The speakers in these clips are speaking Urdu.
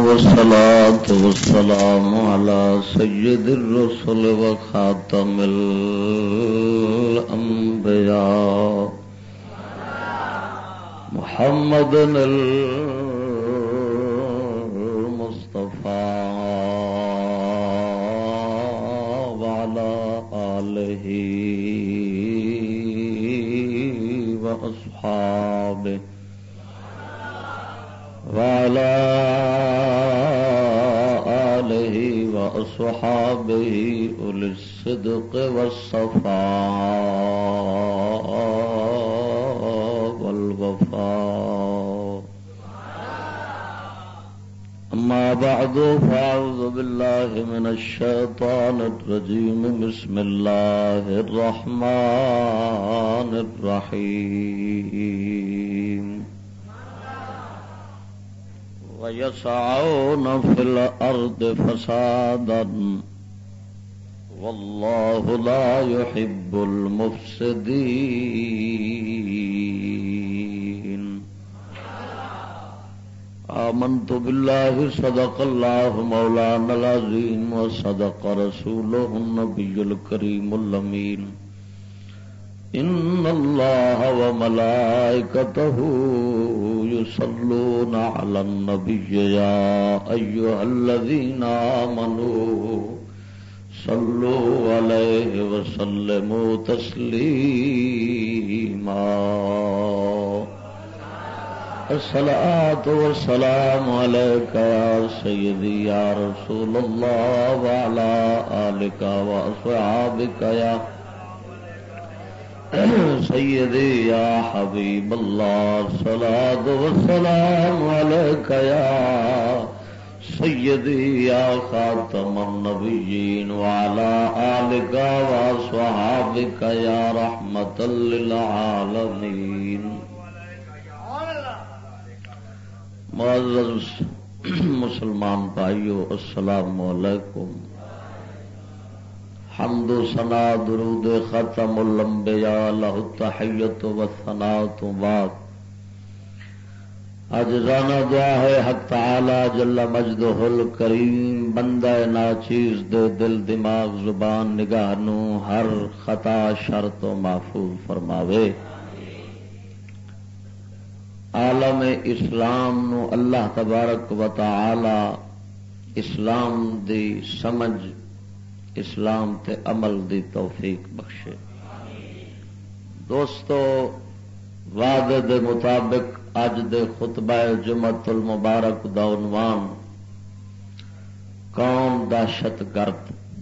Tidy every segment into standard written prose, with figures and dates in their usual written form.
والصلاة والسلام على سيد الرسل وخاتم الأنبياء محمد المصطفى وعلى آله وأصحابه وعلى آله وأصحابه أولي الصدق والصفاء والوفاء. أما بعد فأعوذ بالله من الشيطان الرجيم. بسم الله الرحمن الرحيم. وَيَسْعَوْنَ فِي الْأَرْضِ فَسَادًا وَاللَّهُ لَا يُحِبُّ الْمُفْسِدِينَ. آمنت بالله صدق الله مولانا العظيم وصدق رسوله النبي الكريم الأمين. إن الله وملائكته يصلون على النبي يا أيها الذين آمنوا صلوا عليه وسلموا تسليما. الصلاة والسلام عليك يا سيدي يا رسول الله وعلى آلك وأصحابك يا سيدي يا حبيب الله. الصلاة والسلام عليك يا سيدي يا خاتم النبيين وعلى آلك وأصحابك يا رحمة للعالمين. معزز مسلمان بھائیو، السلام علیکم. حمد و ثنا درود ختم الانبیاء لہ التحیت و ثناء تو بعد. عاجزانہ دعا ہے حق تعالی جل مجدہ الکریم بندہ ناچیز دے دل دماغ زبان نگاہ نو ہر خطا شر تو محفوظ فرماوے. عالم اسلام نو اللہ تبارک و تعالی اسلام دی سمجھ اسلام تے عمل دی توفیق بخشے. دوستو، وعدے دے مطابق اج دے خطبہ جمعۃ المبارک دا عنوان قوم دہشت گرد.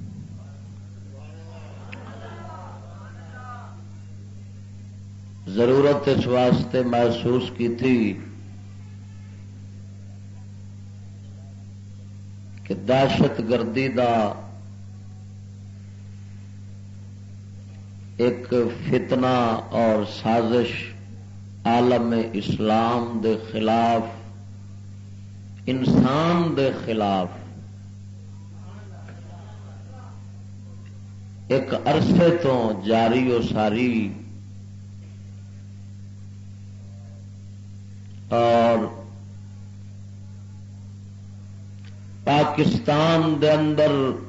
ضرورت اس واسطے محسوس کی تھی کہ دہشت گردی دا ایک فتنہ اور سازش عالم اسلام دے خلاف، انسان دے خلاف ایک عرصے تو جاری و ساری اور پاکستان دے اندر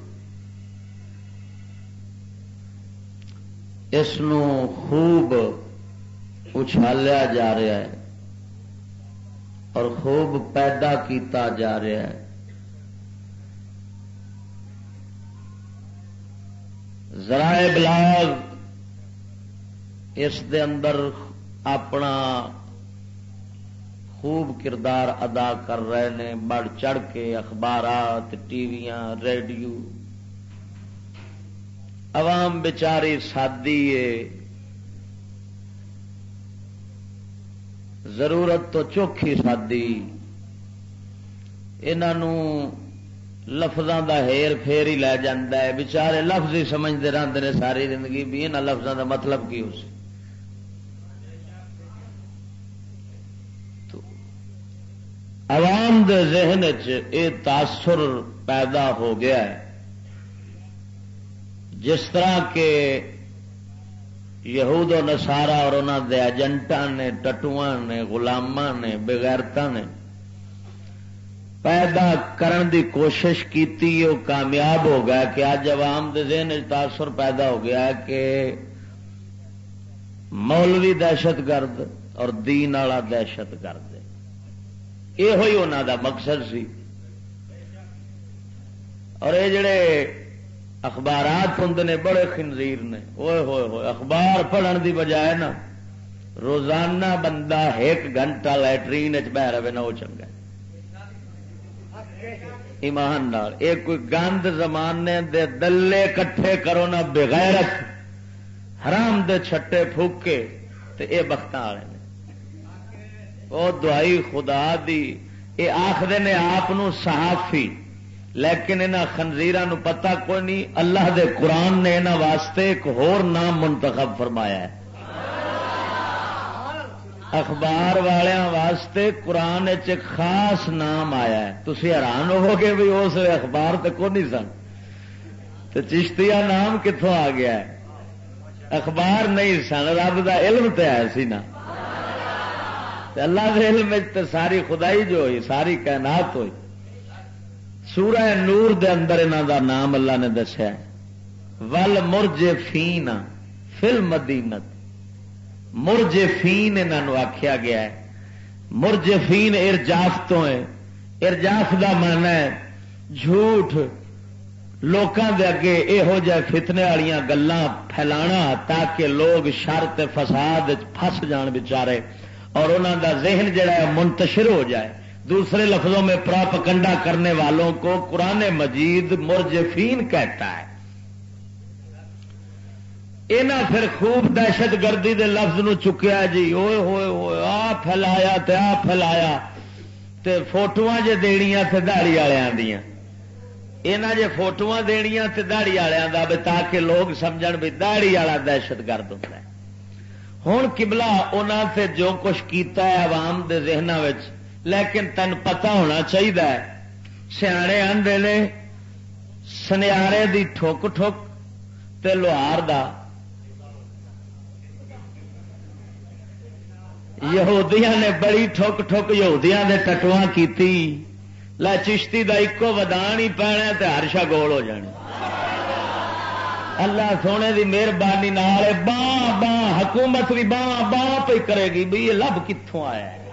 اس نو خوب اچھالیا جا رہا ہے اور خوب پیدا کیتا جا رہا ہے. ذرائع ابلاغ اس دے اندر اپنا خوب کردار ادا کر رہے ہیں. بڑھ چڑھ کے اخبارات، ٹی ویاں، ریڈیو. عوام بیچاری سادی ہے، ضرورت تو چوکھی سادی. انہوں لفظاں دا ہیر پھیر ہی لے جاندہ ہے. بیچارے لفظ ہی سمجھتے رہتے ہیں ساری زندگی بھی انہاں لفظاں دا مطلب کی ہو سی. عوام دے ذہن اے تاثر پیدا ہو گیا ہے جس طرح کہ یہود و نصارا اور انہوں دے ایجنٹاں نے، ٹٹواں نے، غلاماں نے، بغیرتاں نے پیدا کرن دی کوشش کیتی وہ کامیاب ہو گیا کہ اج عوام دے ذہن تاثر پیدا ہو گیا کہ مولوی دہشت گرد اور دین والا دہشت گرد یہ ہوئی انہوں دا مقصد سی. اور یہ جڑے اخبارات ہوں نے بڑے خنزیر نے. ہوئے ہوئے ہوئے اخبار پڑھن دی بجائے نا روزانہ بندہ 1 گھنٹہ لیٹرین بہ رہے نا وہ چنگا ایمان نال. یہ کوئی گند زمانے دے دلے کٹھے کرو نا بغیرت حرام دے چھٹے پھوکے تے اے بختاں والے نے. وہ دعائی خدا دی یہ آخر نے آپ صحافی لیکن انہاں خنزیراں نو پتہ کوئی نہیں اللہ دے قرآن نے انہاں واسطے ایک ہور نام منتخب فرمایا ہے. اخبار والیاں واسطے قرآن ایک خاص نام آیا ہے. تسی حیران ہو گے بھی اس اخبار تے کوئی نہیں سن تو چشتیہ نام کتوں آ گیا ہے. اخبار نہیں سن رب دا علم تے آیا سی نا. اللہ کے علم تے ساری خدائی جو ہوئی ساری کائنات ہوئی. سورہ نور دے اندر انہاں دا نام اللہ نے دسیا والمرجفین فی المدینہ. مرجفین انہاں آخیا گیا ہے. مرجفین ارجاف تو ہے. ارجاف دا معنی ہے جھوٹ لوکاں دے اگے یہو جہ فتنے والیاں گلاں پھیلانا تاکہ لوگ شر تے فساد پھس جان بیچارے اور انہوں دا ذہن جڑا ہے منتشر ہو جائے. دوسرے لفظوں میں پراپگنڈا کرنے والوں کو قرآن مجید مرجفین کہتا ہے. انہاں پھر خوب دہشت گردی دے لفظ نو چکیا جی اوئے ہوئے ہوئے آ پھیلایا تے آ پھیلایا تے فوٹواں جے دینیاں تے داڑھی والیاں دیاں. انہاں جے فوٹواں دینیاں تے داڑھی والیاں دا تاکہ لوگ سمجھن بھی داڑھی والا دہشت گرد ہوتا ہے. ہن قبلہ انہاں تے جو کچھ کیتا ہے عوام دے ذہناں وچ لیکن تن پتہ ہونا چاہیے سیانے آندے نے سنیارے دی ٹھک ٹھک تے لوہار دا یہودیاں نے بڑی ٹھک ٹھک یہودیاں دے ٹٹواں کیتی. لا چشتی دا ایکو ودان ہی پینا تے ہر شا گول ہو جانی. اللہ سونے دی مہربانی نال باں باں حکومت بھی باں باں پہ کرے گی بھی یہ لب کتوں آیا ہے.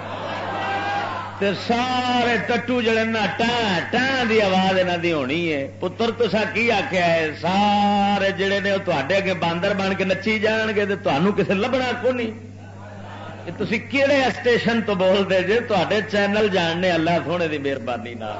تے سارے ٹٹو جڑے نا ٹاں ٹاں دی آواز انہاں دی ہونی ہے. پتر تساں کی آکھیا ہے سارے جڑے نے وہ تواڈے اگے باندر بن کے نچی جان گے تے تانوں کسے لبنا کو نہیں. تسی کیڑے اسٹیشن تو بول دے جے تواڈے چینل جاننے اللہ سونے دی مہربانی نال.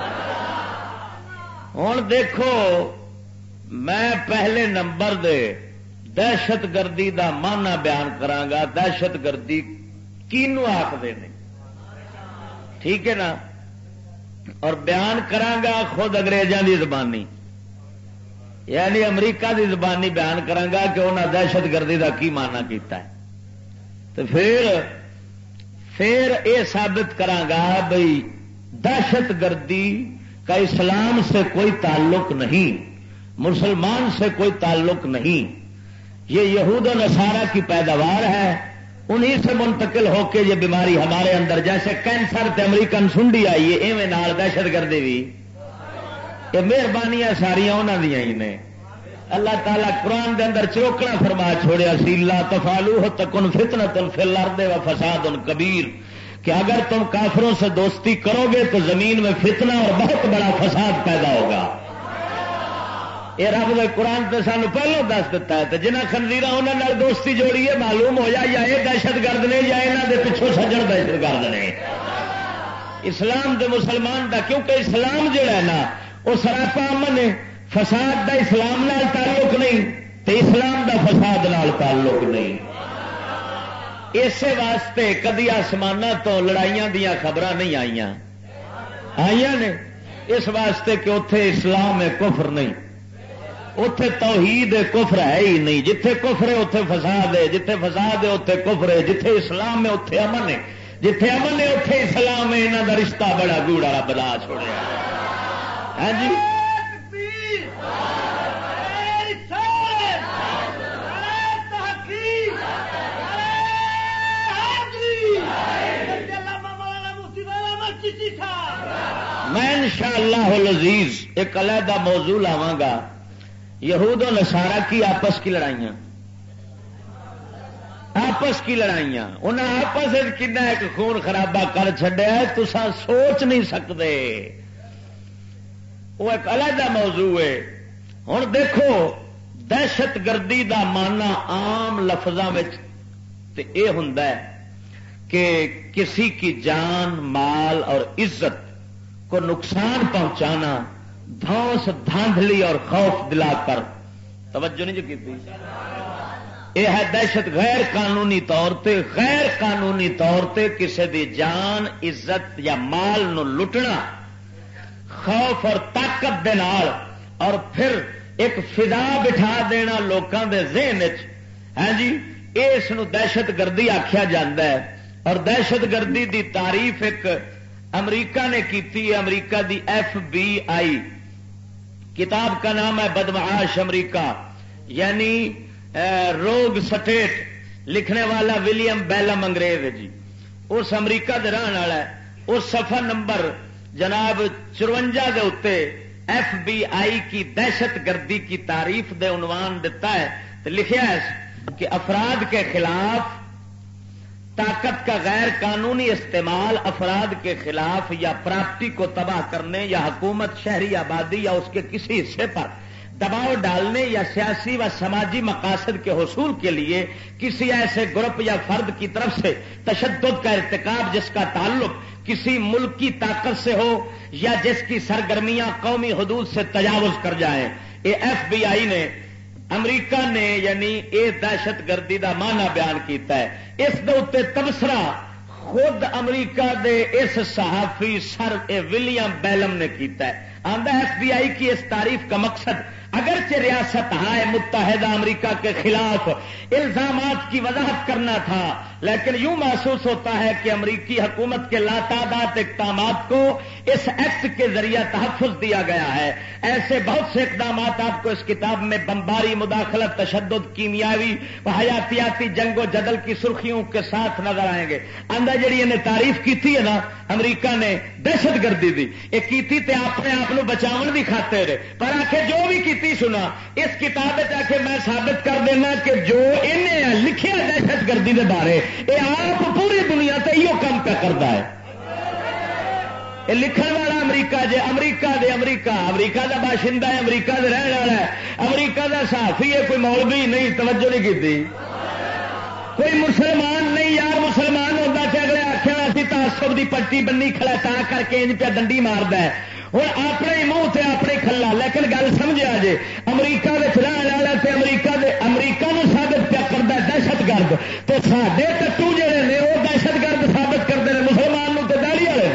ہن دیکھو میں پہلے نمبر دے دہشت گردی دا معنی بیان کراں گا. دہشت گردی کینوں آکھدے نے ٹھیک ہے نا اور بیان کراں گا خود انگریزاں دی زبانی یعنی امریکہ دی زبانی بیان کراں گا کہ انہاں دہشت گردی دا کی معنی کیتا ہے. تو پھر یہ ثابت کراں گا بھئی دہشت گردی کا اسلام سے کوئی تعلق نہیں مسلمان سے کوئی تعلق نہیں. یہ یہود و نصارہ کی پیداوار ہے. انہی سے منتقل ہو کے یہ بیماری ہمارے اندر جیسے کینسر تے امریکن سنڈی آئی ہے ایویں نال دہشت گردی بھی یہ مہربانیاں ساریاں انہاں دیاں ہی نے. اللہ تعالیٰ قرآن دے اندر چروکنا فرما چھوڑیا سی لا تفعلوہ تکن فتنۃ فی الارض وفساد کبیر کہ اگر تم کافروں سے دوستی کرو گے تو زمین میں فتنہ اور بہت بڑا فساد پیدا ہوگا. یہ رب دے قرآن تے سانو پہلو دس دیتا ہے. تو جنہ خنزیراں انہاں نال دوستی جوڑی ہے معلوم ہو یا یہ دہشت گرد نے یا انہاں دے پیچھے سجن دہشت گرد نے. اسلام دے مسلمان دا کیونکہ اسلام جڑا ہے نا وہ سراپا امن ہے. فساد دا اسلام نال تعلق نہیں تے اسلام دا فساد نال تعلق نہیں. اسی واسطے کدی آسمانہ تو لڑائیاں دیاں خبراں نہیں آئیاں نے اس واسطے کہ اتے اسلام ہے کفر نہیں. اتے توحید کفر ہے ہی نہیں. جتھے کفر ہے اتے فساد ہے. جتھے فساد ہے اتے کفر ہے. جتھے اسلام ہے اتے امن ہے. جتھے امن ہے اتے اسلام ہے. انہاں دا رشتہ بڑا گوڑا بلا چھوڑیا. ہاں جی میں انشاءاللہ العزیز ایک علیحدہ موضوع لاواں گا، یہود و نصارہ کی آپس کی لڑائیاں، آپس کی لڑائیاں، انہیں آپس کنا ایک خون خرابہ کر چڈیا تسا سوچ نہیں سکتے، وہ ایک علیحدہ موضوع ہے۔ ہوں دیکھو دہشت گردی دا معنی عام لفظوں میں یہ ہوندا ہے کہ کسی کی جان، مال اور عزت کو نقصان پہنچانا، دھوس دھاندلی اور خوف دلا کر، توجہ نہیں جو کی یہ ہے دہشت، غیر قانونی طور تے، غیر قانونی طور تے کسی دی جان، عزت یا مال نو لٹنا خوف اور طاقت دے نال، اور پھر ایک فضا بٹھا دینا لوکاں دے ذہن وچ، ہاں جی، اس نو دہشت گردی آکھیا جاندا ہے۔ اور دہشت گردی دی تعریف ایک امریکہ نے کیتی ہے، امریکہ دی FBI، کتاب کا نام ہے بدمعاش امریکہ، یعنی روگ سٹیٹ، لکھنے والا ولیم بیلم انگریز ہے جی، اس امریکہ دے رہن والا ہے۔ اس صفحہ نمبر جناب 54 دے اتے FBI کی دہشت گردی کی تعریف دے عنوان دیتا ہے، تو لکھا ہے کہ افراد کے خلاف طاقت کا غیر قانونی استعمال، افراد کے خلاف یا پراپرٹی کو تباہ کرنے یا حکومت، شہری آبادی یا اس کے کسی حصے پر دباؤ ڈالنے یا سیاسی و سماجی مقاصد کے حصول کے لیے کسی ایسے گروپ یا فرد کی طرف سے تشدد کا ارتکاب جس کا تعلق کسی ملکی طاقت سے ہو یا جس کی سرگرمیاں قومی حدود سے تجاوز کر جائیں۔ یہ FBI نے، امریکہ نے، یعنی یہ دہشت گردی دا معنی بیان کیتا ہے۔ اس دے اوتے تبصرہ خود امریکہ دے اس صحافی سر ولیم بیلم نے کیتا ہے۔ آندہ FBI کی اس تعریف کا مقصد اگرچہ ریاستہائے متحدہ امریکہ کے خلاف الزامات کی وضاحت کرنا تھا، لیکن یوں محسوس ہوتا ہے کہ امریکی حکومت کے لاتعداد اقدامات کو اس ایکٹ کے ذریعہ تحفظ دیا گیا ہے۔ ایسے بہت سے اقدامات آپ کو اس کتاب میں بمباری، مداخلت، تشدد، کیمیاوی و حیاتیاتی جنگ و جدل کی سرخیوں کے ساتھ نظر آئیں گے۔ اندر جڑی انہیں تعریف کی ہے نا امریکہ نے دہشت گردی دی، یہ کیتی تے اپنے آپ بچاؤ دی خاطر، پر آخر جو بھی کیتی سنا اس کتاب آخر میں ثابت کر دینا کہ جو انہیں لکھیا دہشت گردی دے بارے یہ آپ پوری دنیا تے یہ کام پہ کرتا ہے۔ یہ لکھن والا امریکہ جے، امریکہ دا باشندہ ہے، امریکہ دا رہن والا ہے، امریکہ دا صحافی ہے، کوئی مولوی نہیں، توجہ نہیں کی، کوئی مسلمان نہیں۔ یار مسلمان ہوتا کہ اگلے آخر اسی تعصب دی پٹی بنی کھڑا تا کر کے انج پہ ڈنڈی مارد ہے، ہوں اپنے منہ سے اپنے کھلا، لیکن گل سمجھا جے امریکہ رہن والا تے امریکہ نو ثابت پیا کرتا دہشت گرد، تو سارے ٹٹو جڑے نے وہ دہشت گرد ثابت کرتے ہیں مسلمان نو تے داڑھی والے۔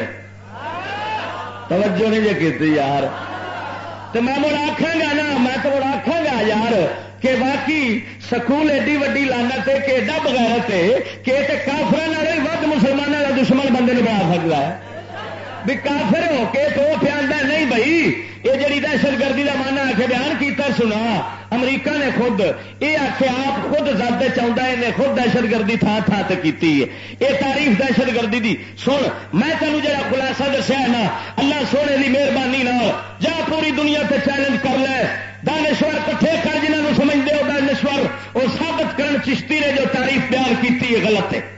توجہ نہیں جی کی یار، تو میں مڑ آخا گا نا، میں تو مڑ آخا گا یار کہ واقعی سکول ایڈی وڈی لانت ہے کہ ایڈا بغیرت ہے کہ کافران والے ود مسلمانوں کا دشمن بندے نے بنا سکتا ہے بھی کافر ہو کے تو پیاندہ نہیں بھائی۔ یہ جڑی دہشت گردی کا مانا آ کے بیان کیتا سنا امریکہ نے خود، یہ آخ آپ خود ذات چاہتا ہے، انہیں خود دہشت گردی تھان تھان سے کی ہے۔ یہ تعریف دہشت گردی دی سن، میں تینوں جڑا خلاصہ دسیا نا، اللہ سونے کی مہربانی نہ جا پوری دنیا تے چیلنج کر لے، دانشور کٹھے کر جنہوں سمجھتے ہو دانشور، وہ ثابت کرن چشتی نے جو تعریف بیان کی ہے غلط ہے۔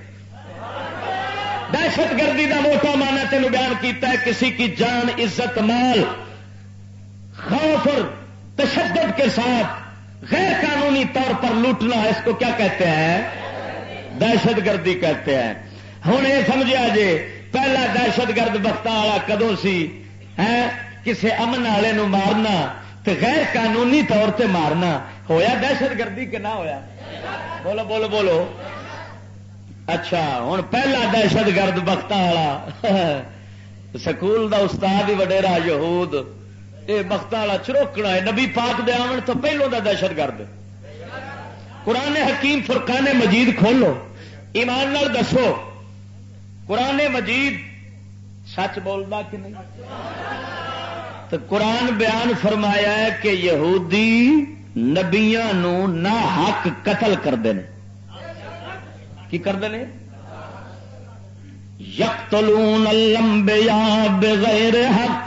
دہشت گردی کا موٹا مانا تینوں بیان کیتا ہے کسی کی جان، عزت، مال خوف اور تشدد کے ساتھ غیر قانونی طور پر لوٹنا، اس کو کیا کہتے ہیں؟ دہشت گردی کہتے ہیں۔ ہوں یہ سمجھا جے پہلا دہشت گرد بختہ والا کدوں سی ہے؟ کسی امن والے نو مارنا تے غیر قانونی طور تے مارنا ہویا دہشت گردی کہ نہ ہویا؟ بولو بولو بولو۔ اچھا ہوں پہلا دہشت گرد بختہ والا سکول دا استاد ہی وڈیرا یہود، یہ بختہ والا چروکنا ہے، نبی پاک دے آمن تو پہلوں دا دہشت گرد۔ قرآن حکیم فرقان مجید کھولو، ایمان نال دسو قرآن مجید سچ بولدا کہ نہیں؟ تو قرآن بیان فرمایا ہے کہ یہودی نبیاں نو نا حق قتل کرتے ہیں۔ کی کرتے ہیں؟ یقتلون الانبیاء بغیر حق،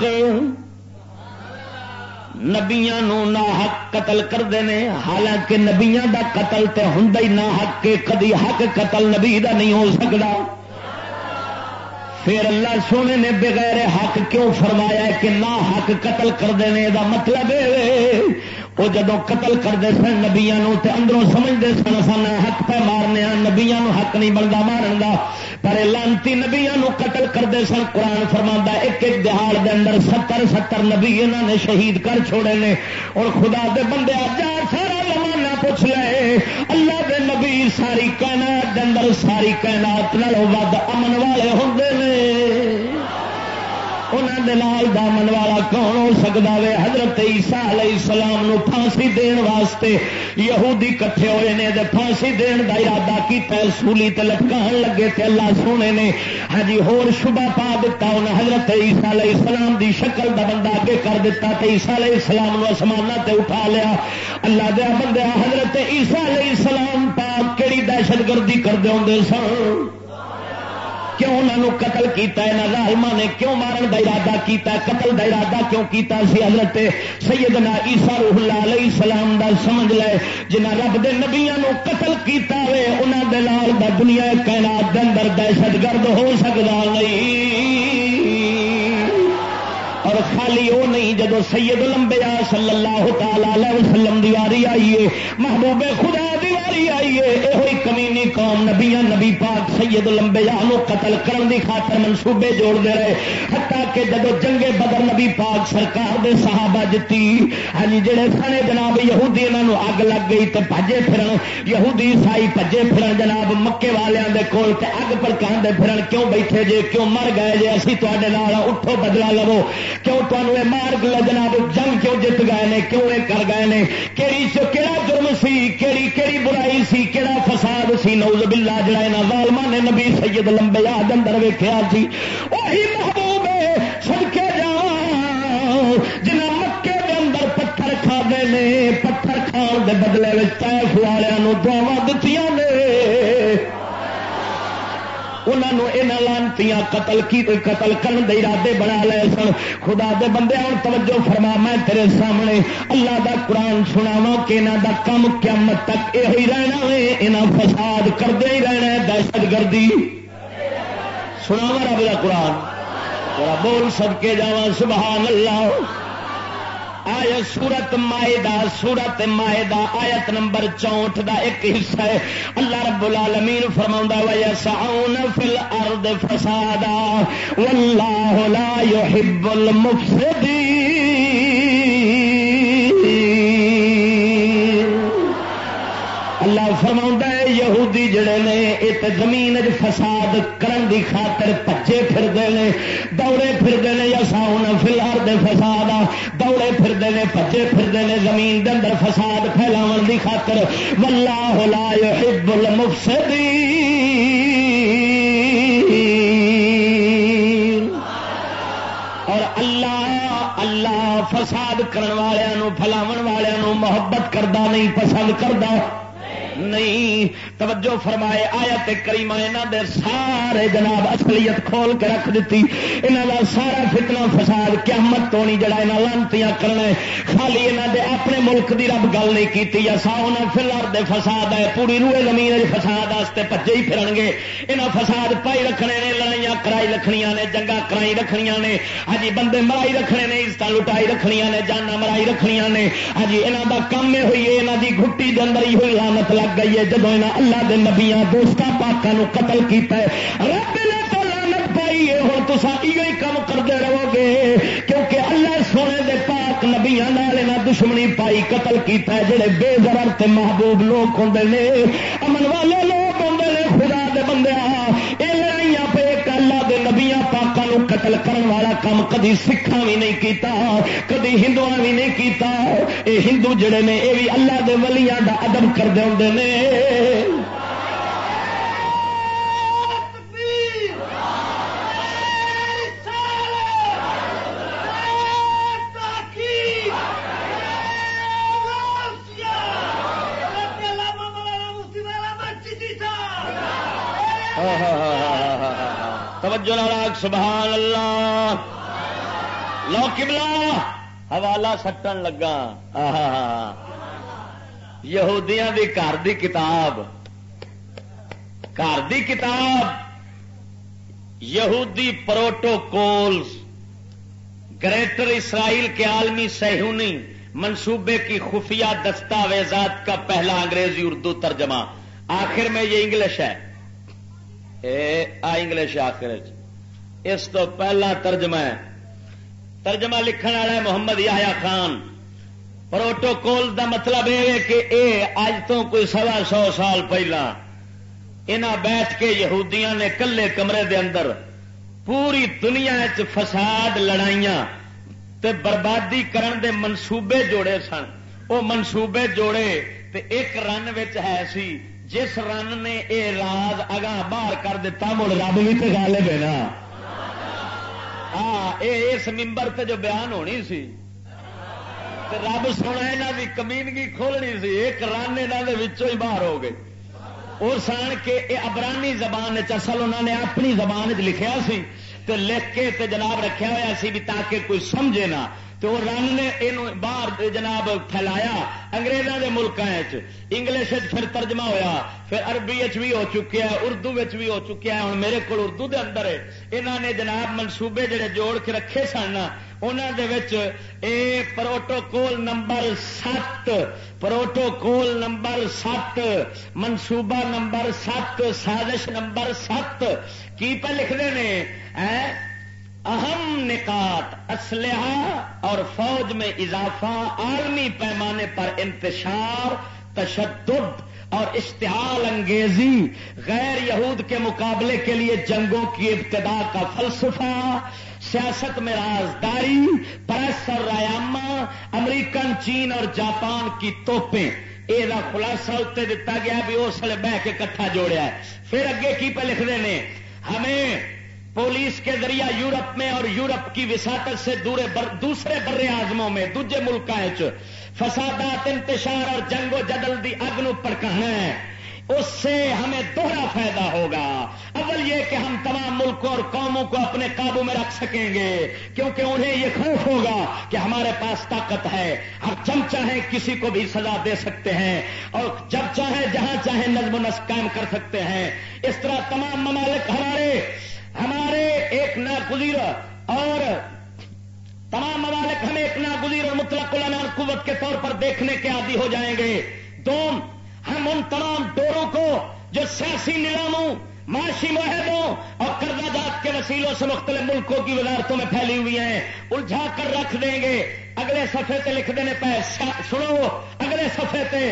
نبیاں نو نا حق قتل کرتے ہیں، حالانکہ نبیاں دا قتل تے ہوندا ہی نا حق کے، کدی حق قتل نبی دا نہیں ہو سکتا۔ پھر اللہ سونے نے بغیر حق کیوں فرمایا کہ نا حق قتل کرتے ہیں؟ دا مطلب ہے وہ جدو قتل کرتے سن نبیاں نو تے اندروں سمجھتے سن سن حق پہ مارنے، نبیاں نو حق نہیں بنتا مارن دا، پر لانتی نبیاں نو قتل کرتے سن۔ قرآن فرماندا ایک ایک دہاڑ دے اندر 70 نبی انہوں نے شہید کر چھوڑے نے۔ اور خدا دے بندے جا سارا زمانہ پوچھ لے، اللہ دے نبی ساری کائنات دے اندر ساری کائنات نالوں ود امن والے ہوندے نے، انہوں دے نال دا امن والا کون ہو سکتا وے؟ حضرت عیسیٰ علیہ السلام نو پھانسی دین واسطے یہودی کٹھے ہوئے نے، تے پھانسی دین دا ارادہ کیتا، سولی تے لٹکان لگے تے اللہ سونے نے ہاں جی ہور شبہ پا دیتا، انہیں حضرت عیسیٰ علیہ السلام دی شکل دا بندہ اگے کر دیتا تے عیسیٰ علیہ السلام نو آسماناں تے اٹھا لیا۔ اللہ دے بندے حضرت عیسیٰ علیہ السلام پاک کیڑی دہشت گردی کردے ہوندے سن؟ کیوں انہوں قتل کیتا ہے؟ نہ ظالماں نے کیوں مارن دا ارادہ کیتا ہے؟ قتل دا ارادہ کیوں کیتا سی؟ حضرت سیدنا عیسیٰ روح اللہ علیہ السلام دا سمجھ لے، جنہ رب دے نبیاں نو قتل کیتا ہوئے انہاں دے نال دا دنیا کائنات دے اندر دہشت گرد ہو سکدا نہیں۔ اور خالی وہ نہیں، جدو سید الانبیاء صلی اللہ تعالی علیہ وسلم دی واری آئیے، محبوب خدا دی واری آئیے، یہ کمینی قوم نبیاں نبی پاک سید الانبیاء نو قتل کرن دی خاطر منصوبے جوڑ دے رہے، حتیٰ کہ جدو جنگ بدر نبی پاک سرکار دے صحابہ جتی ہاں جی جڑے سنے جناب یہودی انہاں نو اگ لگ گئی تے بھجے پھرن، یہودی عیسائی بھجے پھرن جناب مکے والیاں دے کول تے اگ پھڑکاندے پھرن، کیوں بیٹھے جے، کیوں مر گئے جے، اسی تواڈے نال اٹھو بدلا لو، کیوں تمہیں یہ مار جناب جنگ کیوں جیت گئے نے، کیوں یہ کر گئے نے، کیڑا جرم سی، کیڑی برائی سی، کیڑا فساد سی، نعوذ باللہ جڑا انہاں ظالماں نے نبی سید الانبیاء دے اندر ویکھیا سی، وہی محبوب ہے صدقے جاواں جنہاں مکے دے اندر پتھر کھادے نے، پتھر کھان دے بدلے وچ طائف والیاں نو دعاواں دتیاں نے، انہوں نے لانتیاں قتل کرن دے ارادے بنا لے سن۔ خدا دے بندے ہن توجہ فرما، میں تیرے سامنے اللہ دا قرآن سناواں کہ انہاں دا کم قیامت تک یہ ہی رہنا ہے، انہاں فساد کردے ہی رہنا ہے، دہشت گردی۔ سناواں رب دا قرآن، ذرا بول صدقے جاواں سبحان اللہ۔ آیت سورت مائدہ آیت نمبر 64 دا ایک حصہ ہے۔ اللہ رب العالمین فرماؤندا وَيَسْعَوْنَ فِي الْأَرْضِ فَسَادًا وَاللَّهُ لَا يُحِبُّ الْمُفْسِدِينَ۔ اللہ فرماؤندا ہے یہودی جڑے نے ایت زمین وچ فساد کرن دی خاطر بھجے پھردے نے، دوڑے پھردے نے، یسعون فی الارض فسادا، دوڑے پھردے نے، بھجے پھردے نے زمین دے اندر فساد پھیلاون دی خاطر، واللہ لا یحب المفسدین۔ اور اللہ فساد کرن والےاں نو پھیلاون والےاں نو محبت کردا نہیں، پسند کردا نہیں۔ توجہ فرمائے آیت کریمہ انہاں دے سارے جناب اصلیت کھول کے رکھ دیتی، انہاں دا سارا فتنہ فساد قیامت تو نہیں جڑا انہاں لعنتیاں کرنا ہے، خالی انہاں دے اپنے ملک دی رب گل نہیں کیتی، یسعون فی الارض فساد ہے، پوری روئے زمین وچ فساد واسطے بھجے ہی پھرن گے، انہاں فساد پائی رکھنے نے، لڑائیاں کرائی رکھنیاں نے، جنگاں کرائی رکھنیاں نے، ہاں جی بندے مرائی رکھنے نے، عزتاں لٹائی رکھنیاں نے، جاناں مرائی رکھنیاں نے، ہاں جی انہاں دا کم یہ ہوئی ہے، انہاں دی گھٹی دے اندر ہی ہوئی لعنت لگ گئی ہے جدوں انہاں اللہ دے نبیاں دوستاں پاکاں نو قتل کیتا ہے، رب نے تو لعنت پائی ہے، ہن تساں ایہی کم کردے رہو گے، کیونکہ اللہ سونے دے پاک نبیاں نال انہاں دشمنی پائی، قتل کیتا ہے، جڑے بے ضرر تے محبوب لوگ ہوندے نے، امن والے لوگ ہوندے نے، خدا دے بندیاں اے لڑائیاں پہ اللہ دے نبیاں پاکاں نو قتل کرن والا کام کدی سکھاں بھی نہیں کیتا، کدی ہندوؤں بھی نہیں کیتا، اے ہندو جڑے نے اے بھی اللہ دے ولیاں دا ادب کردے ہوندے نے۔ توجہ نال سبحان اللہ. لو قبلہ حوالہ سٹن لگا. یہودیاں دی گھر دی کتاب یہودی پروٹوکولز گریٹر اسرائیل کے عالمی صہیونی منصوبے کی خفیہ دستاویزات کا پہلا انگریزی اردو ترجمہ. آخر میں یہ انگلش ہے. انگلش آخر اس تو پہلا ترجمہ ہے. ترجمہ لکھن والا ہے محمد یحییٰ خان. پروٹوکول دا مطلب یہ ہے کہ اج تو کوئی 125 سال پہلا انہاں بیٹھ کے یہودیاں نے کلے کمرے دے اندر پوری دنیا فساد لڑائیاں تے بربادی کرن دے منصوبے جوڑے سن. وہ منصوبے جوڑے تے ایک رن وچ ہے سی جس رن نے اے راز اگاں باہر کر دیتا. مڑ رب بھی تے غالب ہے نا. اس ممبر تے جو بیان ہونی سی تے رب سونا یہاں کی کمینگی کھولنی سی. ایک رن یہاں کے ہی باہر ہو گئے. اور سن کے عبرانی زبان اصل انہوں نے اپنی زبان لکھیا سی تے لکھ کے تے جناب رکھیا ہوا سی بھی تاکہ کوئی سمجھے نہ. تو وہ رن نے یہ باہر جناب پھیلایا انگریزوں کے ملکوں. انگلش پھر ترجمہ ہویا, پھر عربی بھی ہو چکیا ہے, اردو بھی ہو چکیا ہے. ہوں میرے کو اردو دے اندر ہے. انہوں نے جناب منصوبے جڑے جوڑ کے رکھے سن انہوں دے پروٹوکول نمبر 7 پروٹوکول نمبر 7 منصوبہ نمبر 7 سازش نمبر 7 کی پہ لکھتے ہیں اہم نکات اسلحہ اور فوج میں اضافہ, عالمی پیمانے پر انتشار, تشدد اور اشتعال انگیزی, غیر یہود کے مقابلے کے لیے جنگوں کی ابتدا کا فلسفہ, سیاست میں رازداری, پریس اور رایامہ, امریکن, چین اور جاپان کی توپیں. یہ خلاصہ اتنے دتا گیا بھی اس لیے بہ کے کٹھا جوڑیا ہے. پھر اگے کی پہ لکھتے ہیں ہمیں پولیس کے ذریعہ یورپ میں اور یورپ کی وساطت سے دوسرے بر اعظموں میں دوجے ملکوں فسادات, انتشار اور جنگ و جدل دی اگ نو پڑکانا ہے. اس سے ہمیں دوہرا فائدہ ہوگا. اول یہ کہ ہم تمام ملکوں اور قوموں کو اپنے قابو میں رکھ سکیں گے کیونکہ انہیں یہ خوف ہوگا کہ ہمارے پاس طاقت ہے, ہم جب چاہیں کسی کو بھی سزا دے سکتے ہیں اور جب چاہیں جہاں چاہیں نظم و نسق قائم کر سکتے ہیں. اس طرح تمام ممالک ہمارے ایک ناگزیر اور تمام ممالک ہمیں ایک ناگزیر اور مطلق العنان قوت کے طور پر دیکھنے کے عادی ہو جائیں گے. دوم, ہم ان تمام ڈوروں کو جو سیاسی نظاموں, معاشی معاہدوں اور قرضہ جات کے وسیلوں سے مختلف ملکوں کی وزارتوں میں پھیلی ہوئی ہیں الجھا کر رکھ دیں گے. اگلے صفحے سے لکھ دینے پہ سنو, اگلے صفحے سے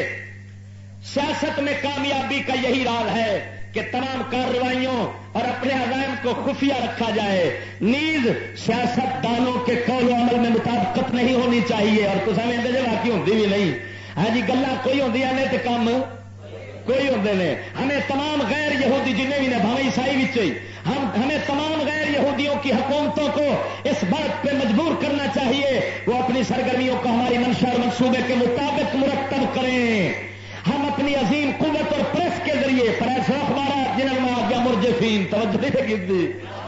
سیاست میں کامیابی کا یہی راز ہے کہ تمام کارروائیوں اور اپنے عزائم کو خفیہ رکھا جائے. نیز سیاست دانوں کے قول و عمل میں مطابقت نہیں ہونی چاہیے. اور تو سمجھتے جو باقی ہوتی بھی نہیں. ہاں جی, گلا کوئی ہوتی نے تو کام کوئی ہوتے ہیں. ہمیں تمام غیر یہودی جنہیں بھی نے بھاوے عیسائی بچے ہمیں تمام غیر یہودیوں کی حکومتوں کو اس بات پہ مجبور کرنا چاہیے وہ اپنی سرگرمیوں کو ہماری منشا اور منصوبے کے مطابق مرتب کریں. ہم اپنی عظیم قوت اور پریس کے ذریعے پریس و اخبارات جنہوں نے آ گیا مرجفین توجہ نہیں کی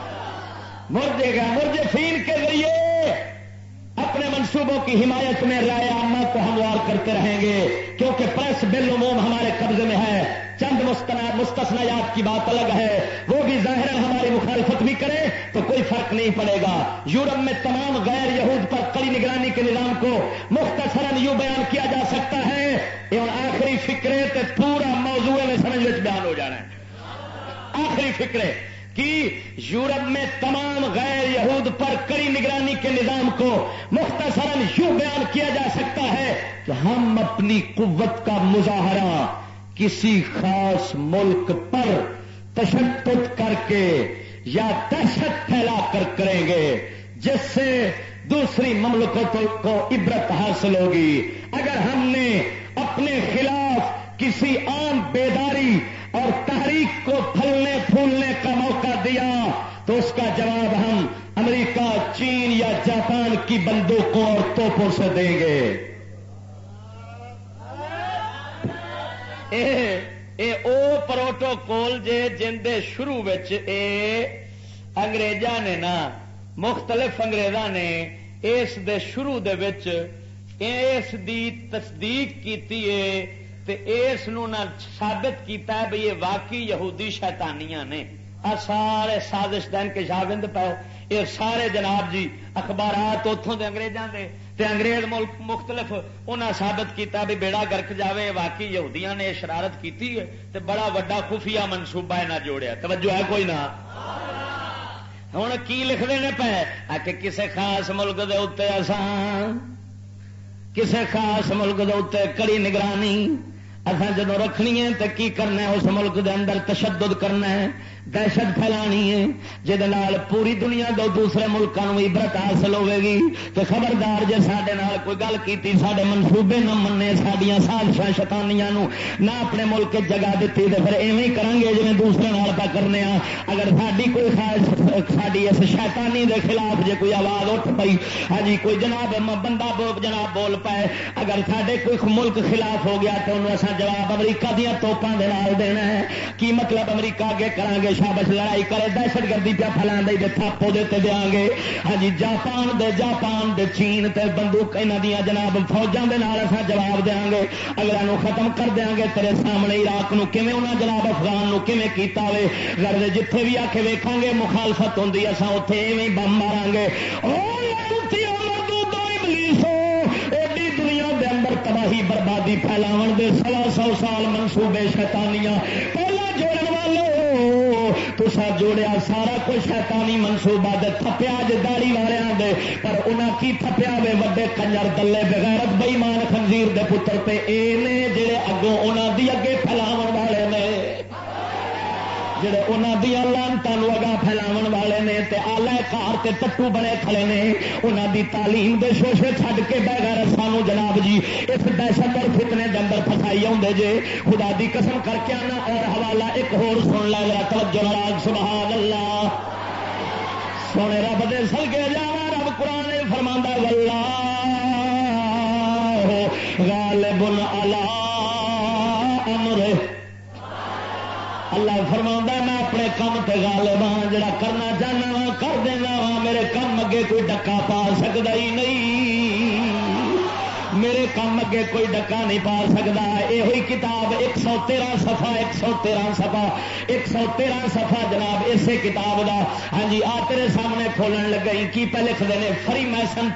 مرجفین کے ذریعے اپنے منصوبوں کی حمایت میں رائے عامہ کو ہموار کرتے رہیں گے کیونکہ پریس بالعموم ہمارے قبضے میں ہے. چند مستثنیات کی بات الگ ہے, وہ بھی ظاہراً ہماری مخالفت بھی کرے تو کوئی فرق نہیں پڑے گا. یورپ میں تمام غیر یہود پر کڑی نگرانی کے نظام کو مختصراً یوں بیان کیا جا سکتا ہے. یہ آخری فکرے تو پورا موضوع میں سمجھ بیان ہو جانا ہے. آخری فکرے کہ یورپ میں تمام غیر یہود پر کڑی نگرانی کے نظام کو مختصراً یوں بیان کیا جا سکتا ہے کہ ہم اپنی قوت کا مظاہرہ کسی خاص ملک پر تشدد کر کے یا دہشت پھیلا کر کریں گے جس سے دوسری مملکتوں کو عبرت حاصل ہوگی. اگر ہم نے اپنے خلاف کسی عام بیداری اور تحریک کو پھلنے پھولنے کا موقع دیا تو اس کا جواب ہم امریکہ, چین یا جاپان کی بندوقوں اور توپوں سے دیں گے. اے او پروٹوکول جے جن دے شروع وچ اے انگریزاں نے نا مختلف انگریزاں نے اس دے شروع دے وچ اس دی تصدیق کیتی ہے تے اس نو نہ ثابت کیتا ہے بھئی یہ واقعی یہودی شیطانیاں نے. سارے سازش دین کے شاوند پاؤ یہ سارے جناب جی اخبارات اتوں دے انگریزاں دے تے انگریز ملک مختلف انہاں ثابت کیتا بھی بیڑا گرک جاوے واقعی یہودیاں نے شرارت کیتی ہے تے بڑا وڈا خفیہ منصوبہ نہ جوڑیا. توجہ ہے کوئی نہ؟ ہوں کی لکھتے ہیں پے آ کہ کسے خاص ملک دے اتنے اساں کسے خاص ملک دے اتنے کڑی نگرانی اصل جدو رکھنی ہے تو کی کرنا ہے اس ملک دے اندر تشدد کرنا ہے دہشت پھیلانی ہے جہد پوری دنیا دو دوسرے ملکوں میں عبرت حاصل ہوے گی. تو خبردار جے ساڈے نال کوئی گل کیتی ساڈے منصوبے نہ منے ساڈیاں سازشاں شیطانیاں نو نہ اپنے ملک جگہ دیتی تو پھر ایویں کریں گے جی دوسرے نال پہ کرنے ہاں. اگر ساری کوئی ساری اس شیطانی دے خلاف جے کوئی آواز اٹھ پئی ہاں جی کوئی جناب بندہ جناب بول پائے اگر ساڈے کوئی ملک خلاف ہو گیا تو انہوں اصل جواب امریکہ دیا توپاں دے نال دینا ہے. کی مطلب امریکہ اگے کریں گے شابش لڑائی کرے دہشت گردی پیا پھیلا دے تھاپو دیتے دیا گے ہاں جی جاپان دے چین تے بندوق یہاں دیا جناب فوجوں کے نال اصل جواب دیا گے اگلے ختم کر دیا گے. تیرے سامنے عراق نو کیویں انہاں جناب افغان نو کیویں کیتا ہوئے گھر جتھے بھی آ کے ویکھاں گے مخالفت ہوندی اصل اوتھے ایویں بم ماران گے. ایڈی دنیا دے اندر تباہی بربادی پھیلاون دے 100 سال منصوبے شیطانیاں پہلا جوڑن والے تسا جوڑیا سارا کچھ شیطانی منصوبہ دے تھپیا جے داڑھی والیاں دے پر انہاں کی تھپیا وے وڈے کنجر دلے بغیرت بے ایمان خنزیر دے پتر تے اے نے جڑے اگوں انہاں دی اگے پھیلاون والے نے جڑے انہاں دی لعنتاں نو اگا پھیلاون والے نے تے آلہ کار تے ٹٹو بنے کھڑے نے انہاں دی تعلیم دے شوشے چھڈ کے بغیر سانو جناب جی اس دہشت اور فتنے دے اندر پھسائی ہوندے جے. خدا دی قسم کر کے آنا اور حوالہ ایک ہور سن لے ذرا توجہ نال سبحان اللہ. سونے رب دے سلگے جاواں رب قرآن فرماندا واللہ غالب علی امرہ اللہ فرماؤں میں اپنے کام تے غالب ہاں جڑا کرنا چاہنا وا کر دینا وا میرے کام اگے کوئی ڈکا پا سکتا ہی نہیں میرے کام اگے کوئی ڈکا نہیں پا سکتا. یہ کتاب 113 صفحہ 113 صفحہ جناب اسی کتاب دا ہاں جی آ تیرے سامنے کھولن لگئی کی پہ لکھتے ہیں فری میسن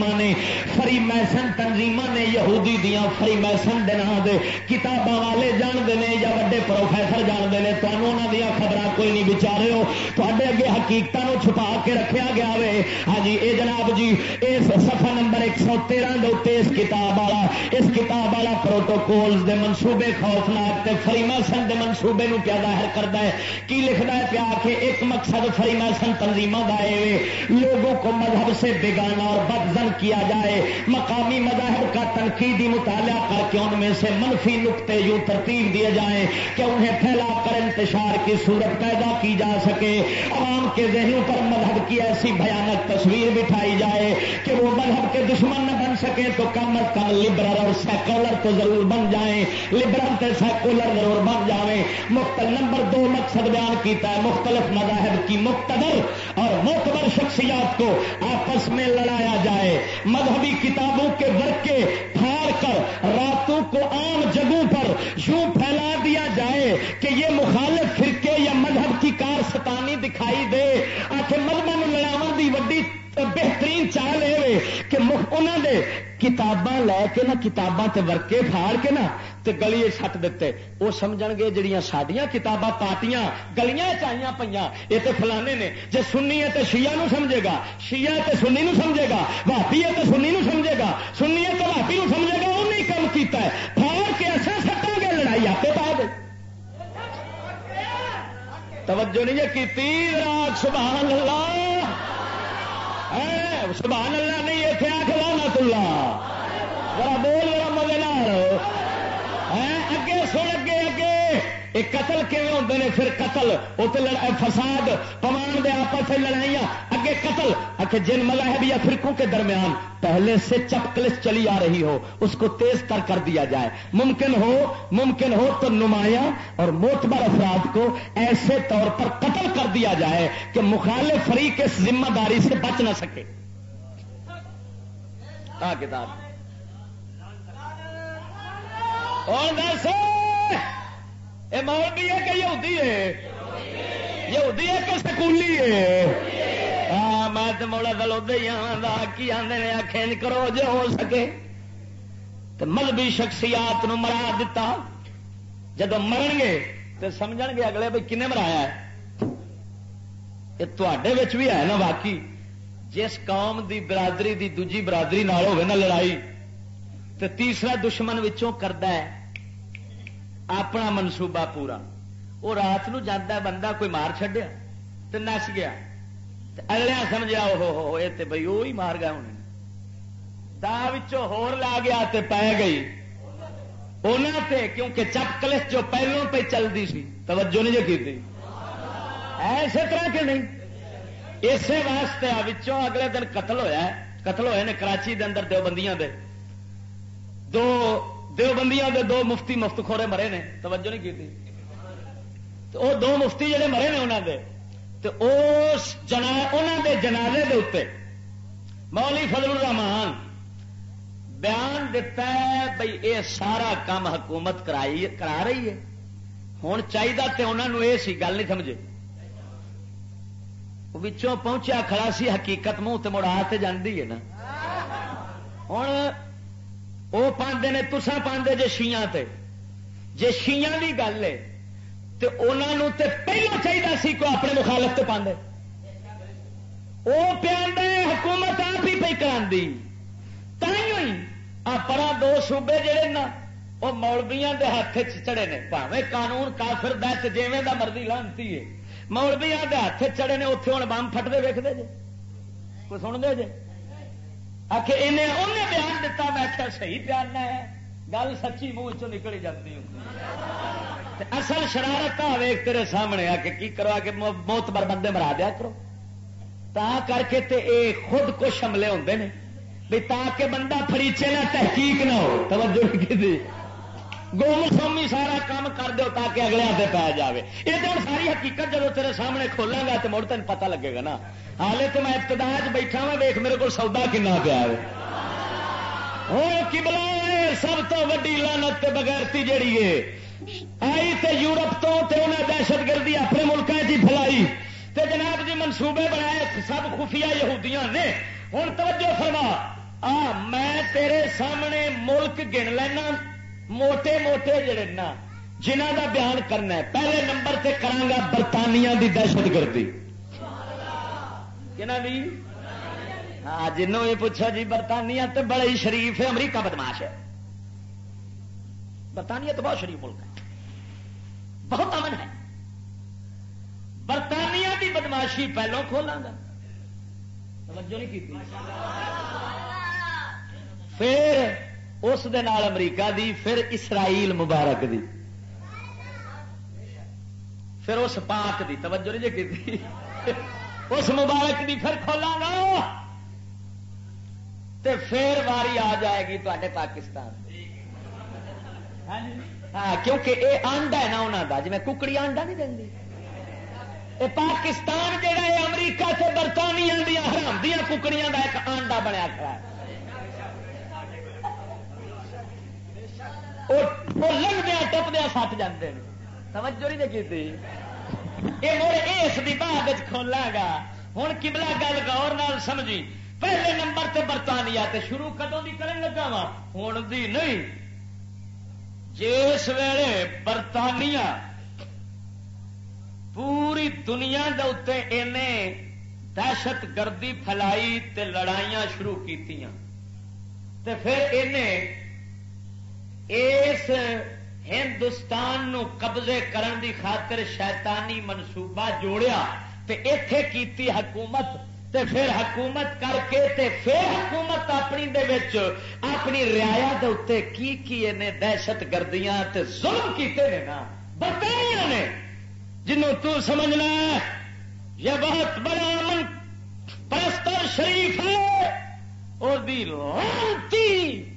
تنظیماں نے یہودی دیاں فری میسن دے نام دے کتاباں والے جانتے ہیں یا وڈے پروفیسر جانتے ہیں تمہیں انہوں دیا خبر کوئی نہیں بچارے ہو تے اگے حقیقتوں چھپا کے رکھا گیا وے ہاں جی اے جناب جی اس صفحہ نمبر 113 اس کتاب والا پروٹوکولز دے منصوبے خوفناک تے فری میسن دے منصوبے نو کیا ظاہر کرتا ہے کی لکھتا ہے پیا کہ ایک مقصد فری میسن تنظیموں کا ہے لوگوں کو مذہب سے بگانا اور بدزن کیا جائے مقامی مذاہب کا تنقیدی مطالعہ کر کے ان میں سے منفی نقطے یوں ترتیب دیے جائیں کہ انہیں پھیلا کر انتشار کی صورت پیدا کی جا سکے عوام کے ذہنوں پر مذہب کی ایسی بھیانک تصویر بٹھائی جائے کہ وہ مذہب کے دشمن نہ بن سکے تو کم از کم لبرل اور سیکولر تو ضرور بن جائیں لبرل تے سیکولر ضرور بن جائیں. نمبر 2 مقصد بیان کیتا ہے مختلف مذاہب کی مقتدر اور معتبر شخصیات کو آپس میں لڑایا جائے مذہبی کتابوں کے ورقے پھاڑ کر راتوں کو عام جگہوں پر یوں پھیلا دیا جائے کہ یہ مخالف فرقے یا مذہب کی کارستانی دکھائی دے آخر مذہب لڑاون دی وڈی بہترین چال ہے کہ انہوں نے کتاباں لے کے نہ کتاباں تے ورقے پھاڑ کے نا تے گلی سٹ دیتے وہ سمجھن گے جڑیاں ساڈیاں کتاباں پارٹیاں گلیاں چاہیاں پئیاں یہ تے فلانے نے جے سنی ہے تے شیعہ نو سمجھے گا شیعہ تے سنی نو سمجھے گا وہابی ہے تے سنی نو سمجھے گا سنی ہے تے وہابی نو سمجھے گا انہیں ہی کام کیتا ہے پھاڑ کے ایسا سٹاں گے لڑائی آپ پا دے. توجہ نہیں جی کی سبحان اللہ سبحان اللہ نہیں اتنے آخ لعنت اللہ ذرا بول ذرا مزے نال اگے سن اگے یہ قتل کیویں ہوندے نے؟ پھر قتل وہ تو فساد پوان دے آپس سے لڑائیاں، اگے قتل کہ جن مذاہب یا فرقوں کے درمیان پہلے سے چپکلس چلی آ رہی ہو اس کو تیز تر کر دیا جائے، ممکن ہو تو نمایاں اور معتبر افراد کو ایسے طور پر قتل کر دیا جائے کہ مخالف فریق اس ذمہ داری سے بچ نہ سکے۔ کتاب اور دس یہ مولوی ہے کہ یہودی ہے؟ یہودی ہے کہ سکولی ہے؟ ہاں میں تو مولا دلودے ہی ہاں کی آدھے نے آخر کرو جو ہو سکے تو مذہبی شخصیات نو مرا دیتا، جب مرن گے تو سمجھ گے اگلے بھائی کنے مرایا ہے۔ یہ تواڈے وچ بھی ہے نا واقعی، جس قوم دی برادری دی دوجی برادری نال ہوے نا لڑائی تو تیسرا دشمن وچوں کردا ہے اپنا منصوبہ پورا، وہ رات نو جانا بندہ کوئی مار چھڈیا تو نس گیا، اگلے سمجھا ہو یہ تو بھائی وہی مار گیا ہونے، دا وچوں ہور لا گیا تے پی گئی انہاں تے، کیونکہ چپ کلش جو پہلوں پہ چلتی سی توجہ نہیں جو کی ایسے طرح کہ نہیں، اسی واسطے اگلے دن قتل ہوئے نے کراچی دے اندر دیوبندیاں دے دو مفتی مفتخورے مرے نے، توجہ نہیں کی تو وہ دو مفتی جڑے مرے نے انہوں دے تو انہوں دے جنازے دے اتنے مولوی فضل الرحمان بیان دیتا ہے بھئی اے سارا کام حکومت کرا رہی ہے، ہوں چاہیے تے انہوں نے یہ سی گل نہیں سمجھے، وچوں پہنچیا کھڑا سی حقیقت منہ تے مڑ آ تے جاندی ہے نا، ہوں وہ پاندے نے تساں پاندے جے شیعہ تے، جے شیعہ دی گل ہے تے انہاں تے پہلو چاہیے سی کوئی اپنے مخالف تے پاندے، وہ پیاندے حکومت آپ ہی پہ کراندی، تائیوں ہی آ پرا دو صوبے جڑے نا وہ مولویاں دے ہاتھ چڑھے نے، بھاویں قانون کافر دا تے جویں دا مرضی لانتی ہے، مولویاں دے ہاتھ چڑھے نے، اتنے ہوں بم پھٹتے ویکھتے جے کوئی سنتے جے آخر انہیں بیان دیتا، میں آخیا صحیح بیان ہے، گل سچی منہ چ نکلی جاتی ہوں، اصل شرارت ویخ تیرے سامنے آ کے کی کرو آ کے معتبر بندے مرا دیا کرو، تا کر کے تے اے خود کچھ حملے ہوندے نے بھی تاکہ بندہ فریچے نہ تحقیق نہ ہو، توجہ کی گوم سومی سارا کام کر دو تاکہ اگلے ہاتھ پی جائے، یہ تو ساری حقیقت جب تیرے سامنے کھولاں گا تو مڑ تین پتہ لگے گا نا، حالے تو میں ابتدا بیٹھا ہوں ویخ میرے کو سودا کنا پیا ہے، قبلہ سب تو وڈی لعنت تے بغیرتی جیڑی ہے آئی تے یورپ تو انہیں دہشت گردی اپنے ملکوں کی پھیلائی تے جناب جی منصوبے بنائے سب خفیہ یہودیاں نے، ہوں توجہ فرما میں تیرے سامنے ملک گن لینا موٹے موٹے جڑے نا جنہ دا بیان کرنا ہے، پہلے نمبر تے کرانگا برطانیہ دی دہشت گردی، کنہ دی؟ ہاں جنوں یہ پوچھا جی برطانیہ تو بڑے ہی شریف ہے، امریکہ بدماش ہے، برطانیہ تو بہت شریف ملک ہے، بہت امن ہے، برطانیہ کی بدماشی پہلوں کھولاں گا، توجہ نہیں کی، پھر اس دے نال امریکہ دی، پھر اسرائیل مبارک دی، پھر اس پاک دی، توجہ نہیں کی اس مبارک دی پھر کھولاں گا، تے پھر واری آ جائے گی تے پاکستان، ہاں کیونکہ اے آنڈا ہے نا انہوں کا، جی میں ککڑی آنڈا نہیں دیں، اے پاکستان جہاں ہے امریکہ سے برطانیہ دیا حرام دیا ککڑیاں کا ایک آنڈا بنیا کھڑا ہے، وہ لنگدیا ٹپدیا سٹ جاتے ہیں، توجہ نہیں کی یہ مڑ اس کی بعد کھولا گا، ہوں قبلہ گل غور نال سمجھی، پہلے نمبر تے برطانیہ تے شروع کدوں دی کرن لگا وا، ہوں دی نہیں، جس ویلے برطانیہ پوری دنیا دے اتنے انہیں دہشت گردی پھیلائی تے لڑائیاں شروع کیتیاں تے پھر انہیں اس ہندوستان نو قبضے کرن دی خاطر شیطانی منصوبہ جوڑیا تے ایتھے کیتی حکومت، تے پھر حکومت کر کے تے پھر حکومت اپنی دے وچ اپنی رعایا دے اوتے کی انہیں دہشت گردیاں تے ظلم کیتے نے نا، برطانیہ نے جنوں تو سمجھنا ہے یہ بہت بڑا امن پرست اور شریف ہے، اور دی لعنتی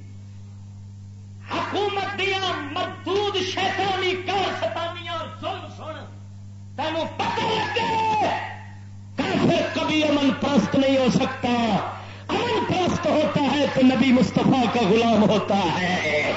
حکومت دیا مردود شیطانی کار ستانیاں اور ظلم سن تینوں پتہ لگے کافر کبھی امن پرست نہیں ہو سکتا. امن پرست ہوتا ہے تو نبی مصطفیٰ کا غلام ہوتا ہے.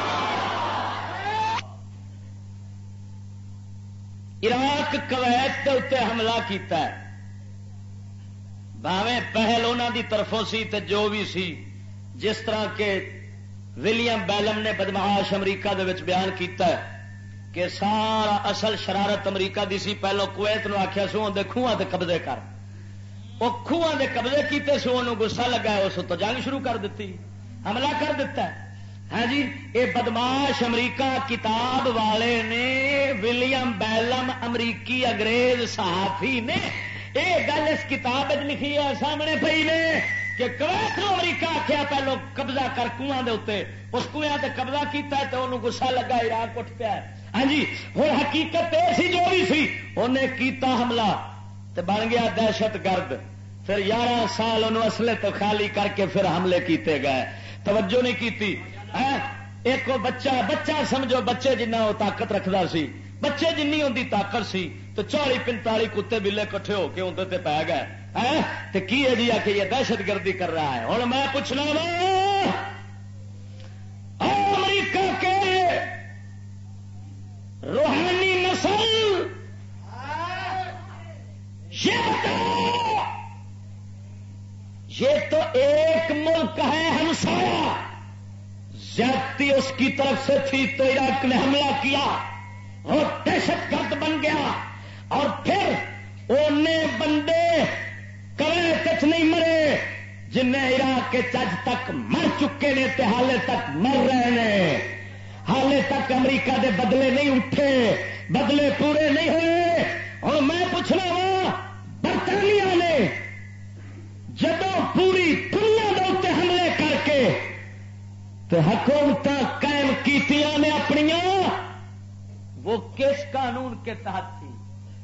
عراق کویت کے اتنے حملہ کیتا ہے، بھاویں پہل انہوں دی طرفوں سی تے جو بھی سی، جس طرح کے ولیم بیلم نے بدمعاش امریکہ دے وچ بیان کیتا ہے کہ سارا اصل شرارت امریکہ دی سی. پہلو کویت نو آخیا سو دے کھواں تے قبضے کر، وہ کھواں دے قبضے کیتے سو انہوں گسا لگا، اس تو جنگ شروع کر دیتی، حملہ کر دیتا ہے. ہاں جی، یہ بدماش امریکہ کتاب والے نے ولیم بیلم امریکی انگریز صحافی نے یہ گل اس کتاب لکھی ہے سامنے پئی نے کہ کویت نو امریکہ آخیا پہلو قبضہ کر کنواں دے اوتے، اس کنواں تے قبضہ کیتا ہے تو انہوں گسا لگا، عراق اٹھ پیا. ہاں جی، ہوں حقیقت یہ سی جو بھی سی انہیں کیتا حملہ تے بن گیا دہشت گرد. پھر 11 سال انہوں اسلحے تو خالی کر کے پھر حملے کیتے گئے، توجہ نہیں کیتی. ایک بچہ سمجھو بچے جنہ وہ طاقت رکھتا سی، بچے جنی ہوندی طاقت سی تو 40-45 کتے بلے کٹھے ہو کے اندر تے پی گئے تو کی ہے جی کہ یہ دہشت گردی کر رہا ہے. ہوں میں پوچھنا وا امریکہ کے روحانی نسل یہ تو ایک ملک ہے ہمسایہ، زیادتی اس کی طرف سے تھی تو عراق نے حملہ کیا اور دہشت گرد بن گیا، اور پھر انہیں بندے کویت نہیں مرے جن عراق کے چج تک مر چکے نے تے حالے تک مر رہے ہیں، حالے تک امریکہ دے بدلے نہیں اٹھے، بدلے پورے نہیں ہوئے. اور میں پوچھنا وا برطانیہ نے جدوں پوری دنیا کے اتنے حملے کر کے تو حکومت قائم کیتیاں نے اپنیاں، وہ کس قانون کے تحت تھی؟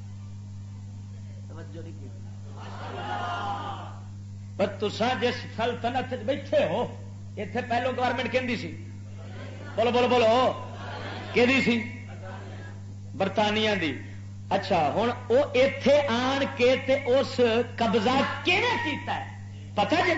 توجہ نہیں کی. پر تسا جس سلطنت بیٹھے ہو اتنے پہلو گورنمنٹ کہندی سی، بولو بولو بولو کہندی سی برطانیہ دی. اچھا ہوں وہ اتے آن کے تے اس قبضہ کیویں کیتا ہے پتہ جی؟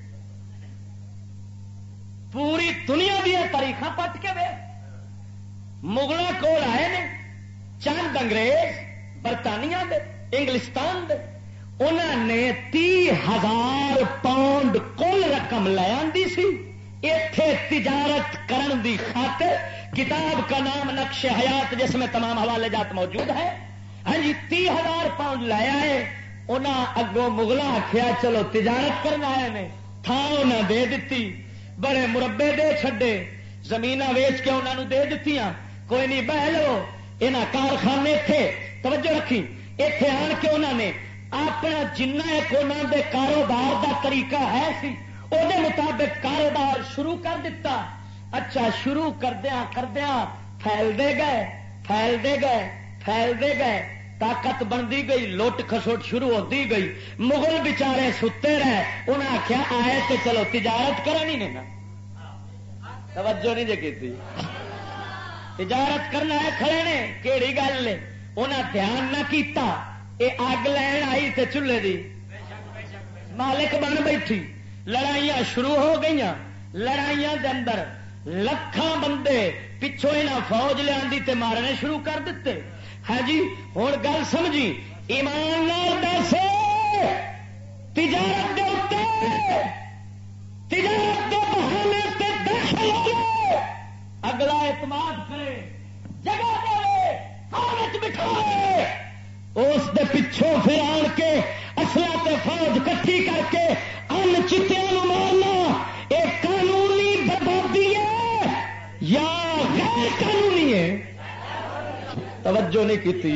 پوری دنیا دیا تاریخ پٹ کے وے مغلوں کول آئے نے چند انگریز برطانیہ دے انگلستان دے، انہوں نے 30,000 پاؤنڈ کل رقم لے آندی سی ایتھے تجارت کرن دی خاطر. کتاب کا نام نقش حیات جس میں تمام حوالے جات موجود ہے. ہاں جی 30,000 پاؤنڈ لے آئے، انہاں اگوں مغلاں آخیا چلو تجارت کرنا آئے نے، تھان انہاں دے دیتی، بڑے مربے دے چھڈے، زمین ویچ کے انہوں نے دے دتیاں، کوئی نہیں بہ لو. یہاں کارخانے تھے توجہ رکھی اتنے آن کے انہوں نے اپنا جنہ ایک انہوں دے کاروبار دا طریقہ ہے سی وہ مطابق کاروبار شروع کر دیتا. اچھا شروع کردیا پھیلتے گئے پھیلتے گئے پھیلتے گئے، طاقت بنتی گئی، لٹ کھسوٹ شروع ہوتی گئی. مغل بچارے ستے رہے، انہیں آخیا آئے تو چلو تجارت کرنی نہیں نا. توجہ نہیں جی کی تجارت کرنا ہے کھڑے نے کہڑی گل نے، انہیں دھیان نہ کیتا. یہ اگ لین آئی تے چولہے دی مالک بن بیٹھی، لڑائیاں شروع ہو گئی. لڑائیاں دے اندر لکھاں بندے پچھوں یہاں فوج لیا تے مارنے شروع کر دیتے. ہاں جی ہوں گل سمجھی ایمان نال دس تجارت دے اوتے تجارت دے بہانے تے داخل ہو، اگلا اعتماد کرے، جگہ دے فوج بٹھائے، اس دے پچھوں پھر آن کے اسلحہ تے فوج کٹھی کر کے ان چتیاں مارنا، یہ قانونی بربادی ہے یا غیر قانونی ہے؟ توجہ نہیں کی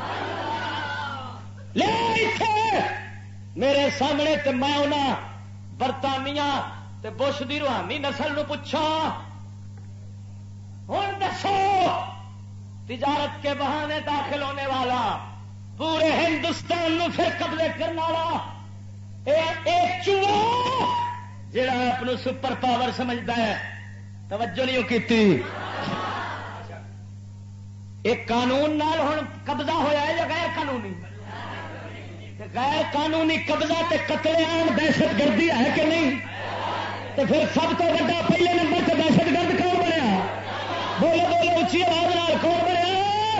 لے میرے سامنے تے میں انہاں برطانیہ تے بش دی روحانی نسل نو پوچھا ہوں دسو تجارت کے بہانے داخل ہونے والا، پورے ہندوستان میں پھر قبضے کرنے والا ایک چوہا جڑا اپنے سپر پاور سمجھتا ہے. توجہ نہیں کی. ایک قانون نال ہوں قبضہ ہویا ہے یا غیر قانونی؟ غیر قانونی قبضہ تے قتل عام دہشت گردی ہے کہ نہیں؟ تو پھر سب تو بڑا پہلے نمبر سے دہشت گرد کون بنیا؟ بولو بولو اچھی آواز نال کون بنیا؟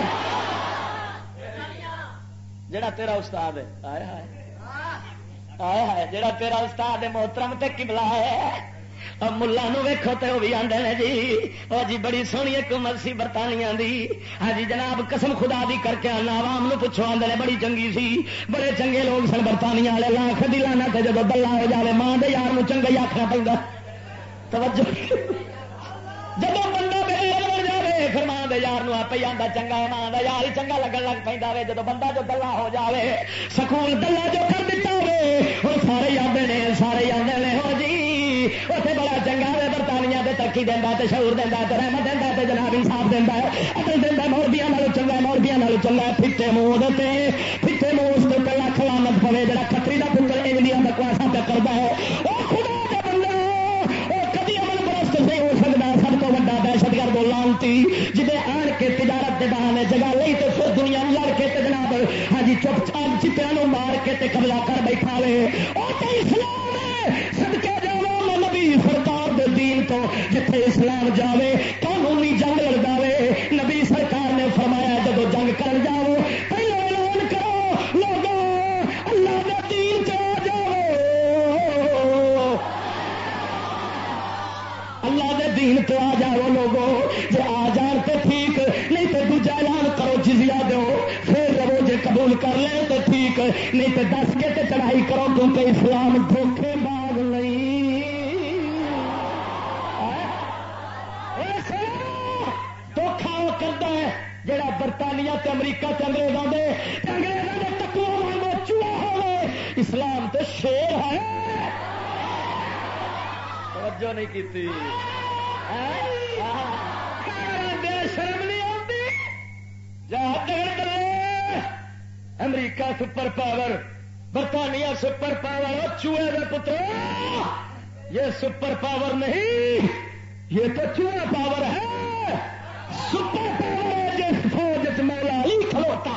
جڑا تیرا استاد ہے. آئے ہائے آئے ہائے جڑا تیرا استاد ہے محترم تے قبلہ ہے. اب ملا نو ویکھو تے وہ بھی آندے نے جی او جی بڑی سونی حکومت سی برطانیہ دی. ہاں جی جناب قسم خدا دی کر کے آنا عوام نو پوچھو آندے نے بڑی چنگی سی بڑے چنگے لوگ سن برطانیہ والے. لاکھ دی لعنت تے جدوں دلہ ہو جاوے ماں دے یار نو چنگا ہی آکھنا پیندا. توجہ جدوں بندہ بے بن جاوے پھر ماں دے یار نو آپ ہی آندا چنگا ہے ماں دا یار ہی چنگا لگن لگ پیندا وے. جدوں بندہ جو دلہ ہو جاوے سکول دلہ جو کر دتا ہوے ہن سارے آندے نے سارے آندے نے ہو جی اتنے بڑا چنگا ہے برطانیہ تے ترقی دینا تے شعور دینا تے رحمت دینا تے جناب انصاف دینا ہے عدل دینا. مولویاں نالوں چنگا ہے مولویاں نالوں چنگا ہے. پھٹے منہ تے پھٹے منہ اس تے لکھ لعنت پوے جڑا کھتری دا پتر انجلیاں بکواساں پہ کردا ہے. او خدا دے بندے او کدی عمل پرست نہیں ہو سکدا. سب تو بڑا دہشت گرد لعنتی جدے آن کے تجارت دے بہانے جگہ لئی تے پھر دنیا لڑ کے تے جناب ہاں جی چپ چاپ چتیاں نو مار کے تے قبضہ کر بیٹھا وے. او تے اسلام ہے صدقے سرکار دے دین تو جتھے اسلام جاوے قانونی جنگ لڑ جاوے. نبی سرکار نے فرمایا جدو جنگ کر جاؤ پہلو اعلان کرو لوگوں اللہ دے دین چ آ جاؤ. اللہ دے دین تو آ جاؤ لوگوں. جے آ جان تے ٹھیک نہیں تے دوجا اعلان کرو جزیہ دو پھر رہو. جے قبول کر لیں تو ٹھیک نہیں تے دس کے تے چڑھائی کرو کیونکہ اسلام دھوکھے باز نہیں. جڑا برطانیہ تے امریکہ تے انگریزوں دے تکو مانگو چوہا ہوئے. اسلام تے شیر ہے. توجہ نہیں کی. شرم نہیں آتی جا دے. امریکہ سپر پاور برطانیہ سپر پاور. چوہے دے پتر یہ سپر پاور نہیں یہ تو چوہا پاور ہے. سپر پاور جس فوج مولا علی کھلوتا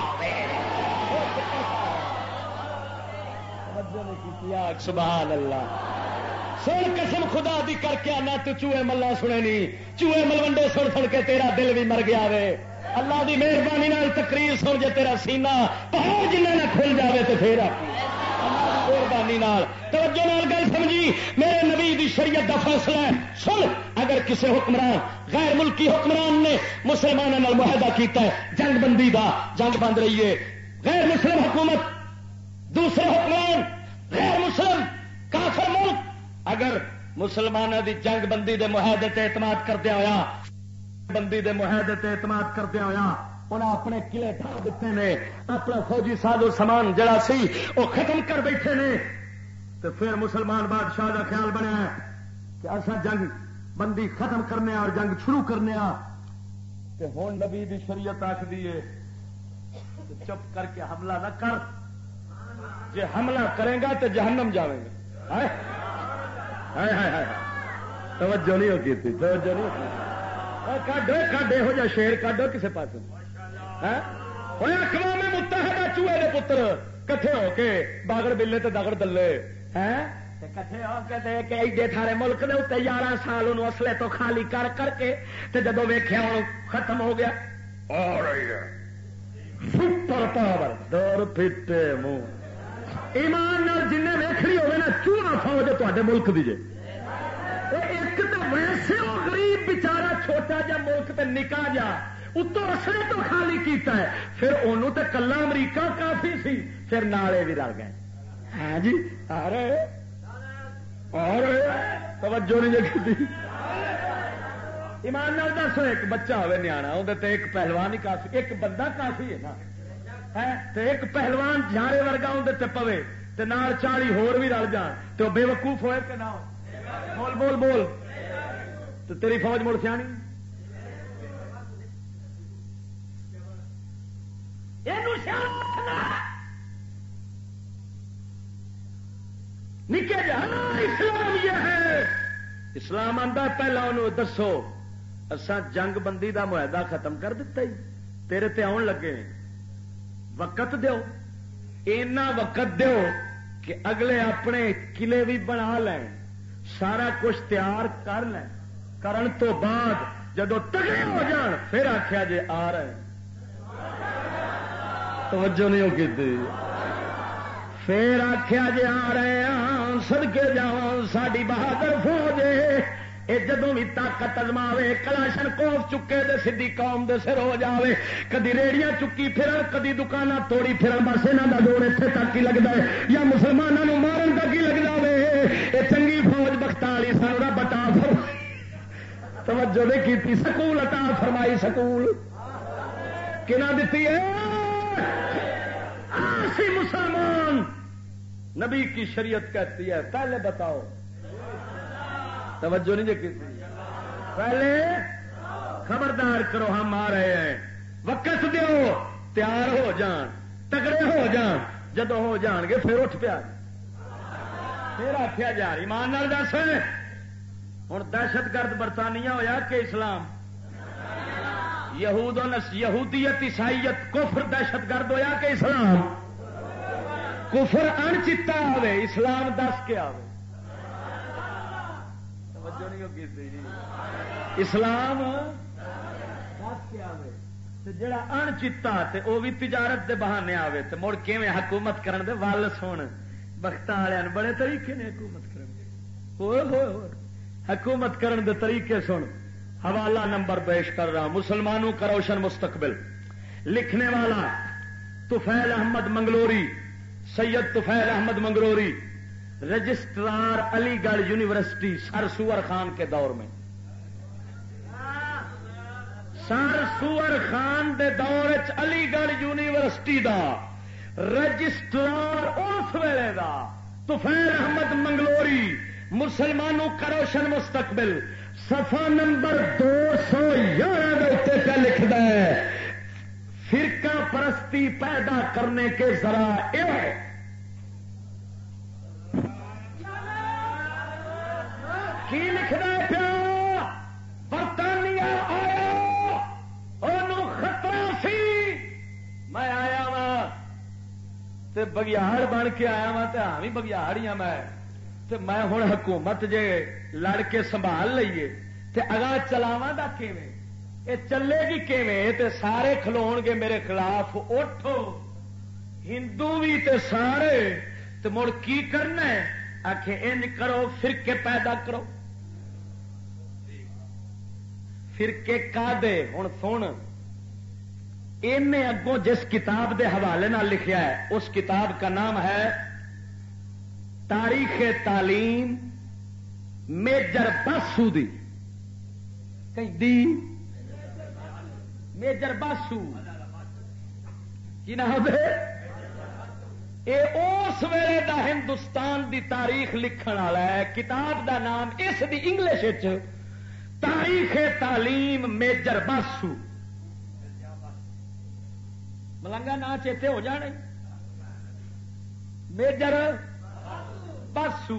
سبحان اللہ. سن قسم خدا دی کر کے آنا تو چوہے ملا سنے نہیں. چوہے ملوڈے سن سن کے تیرا دل بھی مر گیا وے. اللہ دی مہربانی نال تقریر سن جے تیرا سینہ پہاڑ جنہیں نہ کھل جاوے تو پھر مہربانی توجہ نال گل سمجھی. میرے نبی دی شریعت دا فیصلہ ہے. سن اگر کسی حکمران غیر ملکی حکمران نے مسلمانوں نال معاہدہ کیتا ہے جنگ بندی دا جنگ بند رہی ہے. غیر مسلم حکومت دوسرے حکمران غیر مسلم کافر ملک اگر مسلمانوں دی جنگ بندی دے معاہدے تے اعتماد کردیا ہویا بندی دے معاہدے تے اعتماد کردیا ہویا انہیں اپنے قلعے ڈھا دیتے نے اپنا فوجی ساز و سامان جڑا سی وہ ختم کر بیٹھے نے. تو پھر مسلمان بادشاہ کا خیال بنیا کہ اصا جنگ بندی ختم کرنے اور جنگ شروع کرنے کہ ہوں نبی دی شریعت آخری ہے چپ کر کے حملہ نہ کر. جی حملہ کرے گا تو جہنم جاویں گے. توجہ نہیں ہوتی تھی توجہ نہیں ہوتی. کڈو کڈے ہو جا شیر کڈو کسے پاس. اقوام متحدہ چوہے دے پتر کٹھے ہو کے باغڑ بلے تے دگڑ دلے کٹھے ہو کے ایڈے تھارے ملک دے اتنے 11 سال انہوں اصلے تو خالی کر کر کے تے جدو ویخیا ہوں ختم ہو گیا. سپر پاور دور پھٹے منہ ایمان نال جن ویکھنی ہوگی نا چوہا فوج تے ملک دی جے. ایک تو ویسے وہ غریب بچارا چھوٹا جا ملک تے نکا جا اتو اصلے تو خالی کیتا ہے پھر انہوں تے کلا امریکہ کافی سی پھر نالے بھی رل گئے. ہاں جی توجہ نہیں جگتی. ایمان نال دسو ایک بچہ ہوئے نیانا اندر ایک پہلوان ہی کافی ایک بندہ کافی ہے نا ایک پہلوان جھارے ورگا اندر پوے تے نال 40 ہور بھی رل جان تو بے وقوف ہوئے کہ نہ بول بول بول تو تیری فوج مڑ سیانی. نکے جا اسلام یہ ہے. اسلام آندا پہلا انہوں دسو اساں جنگ بندی دا معاہدہ ختم کر دیتا ہی تیرے تے آن لگے وقت دیو اینا وقت دیو کہ اگلے اپنے قلعے بھی بنا لیں سارا کچھ تیار کر لیں کرن تو بعد جدو تگڑے ہو جان پھر آخیا جے آ رہے توجہ نہیں ہو کی پھر آخیا جے آ رہے ہیں سدکے جاؤ ساری بہادر فوج یہ جدوں بھی طاقت ازماوے کلاشن کوف چکے دے سدھی قوم دے سر ہو جاوے کدی ریڑیاں چکی پھرن کدی دکاناں توڑی پھرن بس یہاں کا دور اتنے تک ہی لگتا ہے یا مسلمانوں مارن تک ہی لگتا وے یہ چنگی فوج بخت والی سن رب عطا فرمائی توجہ نہیں کی سکول عطا فرمائی سکول کنا دیتی ہے آسی مسلمان نبی کی شریعت کہتی ہے پہلے بتاؤ توجہ نہیں کی پہلے خبردار کرو ہم آ رہے ہیں وقت دیو تیار ہو جان تگڑے ہو جان جدو ہو جان گے پھر اٹھ پیا پھر آخیا جا ایمان نال دس ہوں دہشت گرد برطانیہ ہویا کہ اسلام یہودیت عیسائیت کفر دہشت گرد ہویا کہ اسلام کفر ان چتا آوے اسلام دس کے آوے اسلام دس کے آوے جڑا ان چتا وہ بھی تجارت دے بہانے آوے تو مڑ کیویں حکومت کرن دے ول سن بختاں والے بڑے طریقے نے حکومت کرن حکومت کرن دے طریقے سن حوالہ نمبر پیش کر رہا ہوں مسلمانوں کا روشن مستقبل لکھنے والا Tufail Ahmad Manglori Syed Tufail Ahmad Manglori registrar Aligarh university سر سور خان کے دور میں سر سور خان دے دور علی گڑھ یونیورسٹی دا رجسٹرار اس ویلے دا طفیل احمد منگلوری مسلمانوں کا روشن مستقبل صفحہ نمبر 211 پہ لکھتا ہے فرقہ پرستی پیدا کرنے کے ذرائع کی لکھنا پیا برطانیہ آیا انہوں خطرہ سی میں آیا وا تے بگیاڑ بن کے آیا وا تے ہاں بھی بگیاڑ ہی میں ہوں حکومت جے لڑ کے سنبھال لئیے تے اگاں چلاواں دا کیویں یہ چلے گی کیویں تے سارے کھلون گے میرے خلاف اٹھو ہندو بھی تے سارے تے مڑ کی کرنا ہے آخے انج کرو فرقے پیدا کرو فرقے کا دے ہوں سن ان اگوں جس کتاب دے حوالے نال لکھیا ہے اس کتاب کا نام ہے تاریخ تعلیم میجر باسو دی میجر باسو کی نام ہے یہ اس ویلے دا ہندوستان دی تاریخ لکھن والا ہے کتاب دا نام اس دی انگلش تاریخ تعلیم میجر باسو ملنگا نا چیتے ہو جانے میجر باسو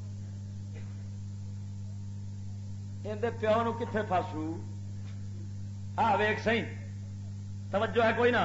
اندر پیو نو کتنے فاسو آ ویک سی توجہ ہے کوئی نہ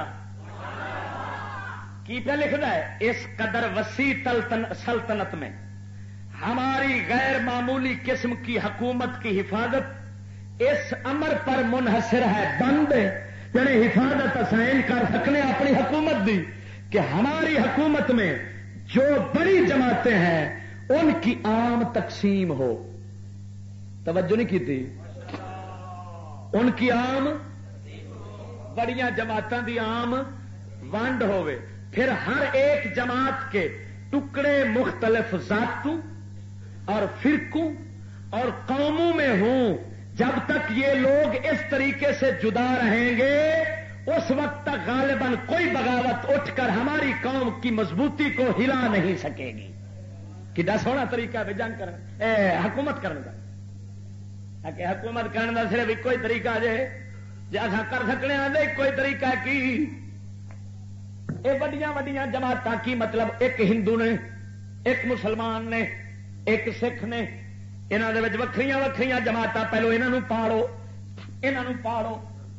کی پہ لکھنا ہے اس قدر وسیع سلطنت میں ہماری غیر معمولی قسم کی حکومت کی حفاظت اس امر پر منحصر ہے بند یعنی حفاظت اسائن کر سکنے اپنی حکومت دی کہ ہماری حکومت میں جو بڑی جماعتیں ہیں ان کی عام تقسیم ہو توجہ نہیں کی تھی ان کی عام بڑیاں جماعتوں کی عام ونڈ ہوئے پھر ہر ایک جماعت کے ٹکڑے مختلف ذاتوں اور فرقوں اور قوموں میں ہوں جب تک یہ لوگ اس طریقے سے جدا رہیں گے اس وقت تک غالباً کوئی بغاوت اٹھ کر ہماری قوم کی مضبوطی کو ہلا نہیں سکے گی کڈا سونا طریقہ ہے جنگ حکومت کرنے کا کہ حکومت کرنے کا صرف ایک ہی طریقہ جی اصا کر سکنے آدھے کوئی طریقہ کی یہ وڈیاں وڈیاں جماعت کی مطلب ایک ہندو نے، ایک مسلمان نے، ایک سکھ نے، یہاں دے وکری وکری جماعت، پہلو یہاں پاڑو، یہاں پاڑو،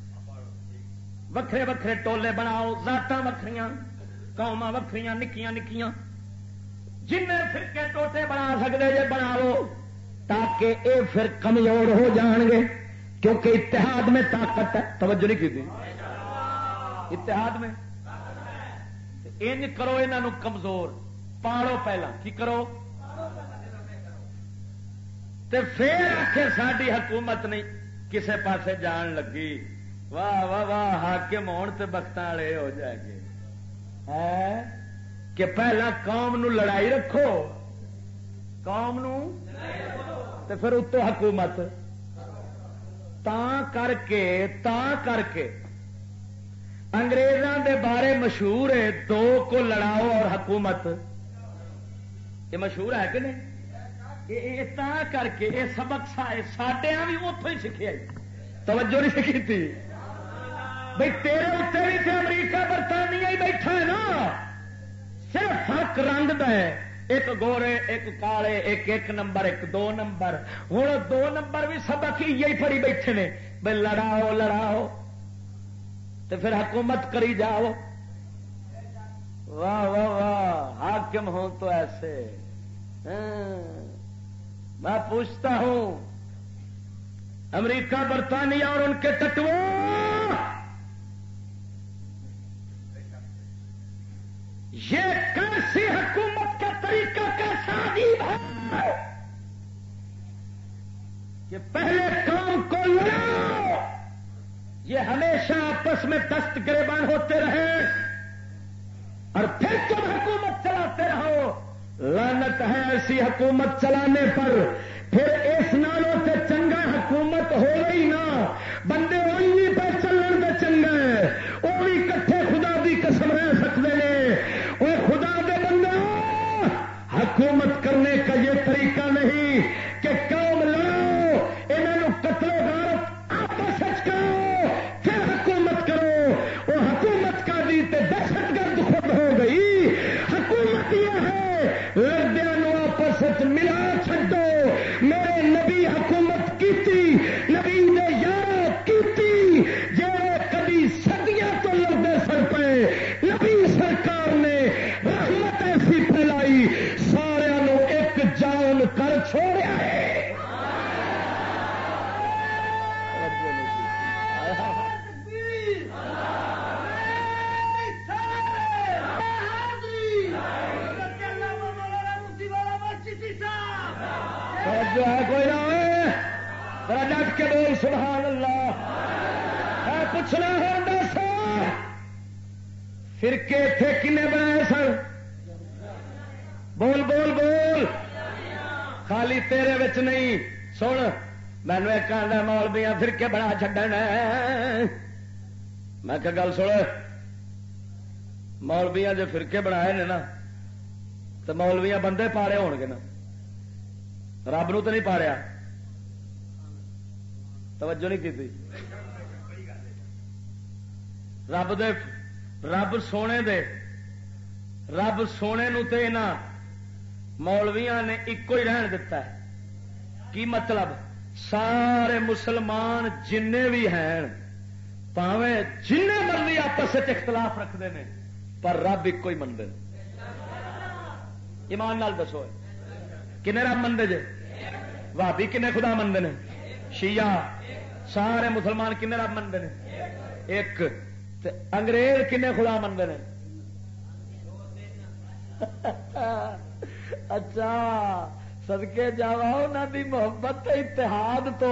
وکھرے وکھرے ٹولے بناؤ، ذات وکری، قوم وکری نکیاں نکیاں، جن فرقے ٹوٹے بنا سکتے جے بنا لو، تاکہ اے پھر کمزور ہو جان گے، کیونکہ اتحاد میں طاقت ہے. توجہ نہیں کی تھی؟ اتحاد میں انج کرو، انہوں کمزور پاڑو، پہلا کی کرو تے پھر آخر ساری حکومت نہیں کسے پاسے جان لگی. واہ واہ واہ، حاکم ہون تے بختاں والے ہو جائے گے. کہ پہلا قوم نو لڑائی رکھو، قوم نو تے پھر اتو حکومت. تا کر کے انگریزاں دے بارے مشہور ہے، دو کو لڑاؤ اور حکومت. یہ مشہور ہے کہ نہیں؟ تا کر کے یہ سبق ساڈیا بھی اتوں ہی سیکھا. توجہ نہیں سیکھی تھی بھائی، تیرے اتنے بھی تے امریکہ برطانیہ ہی بیٹھا ہے نا، صرف فرق رنگ دا ہے، ایک گورے ایک کالے، ایک نمبر ایک 2 نمبر. ہوں 2 نمبر بھی سبق ہی پڑی بیٹھے نے بھائی لڑاؤ لڑاؤ تو پھر حکومت کری جاؤ. واہ واہ واہ، حاکم ہوں تو ایسے. میں پوچھتا ہوں امریکہ برطانیہ اور ان کے ٹٹووں، یہ کیسی حکومت کا طریقہ کیسا عجیب ہے کہ پہلے قوم کو لڑاؤ، یہ ہمیشہ آپس میں دست گریبان ہوتے رہے اور پھر تم حکومت چلاتے رہو. لعنت ہے ایسی حکومت چلانے پر. پھر اس نالوں سے چنگا حکومت ہو گئی نا، بندے وہی پہ چلن سے چنگا ہے، وہ بھی کٹھے خدا دی قسم رہ سکتے ہیں. وہ خدا دے بندے، حکومت کرنے کا یہ طریقہ نہیں کہ قوم لڑاؤ، انہوں قتل و غارت آپس کرو پھر حکومت کرو. وہ حکومت کا دی تے دہشت گرد خود ہو گئی. حکومت یہ ہے لڑدیاں آپس ملا چھڈو. میرے نبی حکومت کیتی، نبی نے یار کیتی، جے کبھی صدیاں تو لڑتے سر پہ، نبی سرکار نے رحمت ایسی پھیلائی، سارا نو ایک جان کر چھوڑیا ہے. جو ہے کوئی نہ ذرا ڈٹ کے بول سبحان اللہ. میں پوچھنا ہے دس فرقے تھے کنے بنائے سن؟ بول بول بول. خالی تیرے وچ نہیں. سن مینو ایک آدھا مولویاں فرقے بنا چڈن. میں کہ گل سن، مولویاں جو فرقے بنائے نے نا تو مولویاں بندے پالے ہون گے نا، رب نو تو نہیں پالیا. توجہ نہیں کی. رب سونے نو تے نا مولویاں نے ایکو ہی رہن دیتا ہے. کی مطلب؟ سارے مسلمان جن بھی ہیں پاویں جن مرضی آپس اختلاف رکھتے ہیں پر رب ایکو ہی منتے. ایمان نال دسو کنے رب منتے جے؟ بھابی کنے خدا منتے ہیں؟ شیعہ. سارے مسلمان کنے رب منتے ہیں؟ ایک. انگریز کنے خدا منتے ہیں؟ اچھا صدقے جاوا انہاں دی محبت اتحاد تو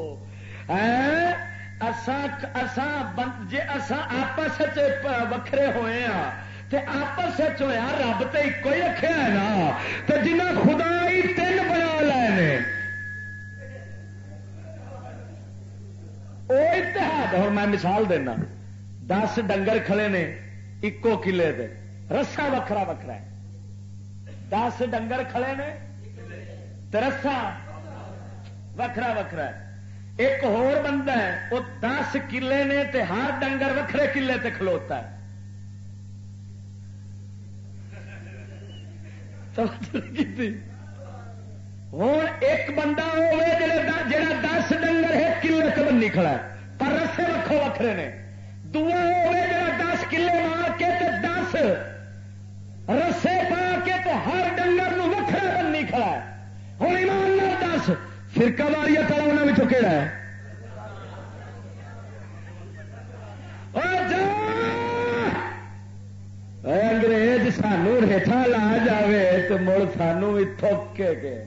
جے اساں آپس وکھرے ہوئے ہاں تے آپس ہویا رب تے ایک ہی رکھا ہے نا، تے جنہاں خدا ہی 3 بنا لے وہ اتحاد. اور میں مثال دینا، 10 ڈنگر کھڑے نے ایکو کلے دے، رسا وکھرا وکھرا ہے. 10 ڈنگر کھڑے نے تے رسا وکھرا وکھرا ہے. ایک ہور بندہ ہے وہ 10 کلے نے تے ہر ڈنگر وکھرے کلے تے کھلوتا ہے. ہوں ایک بندہ ہوے جڑا 10 ڈنگر ہے کلے چ بنی کھڑا ہے پر رسے وکھو وکھرے نے، دوسرا ہوے جڑا 10 کلے مار کے 10 رسے پا کے تو ہر ڈنگر نو وکھرا بنی کھڑا ہے. ہوں ایمان نال دس فرقہ واریت والا انہوں میں کہڑا ہے؟ انگریز سانو ریٹھا لا جائے تو مڑ سانو بھی تھوک کے گل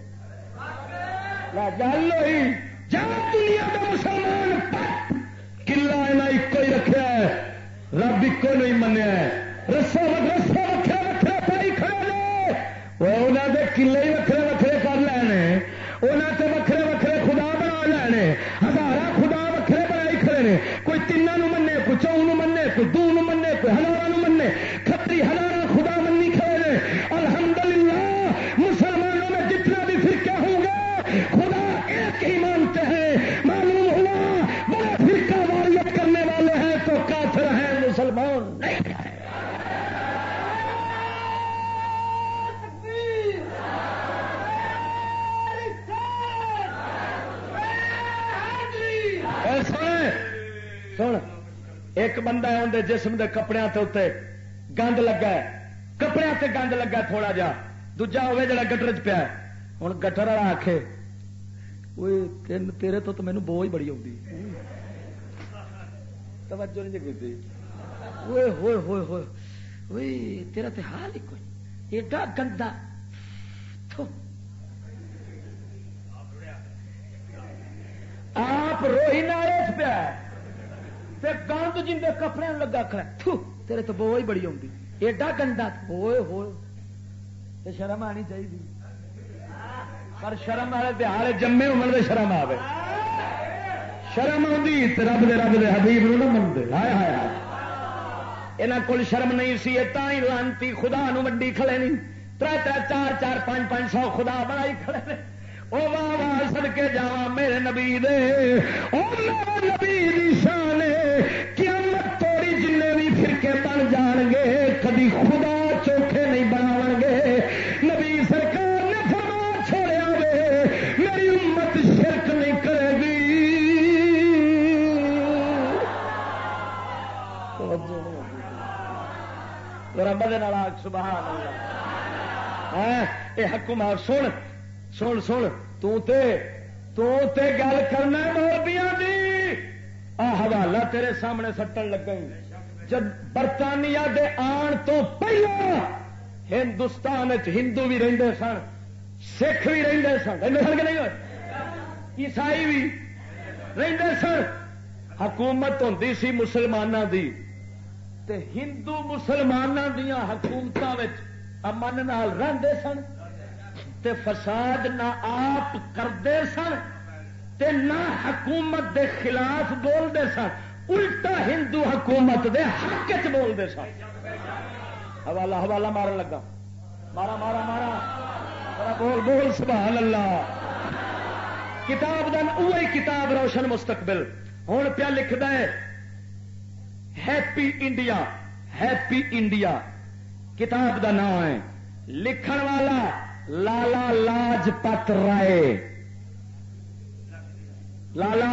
ہوئی جا دنیا کا مسلمان کلا ایک ہی رکھا ہے، رب ایک نہیں منیا رسا وکھرا وکھرا پائی کھڑے انہوں نے کلے ہی وکھرے وکھرے کر لینے، انہوں نے وکھرے وکھرے خدا بنا لینے، ہزار خدا وکھرے بنائی کھڑے نے، کوئی 3 منے کوئی 4 منے کوئی 2 منے کوئی 1000 منے، کھتری 1000 خدا منی کھڑے نے. الحمدللہ مسلمانوں میں جتنا بھی فرقے ہوں گے خدا ایک ہی مانتے ہیں. معلوم ہوا بڑے فرقہ واریت کرنے والے ہیں تو کافر ہیں، مسلمان نہیں ہیں. سن ایک بندہ ہے اندر جسم دے کپڑے تے گند لگا ہے، کپڑے تے گند لگا تھوڑا جا، دوجا ہوئے جڑا گٹر چ پیا ہوں گٹر والا آخے تیرے تو مینو بو ہی بڑی آتی توجہ نہیں کی ہوئے ہوئے ہوئے ہوئے ہوئے تیرا تے حال ہی کوئی ایڈا گندا آپ روئی نالے پیا گند جن کے کپڑے لگا کھڑا تیرے تو بو ہی بڑی آتی ایڈا گندا ہوئے ہوئے شرم آنی چاہیے پر شرم والے تہار جمے امن دے شرم آئے شرم آتی رب دے حبیب نو نہ منتے ہائے ہائے ہائے یہاں کول شرم نہیں سی ہی لانتی خدا نو وڈی کھڑے نہیں 3 4 4 5 500 خدا بنائی کھڑے نے. او واہ واہ سدکے جاواں میرے نبی دے او میرے نبی دی شان قیامت توڑی جن بھی فرقے بن جان گے کدی خدا چوکھے نہیں بناون گے. نبی سرکار نے فرما چھوڑیا وے میری امت شرک نہیں کرے گی. سبحان اللہ. اے حکم سن سن سن تے گل کرنا مولویاں دی حوالہ تیرے سامنے سٹن لگا جب برطانیہ دے آن تو پہلا ہندوستان ہندو بھی رہندے سن سکھ بھی رہندے سن کہ نہیں ہوئے عیسائی بھی رہندے سن. حکومت ہوندی سی مسلماناں دی تے ہندو مسلماناں دیاں حکومتاں وچ امن نال رہندے سن تے فساد نہ آپ کرتے سن تے نہ حکومت دے خلاف بولتے سن، الٹا ہندو حکومت دے حق چ بولتے سن. حوالہ مارن لگا مارا مارا مارا بول بول سبحان اللہ. کتاب دا وہی کتاب روشن مستقبل ہوں پیا لکھدا ہے ہیپی انڈیا. ہیپی انڈیا کتاب دا نام ہے، لکھن والا لالا لاجپت رائے. لالا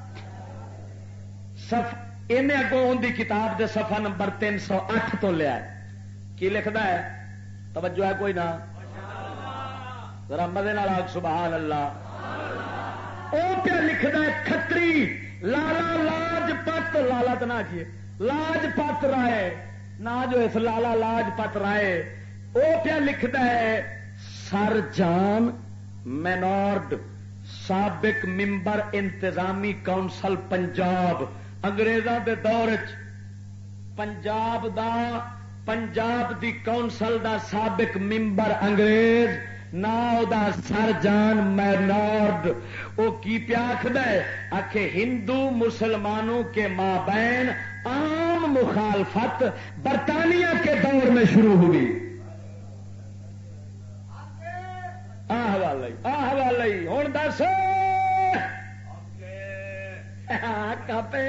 انہیں اگوں ان کی کتاب دے صفحہ نمبر 308 تو لیا ہے. کی لکھدا ہے توجہ ہے کوئی نہ ذرا مدے نال آگ سبحان اللہ. او پیا لکھدا ہے کھتری لالا لاجپت لالا تو نہ کیے لاجپت رائے نہ جو اس لالا لاجپت رائے او پیا لکھدا ہے سر جان مینارڈ سابق ممبر انتظامی کونسل پنجاب انگریزاں دے دور پنجاب دی کونسل دا سابق ممبر انگریز نا دا سر جان مینارڈ او کی پیا آخد ہے آخے ہندو مسلمانوں کے مابین عام مخالفت برطانیہ کے دور میں شروع ہوئی. ہوں دس کپے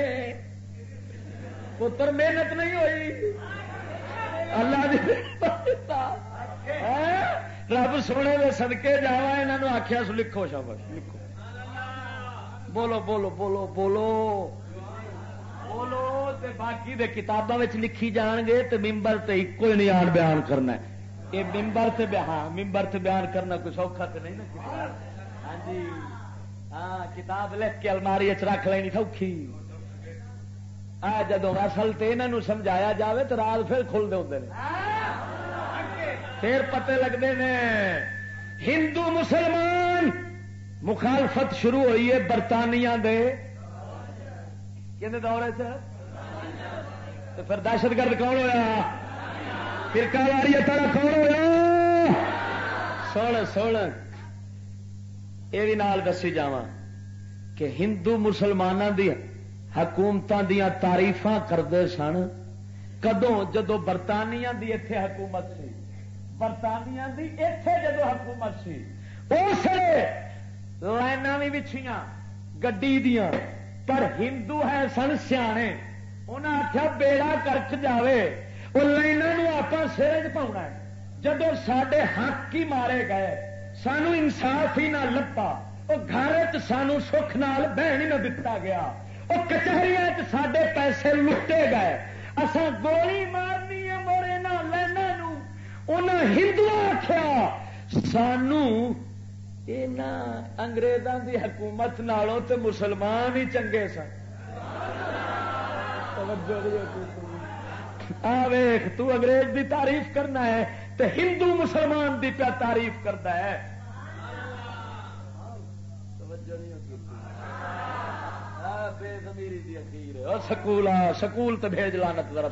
پتر محنت نہیں ہوئی اللہ رب سونے دے صدقے جاوا انہوں آخیا سو لکھو شاباش لکھو بولو بولو بولو بولو بولو تے باقی دے کتاباں لکھی جان گے تے ممبر تے ایک ہی نہیں آن بیان کرنا ہے یہ ممبر تے ممبر تے بیان کرنا کوئی سوکھا تے نہیں نا ہاں جی ہاں کتاب لکھ کے الماری رکھ لینی سوکھی جدو اصل تے انہوں سمجھایا جاوے تو رات پھر کھلتے ہوتے ہیں پھر پتے لگتے ہیں ہندو مسلمان مخالفت شروع ہوئی ہے برطانیہ دے دورے سے تو پھر دہشت گرد کون ہوا فرقہ واریت والا کون ہوا سن یہ بھی نال دسی جاواں کہ ہندو مسلمانوں دی حکومتاں دیاں تعریفاں کرتے سن کدوں جدو برطانیہ دی ایتھے حکومت سی برطانیہ دی ایتھے جدو حکومت سی اس لائن بھی بچھیاں گڈی دیاں پر ہندو ہے سن سیانے انہیں آخیا بیڑا کرک جاوے وہ لائنوں آپ سر چ پاؤنا جدو سڈے حق ہی مارے گئے سانو انصاف ہی نہ لبا وہ گھر سانو سکھ نال بہن ہی نہ دتا گیا وہ کچہریاں سڈے پیسے لٹے گئے اصا گولی مارنی ہے موڑے نہ لائنوں انہیں ہندو آخیا سانو انگریزوں کی حکومت نالوں تے مسلمان ہی چنگے سن ویخ تو انگریز دی تعریف کرنا ہے تے ہندو مسلمان دی پیا تعریف کرتا ہے بے ضمیری دی اخیر اور سکول تے بھیج لعنت ذرا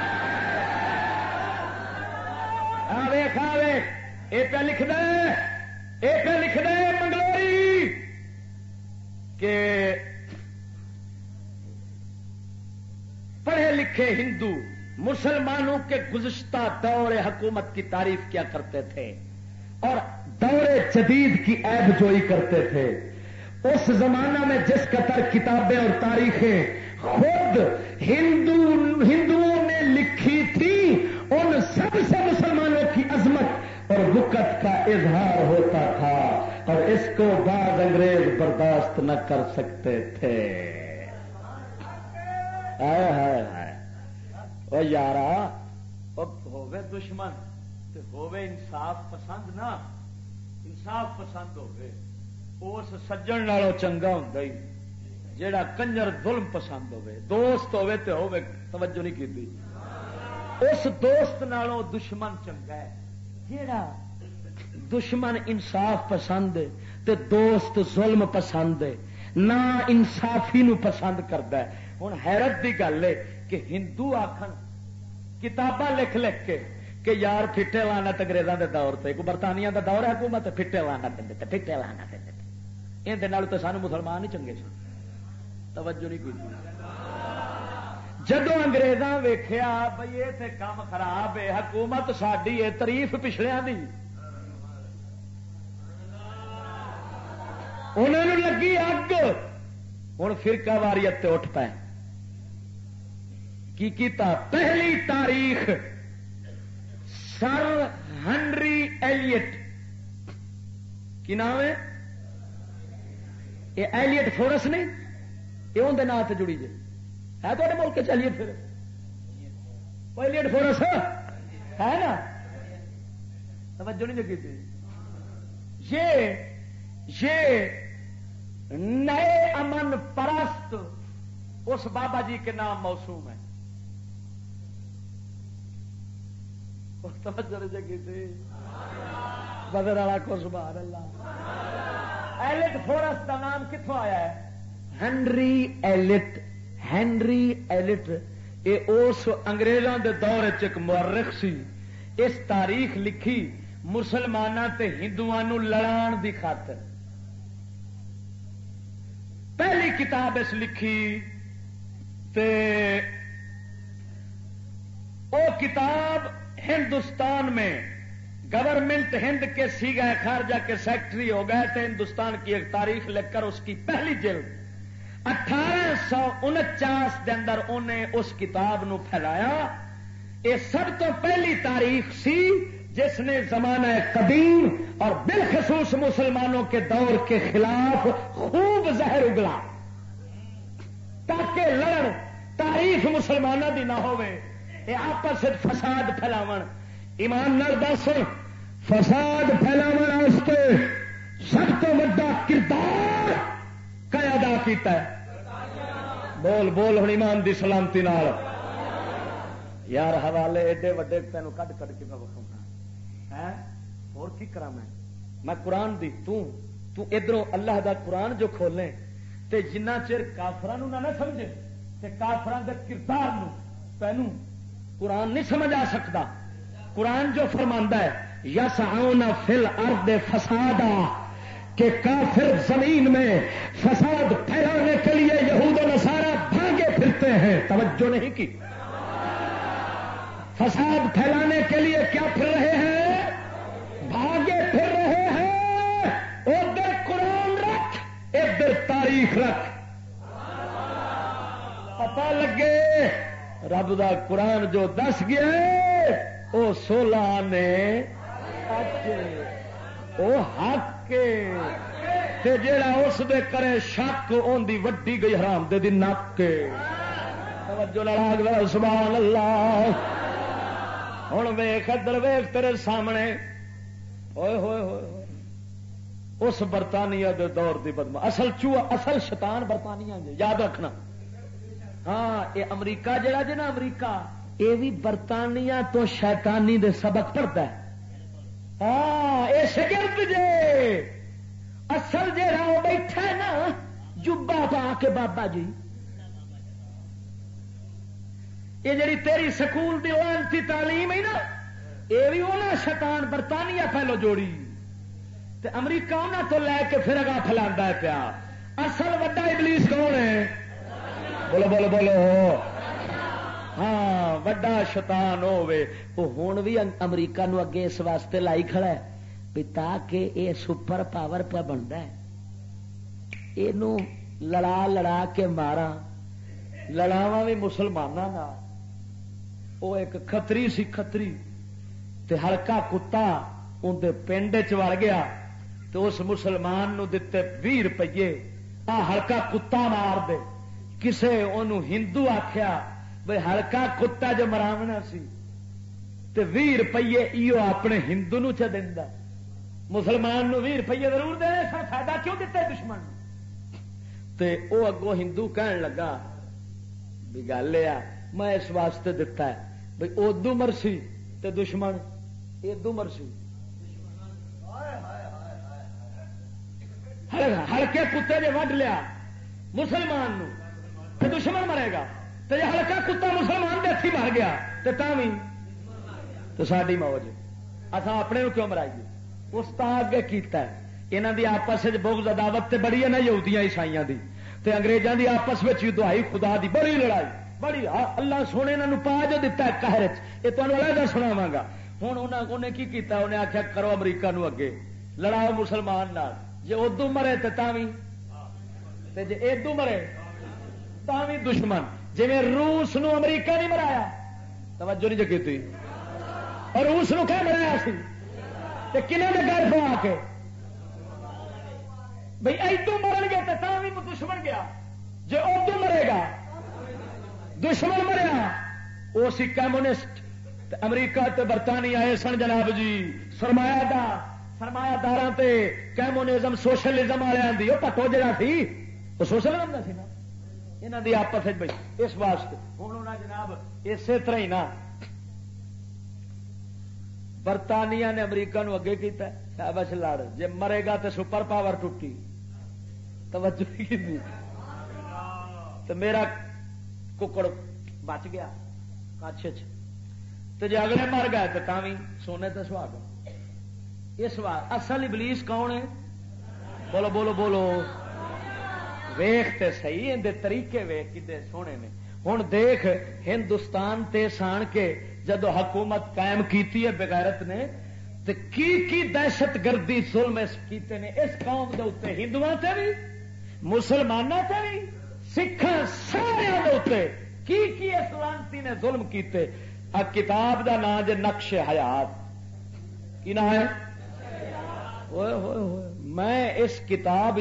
ویخ یہ پہ لکھ دے منگلوری کہ پڑھے لکھے ہندو مسلمانوں کے گزشتہ دور حکومت کی تعریف کیا کرتے تھے اور دور جدید کی عیب جوئی کرتے تھے اس زمانہ میں جس قدر کتابیں اور تاریخیں خود ہندوؤں نے لکھی تھی ان سب سے مسلمانوں کی عظمت اور وقت کا اظہار ہوتا تھا اور اس کو بعض انگریز برداشت نہ کر سکتے تھے یارا ہوے دشمن ہوے انصاف پسند نہ انصاف پسند ہوے اس سجن نالوں چنگا ہوں جیڑا کنجر ظلم پسند ہوے دوست ہوے تے ہوے توجہ نہیں کی اس دوست نالوں دشمن چنگا ہے جیڑا دشمن انصاف پسند ہے تے دوست ظلم پسند ہے نہ انصافی نو پسند کرتا ہے ہوں حیرت کی گل ہے کہ ہندو آخن کتاباں لکھ کے کہ یار پھٹے لعنت انگریزاں دے دور تے کوئی برطانیہ دا دور ہے حکومت پھٹے لعنت دے پھٹے لعنت دے یہ تو سانو مسلمان ہی چنگے سن توجہ نہیں کی جدو انگریزاں ویکھیا بھئی یہ تے کام خراب ہے حکومت ساڈی ہے تعریف پچھلیاں دی انہوں نے لگی اگ ہوں فرقہ واریت تے اٹھ پائے کی کیتا پہلی تاریخ سر ہنری ایلیٹ کی نام ہے یہ ایلیٹ فورس نہیں یہ اندر نام سے جڑی جی ہے تو ملک چلیے پھر ایلیٹ فورس ہے نا توجہ نہیں لگی تھی یہ نئے امن پرست اس بابا جی کے نام موسوم ہے بدر والا کو سبحان اللہ ایلٹ فورس کا نام کتوں آیا ہے ہنری ایلٹ یہ اس انگریزوں کے دور ایک مورخ سی اس تاریخ لکھی مسلمانوں تے ہندوؤں لڑان دی خاطر پہلی کتاب اس لکھی تے وہ کتاب ہندوستان میں گورنمنٹ ہند کے سیگا خارجہ کے سیکٹری ہو گئے تھے ہندوستان کی ایک تاریخ لکھ کر اس کی پہلی جلد 1849 کے اندر انہیں اس کتاب نو پھیلایا یہ سب تو پہلی تاریخ سی جس نے زمانہ قدیم اور بالخصوص مسلمانوں کے دور کے خلاف خوب زہر اگلا تاکہ لڑن تاریخ مسلمانوں دی نہ ہوئے، یہ آپس فساد پھیلاون۔ ایمان نال دس، فساد پھیلاون واسطے سب تو بڑا کردار کیا ادا کیتا ہے؟ بول بول ہن ایمان دی سلامتی نال یار، حوالے ایڈے وڈے تینوں کڈ کڈ کے میں وکھاؤں ہے، اور کی کرا میں قرآن دی تو ادھروں اللہ دا قرآن جو کھولیں تے جنہ چر کافرانو نہ سمجھے تے کافران دے کردار نو تینوں قرآن نہیں سمجھ آ سکتا۔ قرآن جو فرماندا ہے یسعون فی الارض فسادا، کہ کافر زمین میں فساد پھیلانے کے لیے یہود و نصارہ بھاگے پھرتے ہیں، توجہ نہیں کی، فساد پھیلانے کے لیے کیا پھر رہے ہیں؟ بھاگے پھر رہے ہیں۔ ادھر قرآن رکھ، ادھر تاریخ رکھ، پتہ لگے رب دا قرآن جو دس گیا وہ 16 نے وہ حق تے جیڑا اس دے کرے شک اون دی وڈی گئی حرام دے دی نک کے۔ توجہ لڑا گیا سبحان اللہ۔ ہوں ویخ ادھر ویخ تیرے سامنے ہوئے ہوئے ہوئے اس برطانیہ دے دور دی بدما اصل چوہا اصل شیطان برطانیہ جی، یاد رکھنا۔ ہاں یہ امریکہ جڑا جی نا، امریکہ یہ بھی برطانیہ تو شیطانی دے سبق پڑھتا ہے۔ ہاں یہ شگرد جے اصل جہاں وہ بیٹھا ہے نا جبا پا کے بابا جی، یہ جڑی تیری سکول دی لانتی تعلیم ہے نا، یہ بھی انہاں شیطان برطانیہ پہلو جوڑی تے امریکہ انہاں تو لے کے پھر اگا پھیلاندا ہے پیا۔ اصل وڈا ابلیس کون ہے؟ بولو بولو بولو۔ ہاں وڈا شیطان ہوے وہ ہون بھی امریکہ نو اگے اس واسطے لائی کھڑا ہے بھی تاکہ یہ سپر پاور پہ بنتا ہے، یہ لڑا لڑا کے مارا، لڑاوا بھی مسلمانوں کا۔ وہ ایک کھتری سی، کھتری تے ہلکا کتا اندر پنڈ چ وڑ گیا تو اس مسلمان نو دتے 20 روپیے، آ ہلکا کتا مار دے۔ کسے انہوں ہندو آخیا بھائی ہلکا کتا جو مراونا سی تے 20 روپیے ایو اپنے ہندو نو چ دیندا، مسلمان نو 20 روپیے ضرور دے، سر فائدہ کیوں دیتا ہے دشمن؟ تے او اگوں ہندو کہن لگا بھی گل یہ میں اس واسطے دتا ہے بھائی ادو مرسی تے دشمن ادو مرسی، ہلکے کتے نے وڈ لیا مسلمان نو تے دشمن مرے گا، تے جے ہلکا کتا مسلمان دے ہتھی مر گیا تے تاں وی تے ساڈی موج، اساں اپنے نو کیوں مرائیے؟ استاد اگے کیتا ہے۔ انہاں دی آپس وچ بغض عداوت تے بڑی ہے نا یہودیاں عیسائیاں دی تے انگریزاں دی آپس وچ دعائی خدا دی بڑی لڑائی بڑی، اللہ سونے انہاں نو پا جو دتا ہے قہر وچ، اے تانوں علیحدہ سناواں گا۔ ہن انہیں کی کیتا؟ انہیں آکھیا کرو امریکہ نو اگے لڑاؤ مسلمان نال، جے ادو مرے تے تاں وی تے جے ادو مرے تاں وی دشمن۔ جویں روس نو امریکہ نہیں مرایا، توجہ نہیں جگی تھی، اور روس نو کیا مرایا سی تے کنہاں دے گھر پوا کے بھئی ادو مرن گے تے تاں وی دشمن گیا، جے ادو مرے گا دشمن مریا وہ سی کمیونسٹ تے امریکہ تے برطانیہ اے سن جناب جی سرمایہ داراں تے کمیونزم سوشلزم والوں دی، وہ پٹو جڑا سی وہ سوشلزم دا سی نا انہاں دی آپس وچ بھئی اس واسطے ہن انہاں جناب اسی طرح ہی نا برطانیہ نے امریکہ نو اگے کیتا ہے، شاباش لڑ، جے مرے گا تے سپر پاور ٹوٹی، توجہ نہیں کی تے میرا ککڑ بچ گیا کچھ تو جی اگلے مر گئے تو تھی سونے تے سہاگ۔ اس بار اصل ابلیس کون ہے؟ بولو بولو بولو، ویخ تے صحیح اندے طریقے ویخ کتے سونے نے۔ ہوں دیکھ ہندوستان تے سان کے جدو حکومت قائم کیتی ہے بغیرت نے تے کی دہشت گردی ظلم کیتے نے اس قوم دے اوتے، ہندوؤں تے بھی مسلمانوں تے بھی سکھاں سارے دے اوتے کی اس لانتی نے ظلم کیتے۔ کتاب دا نام جے نقش حیات، کی نام ہے؟ میں اس کتاب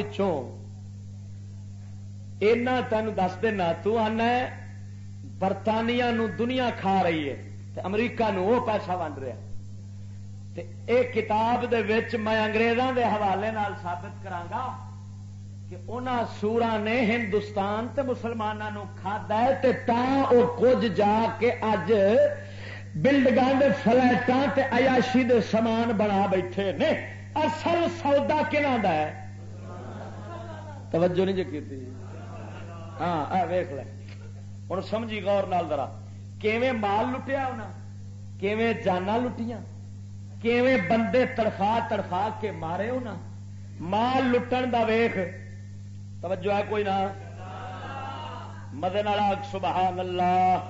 اینا تین دس دینا، تو آنا برطانیہ نو دنیا کھا رہی ہے تے امریکہ نو وہ پیسہ ونڈ رہا تے اے کتاب دے وچ میں انگریزاں دے حوالے نال ثابت کرانگا کہ انہاں سوراں نے ہندوستان تے مسلماناں نو کھادا ہے تے تاں او کچھ جا کے اج بلڈنگاں دے فلیٹاں تے عیاشی دے سامان بنا بیٹھے نے۔ اصل سودا کنہاں دا ہے؟ توجہ نہیں جی کیتی؟ ہاں اے ویکھ لے ہن سمجھی غور نال ذرا، کیویں مال لٹیا انہاں، کیویں جاناں لٹیاں، کیویں بندے تڑفا تڑفا کے مارے انہاں۔ مال لٹن دا ویکھ، توجہ ہے کوئی نہ؟ مدے نال آکھ سبحان اللہ۔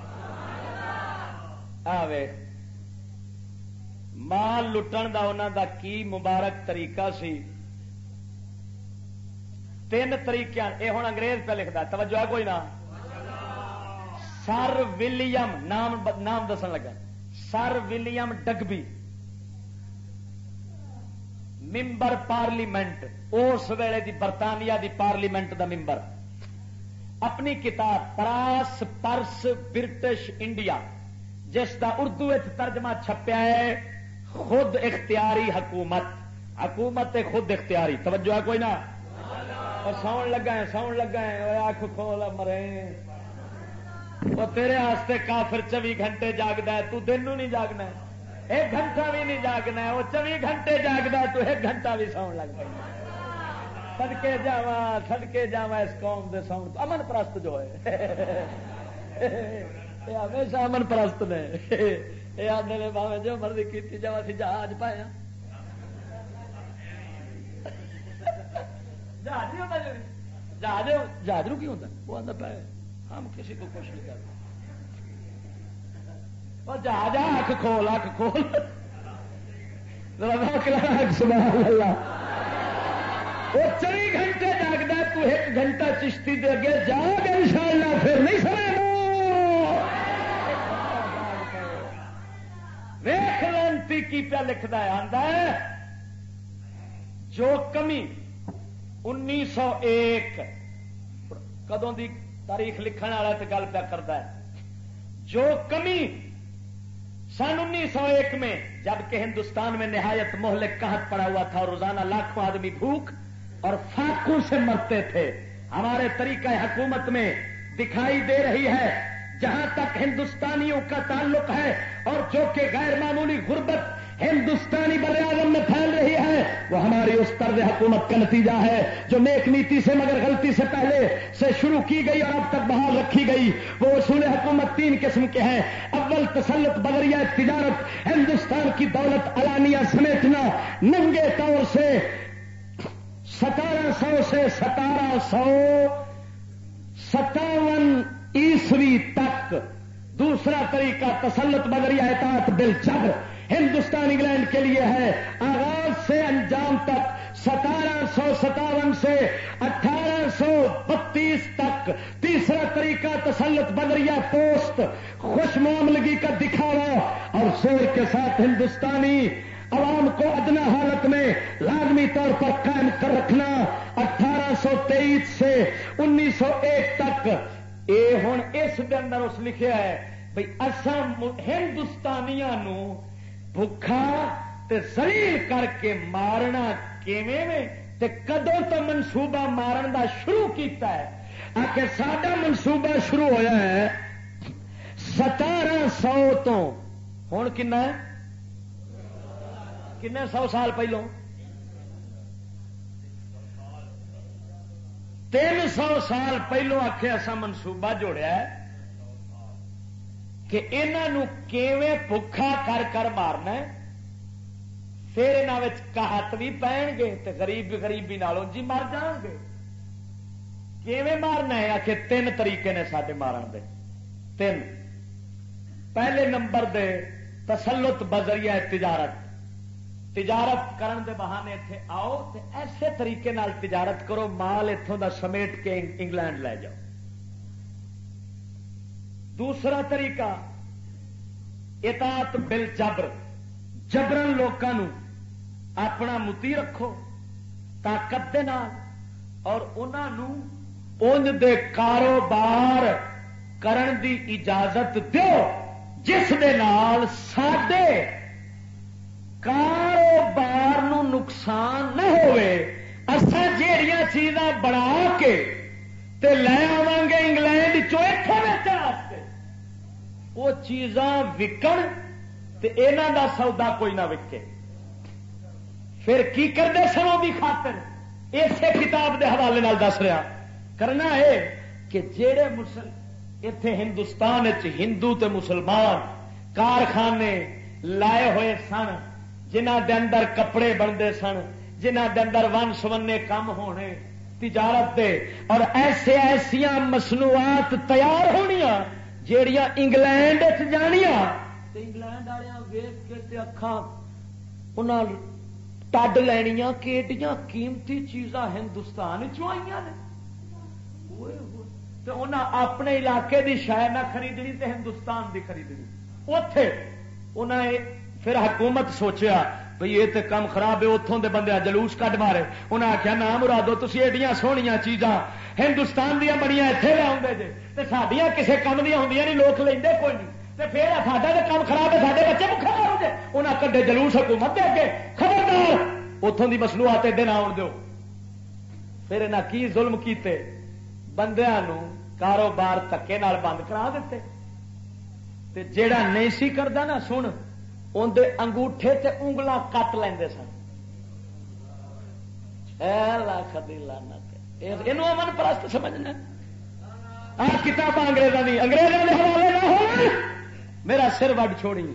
آ ویکھ مال لٹن دا انہاں دا کی مبارک طریقہ سی۔ تین طریقے اے ہن انگریز پہ لکھدا، توجہ ہے کوئی نہ؟ سر ولیم نام دسن لگا، سر ولیم ڈگبی، ممبر پارلیمنٹ، اس ویلے دی برطانیہ دی پارلیمنٹ دا ممبر، اپنی کتاب پراس پرس برٹش انڈیا جس دا اردو ترجمہ چھپیا ہے خود اختیاری حکومت، حکومت خود اختیاری، توجہ ہے کوئی نہ؟ اور ساؤن لگا ہے آنکھ کھول مرے وہ تیرے واسطے کافر 24 گھنٹے جاگدا ہے، تو دن نو نہیں جاگنا ہے، 1 گھنٹہ بھی نہیں جاگنا ہے، وہ 24 گھنٹے جاگدا ہے، تو 1 گھنٹہ بھی ساؤن لگ پہ۔ صدقے جاواں اس قوم دے ساؤن، امن پرست جو ہے یہ ہمیشہ امن پرست نے، یہ آدھے نے باوے جو مرضی کیتی جا سی جہاز پایا جہاز رو کی ہوتا وہ آدھا پہ ہم کسی کو کچھ نہیں کرتے، اور جہاز اکھ کھول سبحان اللہ۔ وہ 24 گھنٹے جاگتا ہے، تو 1 گھنٹہ چشتی دے اگے جاگ انشاءاللہ پھر نہیں سمے ویخ لانتی کی پیا لکھتا ہے، آندا ہے جو کمی 1901 کدوں دی تاریخ لکھن والا تو گل پیا کرتا ہے، جو کمی سن 1901 میں جبکہ ہندوستان میں نہایت مہلک قحط پڑا ہوا تھا اور روزانہ لاکھوں آدمی بھوک اور فاقوں سے مرتے تھے، ہمارے طریقہ حکومت میں دکھائی دے رہی ہے جہاں تک ہندوستانیوں کا تعلق ہے، اور جو کہ غیر معمولی غربت ہندوستانی براعظم میں پھیل رہی ہے، وہ ہماری اس طرز حکومت کا نتیجہ ہے جو نیک نیتی سے مگر غلطی سے پہلے سے شروع کی گئی اور اب تک بحال رکھی گئی۔ وہ اصول حکومت 3 قسم کے ہیں۔ اول تسلط بذریعہ تجارت، ہندوستان کی دولت علانیہ سمیٹنا، ننگے طور سے 1700 سے 1757 تک۔ دوسرا طریقہ تسلط بذریعہ اطاعت بالجبر، ہندوستان انگلینڈ کے لیے ہے، آغاز سے انجام تک 1757 سے 1832 تک۔ تیسرا طریقہ تسلط بذریعہ پوسٹ، خوش معاملگی کا دکھاوا اور زور کے ساتھ ہندوستانی عوام کو ادنا حالت میں لازمی طور پر قائم کر رکھنا، 1823 سے 1901 تک۔ یہ ہوں اس کے اندر اس لکھا ہے بھائی اساں ہندوستانیاں نو بھکھا تے ذلیل کر کے مارنا کیویں میں تے کدوں تو منصوبہ مارن دا شروع کیتا ہے؟ آ کے ساڈا منصوبہ شروع ہویا ہے 1700 تو ہوں کنا ہے؟ کنے 100 سال پہلوں 300 سال پہلوں آخے ایسا منصوبہ جوڑیا ہے کہ انہوں کیویں بھکھا کر کر مارنا ہے، پھر انہوں قحط بھی پہن گے تے غریب غریبی نالوں جی مر جان گے۔ کیویں مارنا ہے؟ آخے 3 طریقے نے سارے مارن دے، 3۔ پہلے نمبر دے تسلط بذریعہ تجارت، تجارت کرن دے بہانے اتنے آؤ تے ایسے طریقے نال تجارت کرو مال اتوں دا سمیٹ کے انگلینڈ لے جاؤ۔ دوسرا طریقہ اطاعت بالجبر، جبرن لوکاں نو اپنا متی رکھو طاقت دے نال اور انہوں انج دے کاروبار کرن دی اجازت دیو جس دے نال ساڈے کاروبار نو نقصان نہ ہوئے. اساں جیڑیاں چیزاں بنا کے تے لے آواں گے انگلینڈ چوں اتھے ویچن واسطے وہ چیزاں وکن تے انہاں دا سودا کوئی نہ وکے. پھر کی کرتے سن وہ بھی خاطر اسے کتاب دے حوالے نال دس رہا کرنا ہے کہ جیڑے اتے ہندوستان ہندو تے مسلمان کارخانے لائے ہوئے سن جنہ دے اندر کپڑے بنتے سن جنہ دے اندر ون سونے کام ہونے تجارت دے اور ایسیا مصنوعات تیار ہونیاں جیڑیاں انگلینڈ جانیاں انگلینڈ والے ویخ کے اکھاں انہاں ٹڈ لینیاں کہ ایڈیاں قیمتی چیزاں ہندوستان چاہیے نے اپنے علاقے دی شاید نہ خریدنی تے ہندوستان دی خریدنی اتے انہیں پھر حکومت سوچیا بھئی یہ تے کام خراب ہے اتوں دے بندے جلوس کٹ مارے انہیں آخیا نہ مرادو تسی ایڈیاں سونیاں چیزاں ہندوستان دیا بڑیاں اتنے لے آؤ جے تے ساڈیاں کسے کام دیا ہوندیاں نہیں لوگ لیندے کوئی نہیں تے پھر ساڈا تے کام خراب ہے ساڈے بچے بھوکے مارو جے انہیں کڈے جلوس حکومت دے اگے خبردار اتوں دی مصنوعات ادھر نہ آن دیو. پھر انہیں کی ظلم کیتے بندیاں نو کاروبار تکے نال بند کرا دیتے تے جیڑا نہیں سی کردا نا سن اندے انگوٹھے تے انگلاں کٹ لیندے سن. اے لاکھ دی لعنت اینو امن پرست سمجھنا آ کتاباں انگریزاں دی انگریزاں دے حوالے نہ ہو میرا سر وڈ چھوڑی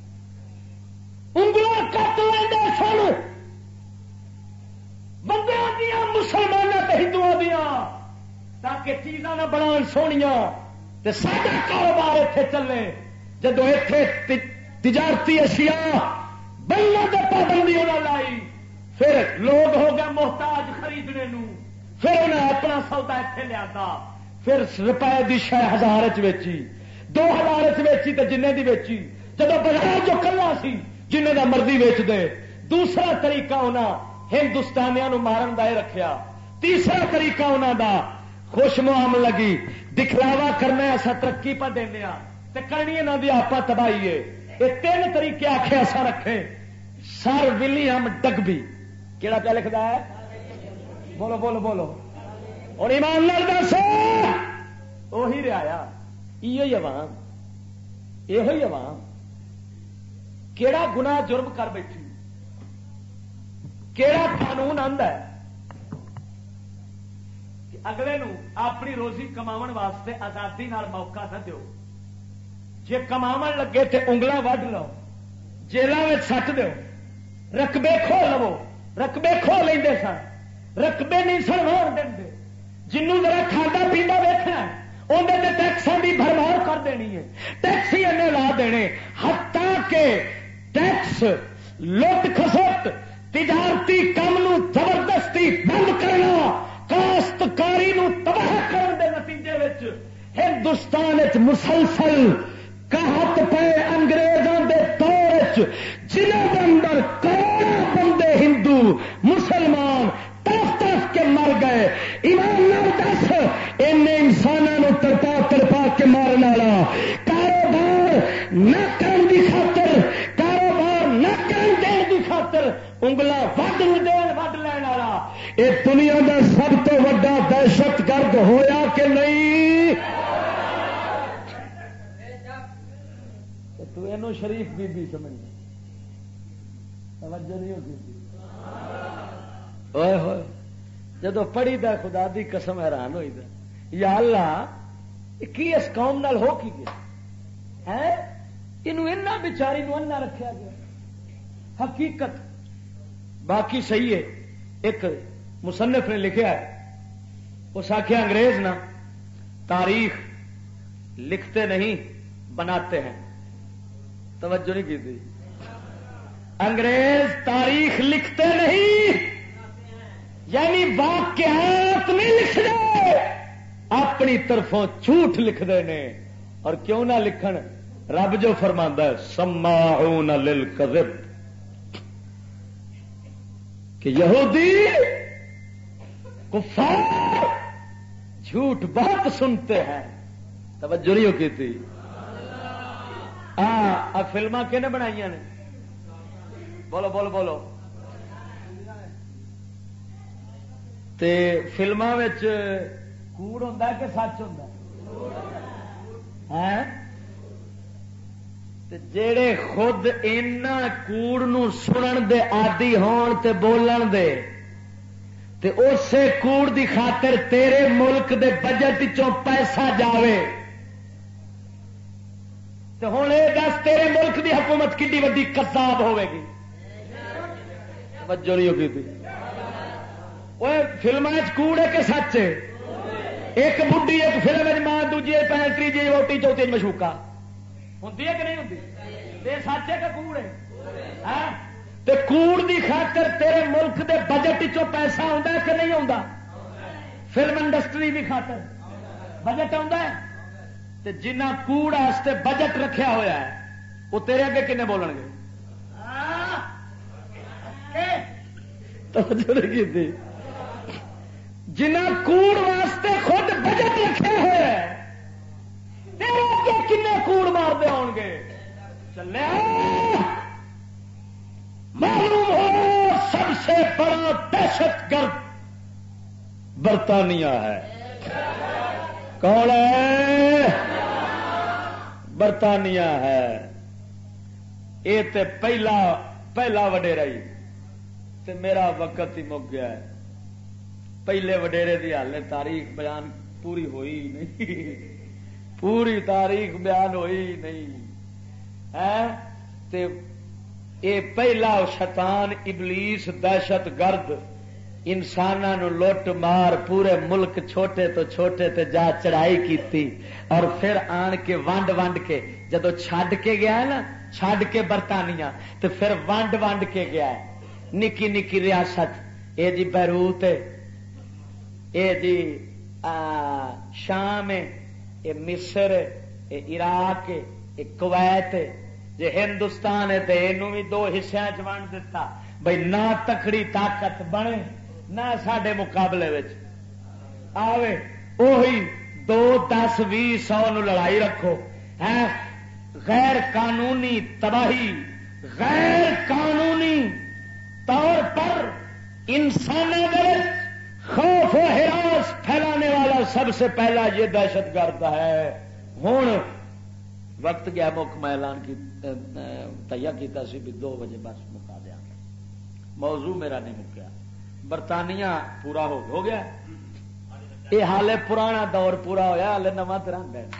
انگلاں کٹ لیندے سن بندیاں دیاں مسلماناں تے ہندوؤں دیاں تاکہ چیزاں نہ بنان سونیاں تے ساڈا کاروبار اتنے چلے. جدو اتنے تجارتی اشیاء بننے تے پابندی انہوں لائی پھر لوگ ہو گئے محتاج خریدنے نو پھر انہیں اپنا سودا اتنے لیا پھر روپئے کی شہ 1000 ویچی 2000 ویچی تو جنہیں دی ویچی جب بازار جو کلا سی جنہیں دا مرضی ویچ دے. دوسرا طریقہ انہوں ہندوستانیاں نو مارن دا رکھیا. تیسرا طریقہ انہوں دا خوش معام لگی دکھلاوا کرنا ایسا ترقی پہ دینا تے کرنی انہوں دی آپا تباہی ہے. یہ 3 طریقے آخے ایسا رکھے. سر ولیم ڈگبی کہڑا پہ لکھتا ہے بولو بولو بولو اور ایمان لال دس وہی رہا یہ عوام یہ عوام کیڑا گناہ جرم کر بیٹھی کیڑا قانون آندا ہے کہ اگلے نو اپنی روزی کماون واسطے آزادی نال موقع نہ دیو. جے کماون لگے تے انگلاں وڈ لو جیلاں وچ سٹ دیو رقبے کھو لو رقبے کھو لیندے سن رقبے نہیں سن ہون دیندے. جنوں ذرا کھانا پیندا ویکھنا اندر تے ٹیکساں دی بھرمار کر دینی ہے ٹیکس ہی انہیں لا دینے حتیٰ کہ ٹیکس لٹ کھسٹ تجارتی کام نو زبردستی بند کرنا کاشتکاری نو تباہ کرنے دے نتیجے وچ ہندوستان مسلسل قحط پے انگریزاں دے دور جنہاں دے اندر کروڑاں بندے ہندو مسلمان تڑپ تڑپ کے مر گئے. ایمان نال دس ان انسانوں تڑپا تڑپا کے مارن والا کاروبار نہ کرن دی خاطر کاروبار نہ کرن دین دی خاطر انگلا وڈ لین والا یہ دنیا کا سب تو بڑا دہشت گرد ہویا کہ نہیں؟ تو اینو شریف بی بی سمجھنا توجہ نہیں ہوتی. اوئے ہوئے جدو پڑھی دا خدا دی قسم حیران ہوئی دا یا اللہ کی اس قوم نال ہو کی گیا ہے انہاں بیچاری نو انا رکھیا گیا. حقیقت باقی صحیح ہے. ایک مصنف نے لکھا ہے اس آخیا انگریز نا تاریخ لکھتے نہیں بناتے ہیں. توجہ نہیں کی تھی. انگریز تاریخ لکھتے نہیں یعنی واقعات نہیں لکھ دے اپنی طرفوں جھوٹ لکھ دے نے. اور کیوں نہ لکھن رب جو فرماندا ہے سماعون للکذب کہ یہودی کفار جھوٹ بہت سنتے ہیں. توجہ نہیں کی تھی. فلما کہنے بنائی نے؟ بولو بولو بولو. تے فلما کوڑ ہوں کہ سچ ہوں؟ جڑے خود اینا کوڑ نو سنن دے عادی ہون تے بولن دے تے اسے کوڑ دی خاطر تیرے ملک دے بجٹ چوں پیسہ جاوے تے ہن اے دس تیرے ملک دی حکومت کڈی وڈی کذاب ہوے گی. توجہ نہیں ہوگی تھی. وہ فلموں کوڑ ہے کہ سچ ہے؟ ایک بڈھی ایک فلم ماں دوجی پہن تیجی روٹی چوتھی مشوکا ہوتی ہے کہ نہیں ہوتی؟ یہ سچ ہے کہ کوڑ ہے؟ تے کوڑ دی خاطر تیرے ملک دے بجٹ چوں پیسہ آتا ہے کہ نہیں آتا؟ فلم انڈسٹری دی خاطر بجٹ آتا ہے. تے جنہ کوڑ واسطے بجٹ رکھیا ہوا ہے وہ تیرے اگے کنے بولن گے؟ جنہ کوڑ واسطے خود بجٹ رکھے ہوئے تیرے اگے کنے کوڑ مارتے ہون گے؟ چلے معلوم ہو سب سے بڑا دہشت گرد برطانیہ ہے. کون ہے؟ برطانیہ ہے. یہ تے پہلا وڈیرا ہی تے میرا وقت ہی مک گیا ہے. پہلے وڈیرے دی حالے تاریخ بیان پوری ہوئی نہیں پوری تاریخ بیان ہوئی نہیں ہے. تے اے پہلا شیطان ابلیس دہشت گرد انسانوں لوٹ مار پورے ملک چھوٹے تو چھوٹے تے جا چڑھائی کیتی اور پھر آن کے ونڈ کے جدو چھڈ کے گیا ہے نا چھڈ کے برطانیہ تو پھر ونڈ کے گیا ہے. نکی نکی ریاست اے جی بیروت ہے، اے جی شام ہے، اے مصر ہے، اے عراق ہے، اے کویت ہے. جی ہندوستان ہے تو یہ بھی دو حصوں چ ونڈ دیتا بھائی نہ تکڑی طاقت بنے نہ سڈے مقابلے آوے. وہی 2 10 20 100 لڑائی رکھو ہے. غیر قانونی تباہی غیر قانونی طور پر انسانوں میں خوف و ہراس پھیلانے والا سب سے پہلا یہ دہشت گرد ہے. ہوں وقت گیا مک میں اعلان کی تیار کیتا سی بھی 2 بجے بس مکا دیا. موضوع میرا نہیں مکیا. برطانیہ پورا ہو گیا. یہ حالے پرانا دور پورا ہویا ہالے نواں رنگ ہے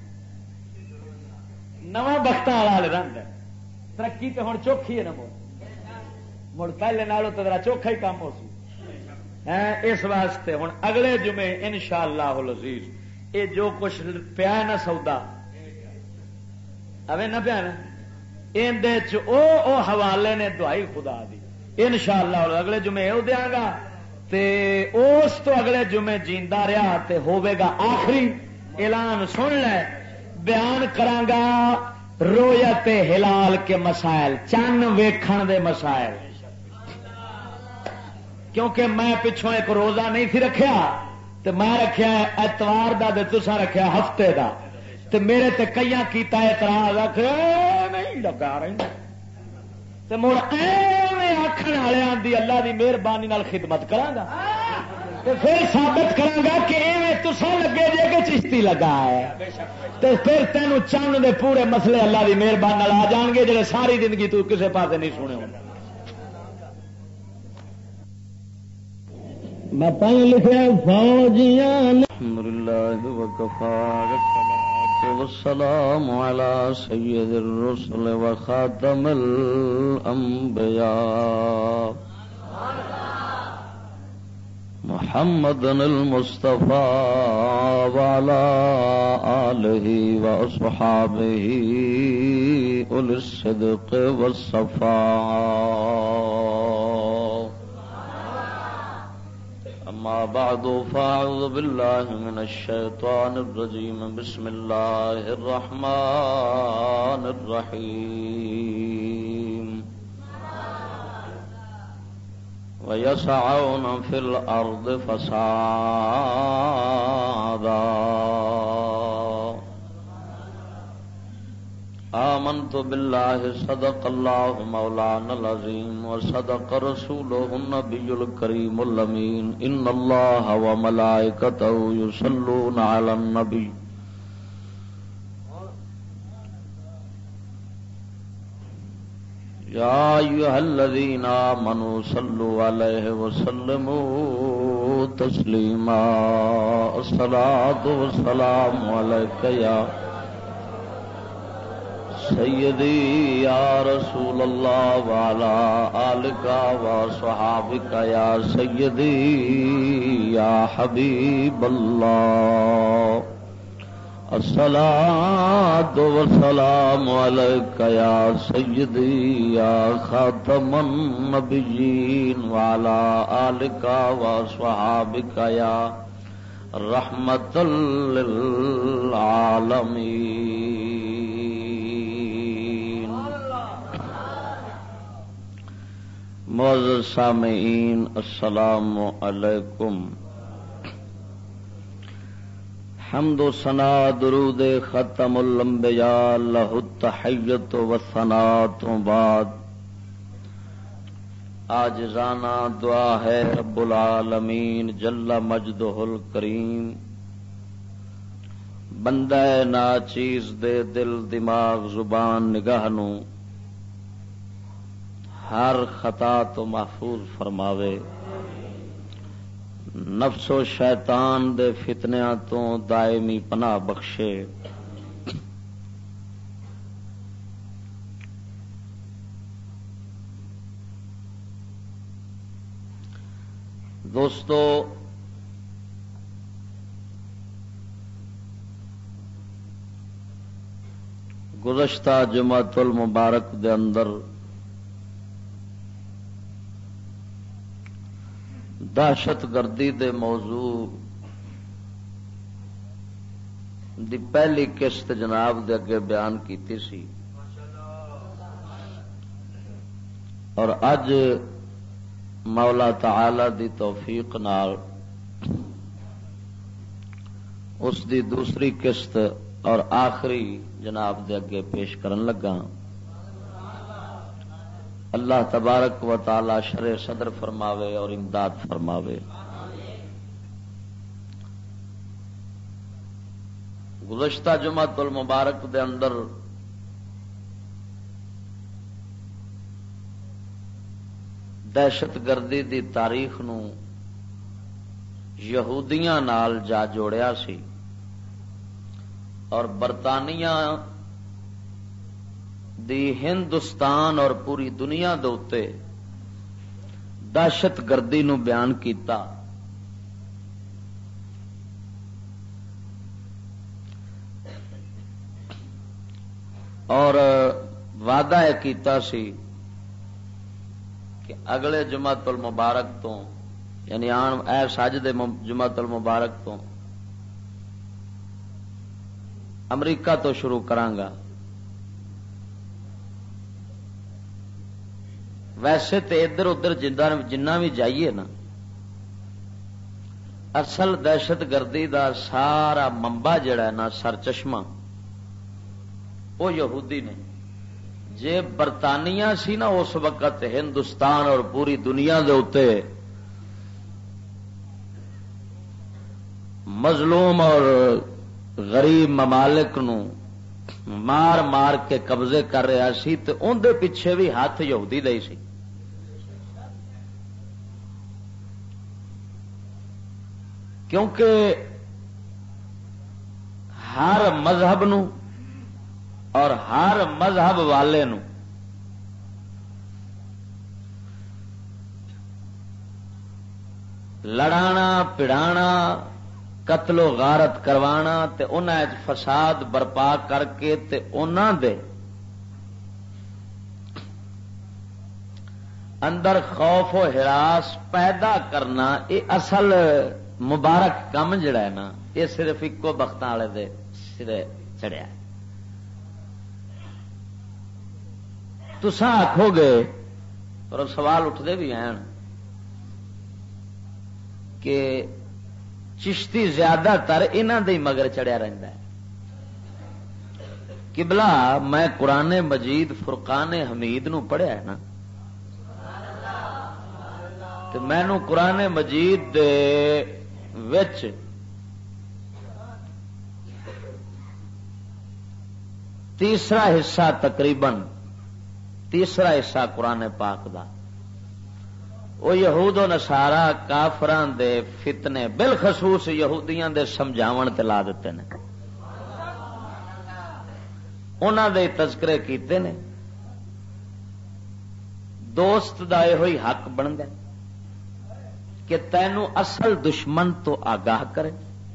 نواں بختوں والا ہالے رنگ ہے. ترقی تو ہوں چوکھی ہے نا مڑ پہلے نالوں تو ذرا چوکھا ہی کام ہو سی. اس واسطے ہوں اگلے جمعے انشاءاللہ العزیز یہ جو کچھ پیا نا سودا اوے نہ پیا نا اندر او حوالے نے دعائی خدا دی انشاءاللہ اگلے جمعے وہ دیا گا تے اس تو اگلے جمعے جیندا رہا تے ہوے گا آخری اعلان. سن لے بیان کرانگا رویت ہلال کے مسائل چن ویکھن دے مسائل کیونکہ میں پچھوں ایک روزہ نہیں تھی رکھیا تے میں رکھیا اتوار دا تے تساں رکھیا ہفتے دا تے میرے تے کئیاں کیتا اعتراض نہیں لگا رہی تے مڑ ایویں آکھن والےاں دی اللہ دی مہربانی نال خدمت کراں گا تے پھر ثابت کراں گا کہ ایویں تساں لگے جے کہ چشتی لگا ہے تے پھر تینوں چند دے پورے مسئلے اللہ دی مہربانی نال آ جان گے جڑے ساری زندگی تو کسے پاسے نہیں سنے ہوں. میں پہلے لکھا فوجیاں الحمدللہ وکفى والسلام على سيد الرسل وخاتم الأنبياء محمد المصطفى وعلى آله وأصحابه أولي الصدق والصفاء. أما بعد فأعوذ بالله من الشيطان الرجيم. بسم الله الرحمن الرحيم. وَيَسْعَوْنَ فِي الْأَرْضِ فَسَادًا آمنت بالله صدق الله مولانا العظيم وصدق رسوله النبي الكريم الأمين إن الله وملائكته يصلون على النبي يا أيها الذين آمنوا صلوا عليه وسلموا تسليما الصلاة والسلام عليك يا سیدی یا رسول اللہ وعلا آلک وصحابک یا سیدی یا حبیب اللہ الصلاۃ والسلام علیک یا سیدی یا خاتم النبیین وعلا آلک وصحابک یا رحمت للعالمین. معزز سامعین السلام علیکم. حمد و ثنا درود ختم الانبیاء لہ التحیت و ثنا تو بعد عاجزانہ دعا ہے رب العالمین جل مجدہ الکریم بندہ ناچیز دے دل دماغ زبان نگاہ نو ہر خطا تو محفوظ فرماوے، نفس و شیطان دے فتنیاں تو دائمی پناہ بخشے، دوستو گزشتہ جمعۃ المبارک دے اندر دہشت گردی دے موضوع دی پہلی قسط جناب دے اگے بیان کیتی سی، اور اج مولا تعالی دی توفیق نال اس دی دوسری قسط اور آخری جناب دے اگے پیش کرن لگا. اللہ تبارک و تعالی شرح صدر فرماوے اور امداد فرماوے. گزشتہ جمعۃ المبارک دے اندر دہشت گردی دی تاریخ نو یہودیاں نال جا جوڑیا سی اور برطانیہ دی ہندوستان اور پوری دنیا دے اتے دہشت گردی نو بیان کیتا. اور وعدہ کیتا سی کہ اگلے جمعۃ المبارک تو یعنی آن ایس اج دے جمعۃ المبارک تو امریکہ تو شروع کرانگا. ویسے تو ادھر ادھر جنہ بھی جائیے نا، اصل دہشت گردی دا سارا منبع جڑا ہے نا، سر چشمہ وہ یہودی نے. جے برطانیہ سی نا اس وقت ہندوستان اور پوری دنیا دے اتے مظلوم اور غریب ممالک نو مار مار کے قبضے کر رہا سی، تے ان دے پیچھے بھی ہاتھ یہودی دے سی. کیونکہ ہر مذہب نو اور ہر مذہب والے نو لڑانا پڑانا قتل و غارت کروانا تے انہاں وچ فساد برپا کر کے تے انہاں دے اندر خوف و ہراس پیدا کرنا، یہ اصل مبارک کام جڑا ہے نا، یہ صرف ایکو بختاں والے دے سرے چڑھیا. تساں آکھو گے اور سوال اٹھتے بھی ہیں کہ چشتی زیادہ تر انہاں دے مگر چڑھیا رہندا ہے. قبلہ میں قرآن مجید فرقان حمید نو پڑھیا ہے نا، تو میں نو قرآن مجید دے وچ تیسرا حصہ تقریباً تیسرا حصہ قرآن پاک دا وہ یہود و نصارا کافران دے فتنے بالخصوص یہودیاں دے سمجھاون تے لا دیتے ہیں. انہاں دے تذکرے کیتے نے. دوست دا یہ ہوئی حق بندا کہ تینوں اصل دشمن تو آگاہ کرے،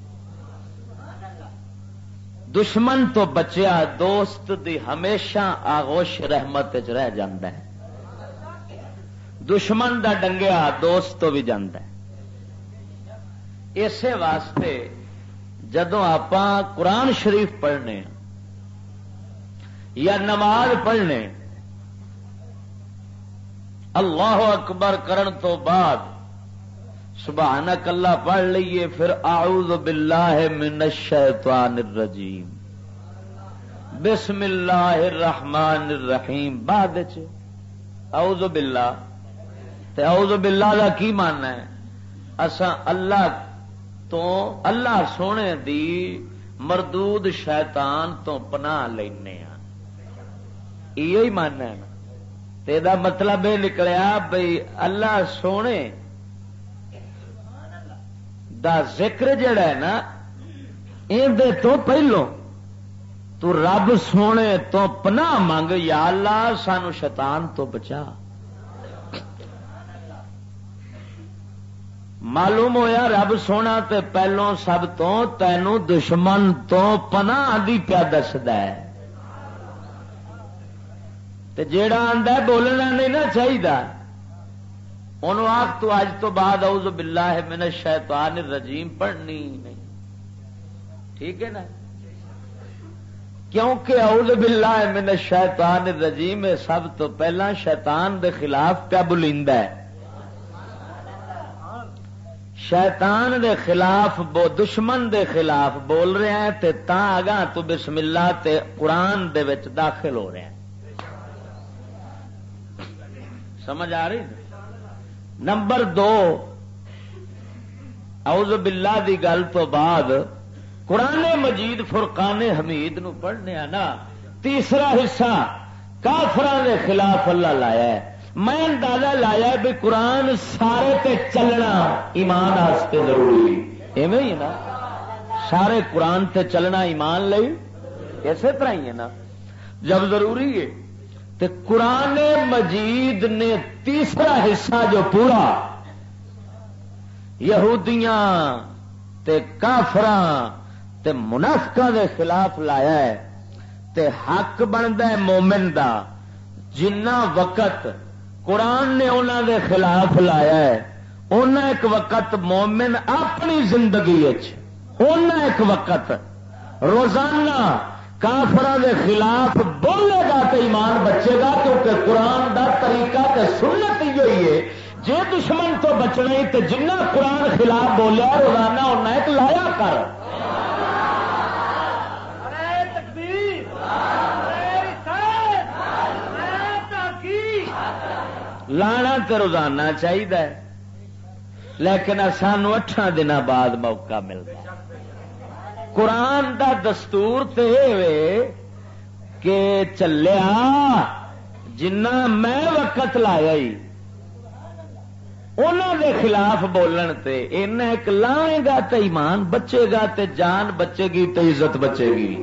دشمن تو بچیا دوست دی ہمیشہ آغوش رحمت وچ رہ جاندا ہے. دشمن دا ڈنگیا دوست تو بھی جاندا ہے. اسی واسطے جدوں آپاں قرآن شریف پڑھنے یا نماز پڑھنے اللہ اکبر کرن تو بعد سبحانک اللہ پڑھ لئیے، پھر اعوذ باللہ من الشیطان الرجیم بسم اللہ الرحمن الرحیم بعد اعوذ باللہ. تے اعوذ باللہ دا کی ماننا ہے؟ اساں اللہ سونے دی مردود شیطان تو پناہ لینے ہاں، یہ ماننا ہے نا. تے دا مطلب یہ نکلیا بھئی اللہ سونے دا ذکر جڑا ہے نا اندے تو پہلو تو رب سونے تو پناہ مانگ، یا اللہ سانو شیطان تو بچا. معلوم ہویا رب سونا تے پہلوں سب تو تینوں دشمن تو پناہ دی پیا دسدا ہے. تے جیڑا آندا بولنا نہیں نا چاہیے انہوں آخ تو اج تو بعد اعوذ باللہ من الشیطان الرجیم پڑھنی نہیں. ٹھیک ہے نا؟ کیونکہ اعوذ باللہ من الشیطان الرجیم سب تو پہلا شیطان دے خلاف پیا بولیندا ہے. شیطان دے خلاف دشمن دے خلاف بول رہے ہیں تے تا آگاں تو بسم اللہ تے قرآن دے وچ داخل ہو رہے ہیں. سمجھ آ رہی؟ نمبر 2 اعوذ باللہ دی گل تو بعد قرآن مجید فرقان حمید نو پڑھنے نا تیسرا حصہ کافراں دے خلاف اللہ لایا ہے. میں اندازہ لایا بھی قرآن سارے تے چلنا ایمان واسطے ضروری ایویں ہی نا. سارے قرآن تے چلنا ایمان لئی اسی طرح ہی ہے نا. جب ضروری ہے تو قرآن مجید نے تیسرا حصہ جو پورا یہودیاں تے کافراں تے منافقاں دے خلاف لایا ہے تے حق بندا ہے مومن دا جنہ وقت قرآن نے انہاں دے خلاف لایا ہے انہاں ایک وقت مومن اپنی زندگی انہاں ایک وقت روزانہ کافراں دے خلاف بولے گا تو ایمان بچے گا. کیونکہ قرآن دا طریقہ تے سنت ہی ہوئی ہے جے دشمن تو بچنا ہی تو جنہ قرآن خلاف بولیا روزانہ انہیں ایک لایا کر. لانا تو روزانہ چاہیے لیکن سانو 8 دن بعد موقع ملتا. قرآن دا دستور تے کہ چلیا جنہ میں وقت لایا ہی انہوں دے خلاف بولن تے انہیں ایک لائے گا تے ایمان بچے گا تے جان بچے گی تے عزت بچے گی.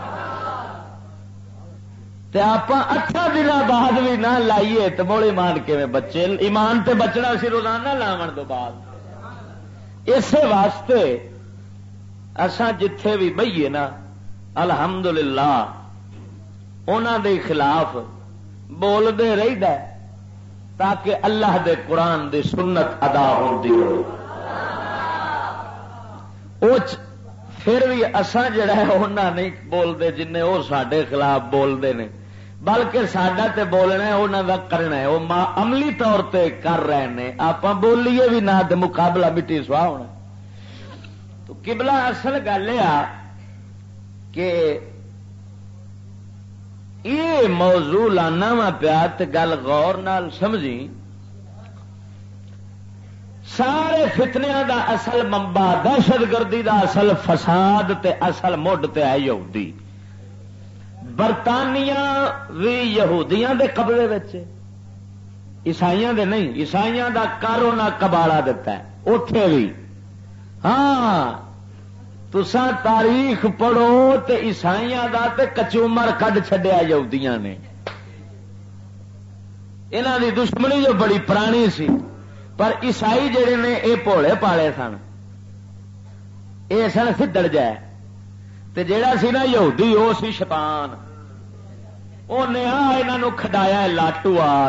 تے آپ 8 دن بعد بھی نہ لائیے تو مول ایمان کے بچے. ایمان تے بچنا سی روزانہ لاون تو بعد. اسی واسطے اساں جتھے بھی بہیے نا الحمدللہ انہاں دے خلاف بولدے رہیدا تاکہ اللہ دے قرآن دی سنت ادا ہوندی ہو. پھر بھی اساں جڑا ہے انہاں نہیں بولدے جنہیں وہ ساڈے خلاف بولدے نے بلکہ ساڈا تے بولنا ہے انہوں کا کرنا ہے، وہ عملی طور تے کر رہے ہیں، آپ بولیے بھی نہ تے مقابلہ مٹی سواہ ہونا۔ تو قبلہ اصل گل یہ کہ یہ موضوع لانا وا پیا تے گل غور نال سمجھی، سارے فتنیاں دا اصل منبع، دہشت گردی دا اصل فساد تے اصل مڈ تے ہے یہودی۔ برطانیہ بھی یہودیاں دے قبضے وچ، عیسائیاں دے نہیں، عیسائیاں دا کارو نہ کباڑا دیتا ہے اوتھے بھی۔ ہاں تساں تاریخ پڑھو تے عیسائیاں دا تے کچومر کڈ چھڈیا یہودیاں نے۔ انہاں دی دشمنی جو بڑی پرانی سی، پر عیسائی جڑے نے اے بھولے پالے سن، اے سن سدڑ جائے تے جیڑا سی نا یہودی او سی شیطان، انہیں انہوں کھڈایا لاٹو آر،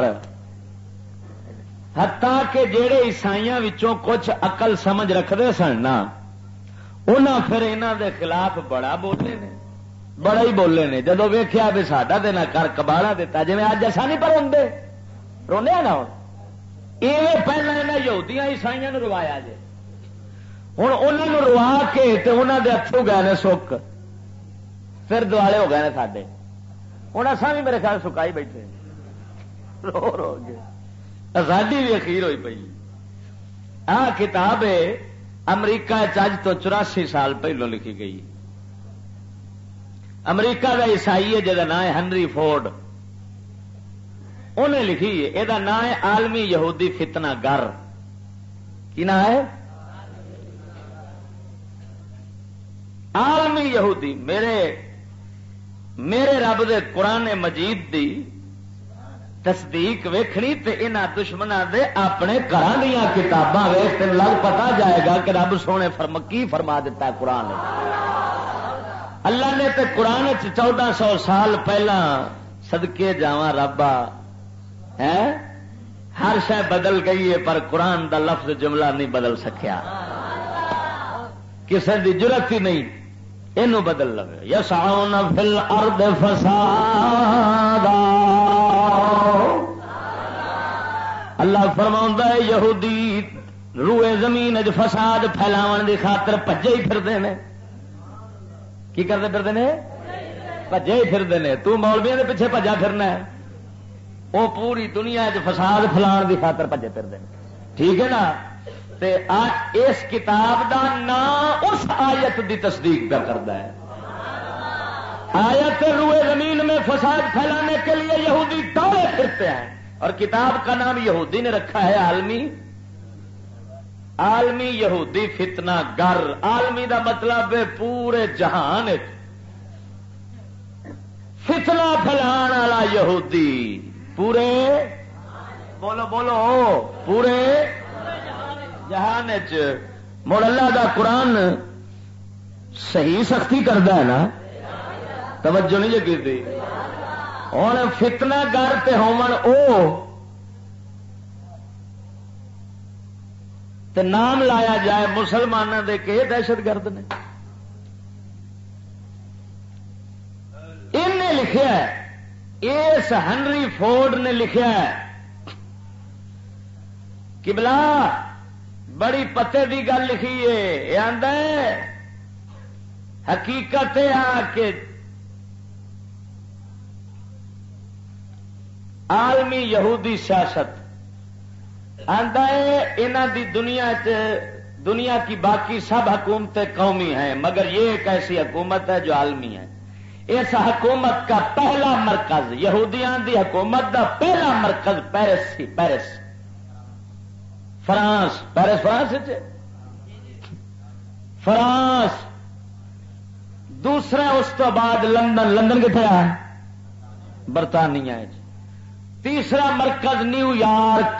حتیٰ کہ جڑے عیسائیاں وچوں کچھ عقل سمجھ رکھتے سن نا، انہاں پھر انہاں دے خلاف بڑا بولے نے، بڑا ہی بولے نے۔ جدو ویکھیا بھی ساڈا تے نہ کر کباڑا دیتا، جی اج ایسا نہیں پر روندے رونے نا ہوں، یہ پہلے انہیں یہودیاں عیسائیاں نو روایا جے، ہوں انہوں نے روا کے تے انہاں دے ہتھوں گئے نے سک، پھر دوالے ہو گئے نے ساڈے، ہوں اصا بھی میرے خیال سکائی بیٹھے رو رو گئے، ساڈی بھی اخیر ہوئی پی۔ آ کتاب امریکہ اج تو 84 سال پہلو لکھی گئی، امریکہ کا عیسائی ہے جہاں نام ہے ہنری فورڈ، انہیں لکھی ہے، یہ نام ہے عالمی یہودی فتنہ گر۔ کی نام ہے؟ عالمی یہودی۔ میرے رب دے قرآن مجید دی تصدیق ویکھنی تے انہاں دشمناں دے اپنے گھراں دیاں کتاباں ویکھ تے لگ پتا جائے گا کہ رب سونے کی فرما دیتا ہے قرآن۔ اللہ نے تے قرآن 1400 سال پہلا صدقے جاواں ربا ہے، ہر شے بدل گئی ہے پر قرآن دا لفظ جملہ نہیں بدل سکیا، کسی دی جرت ہی نہیں اینو بدل لگے۔ یسعون فی الارض فسادا، اللہ فرماؤندا ہے یہودی روئے زمین اج فساد پھیلاون دی خاطر بھجے ہی پھردے نے۔ کی کرتے پھردے نے؟ بھجے ہی پھردے نے۔ تو مولویاں دے پیچھے بھجا پھرنا ہے، وہ پوری دنیا اج فساد پھیلاون دی خاطر بھجے پھردے نے، ٹھیک ہے نا؟ تے اس کتاب دا نام اس آیت دی تصدیق پہ کرتا ہے۔ آیت روئے زمین میں فساد پھیلانے کے لیے یہودی دوڑے پھرتے ہیں، اور کتاب کا نام یہودی نے رکھا ہے عالمی یہودی فتنہ گر۔ عالمی دا مطلب ہے پورے جہان فتنہ پھیلان والا یہودی، پورے بولو بولو پورے جہان مڑ اللہ دا قرآن صحیح سختی کرتا ہے نا، توجہ نہیں لگی تھی۔ ہوں فتنہ گر تے ہومن او تے نام لایا جائے مسلمانوں دے کہ دہشت گرد نے۔ انہیں لکھیا ہے، اس ہنری فورڈ نے لکھیا ہے، قبلہ بڑی پتے دی گل لکھی ہے، یہ آندا ہے حقیقت یہ آ کہ عالمی یہودی سیاست آندا ہے انہاں دی دنیا کی باقی سب حکومتیں قومی ہیں، مگر یہ ایک ایسی حکومت ہے جو عالمی ہے۔ اس حکومت کا پہلا مرکز، یہودیاں دی حکومت دا پہلا مرکز پیرس سی، فرانس فرانس، دوسرا اس تو بعد لندن کتنے آ برطانیہ، تیسرا مرکز نیو یارک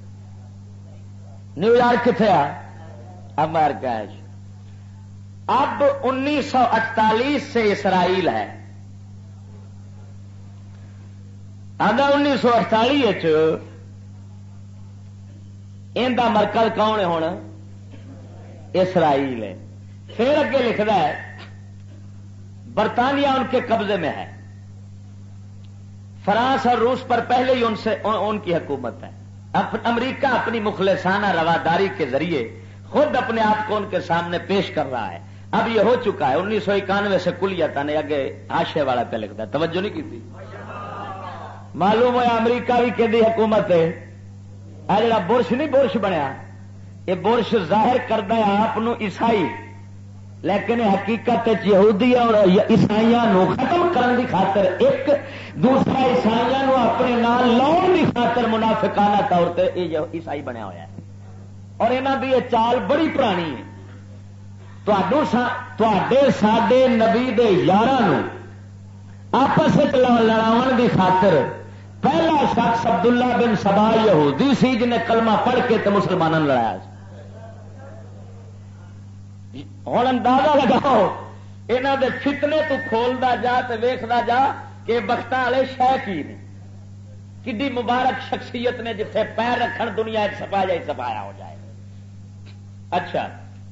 کتنے آ امریکہ۔ اب 1948 سے اسرائیل ہے، آدھا 1948 ان کا مرکز کون ہے؟ ہونا اسرائیل ہے۔ پھر اگے لکھتا ہے برطانیہ ان کے قبضے میں ہے، فرانس اور روس پر پہلے ہی ان کی حکومت ہے. امریکہ اپنی مخلصانہ رواداری کے ذریعے خود اپنے آپ کو ان کے سامنے پیش کر رہا ہے. اب یہ ہو چکا ہے. 1991 سے کلیتا نے اگے آشے والا پہ لکھتا ہے, توجہ نہیں کی تھی. معلوم ہوا امریکہ بھی کہ حکومت ہے. جڑا برش نہیں برش بنیا, یہ برش ظاہر کرتا ہے آپ عیسائی, لیکن حقیقت یہودی اور عیسائیاں نو ختم کرنے کی خاطر ایک دوسرا عیسائیاں نو اپنے نال لاؤن کی خاطر منافقانہ طور پہ یہ عیسائی بنیا ہوا ہے. اور انہوں کی یہ چال بڑی پرانی ہے. ساڈے نبی دے یاراں آپس لڑاون کی خاطر پہلا شخص عبداللہ بن سبا یہودی سی جنہیں کلمہ پڑھ کے تو مسلمانوں نے لڑایا. ہوں اندازہ لگاؤ یہاں دے فتنے تو کھولتا جا تو ویختا جا کہ بختاں والے شہ کی نے, کڈی مبارک شخصیت نے جتھے پیر رکھن دنیا سپا جائے سپایا ہو جائے. اچھا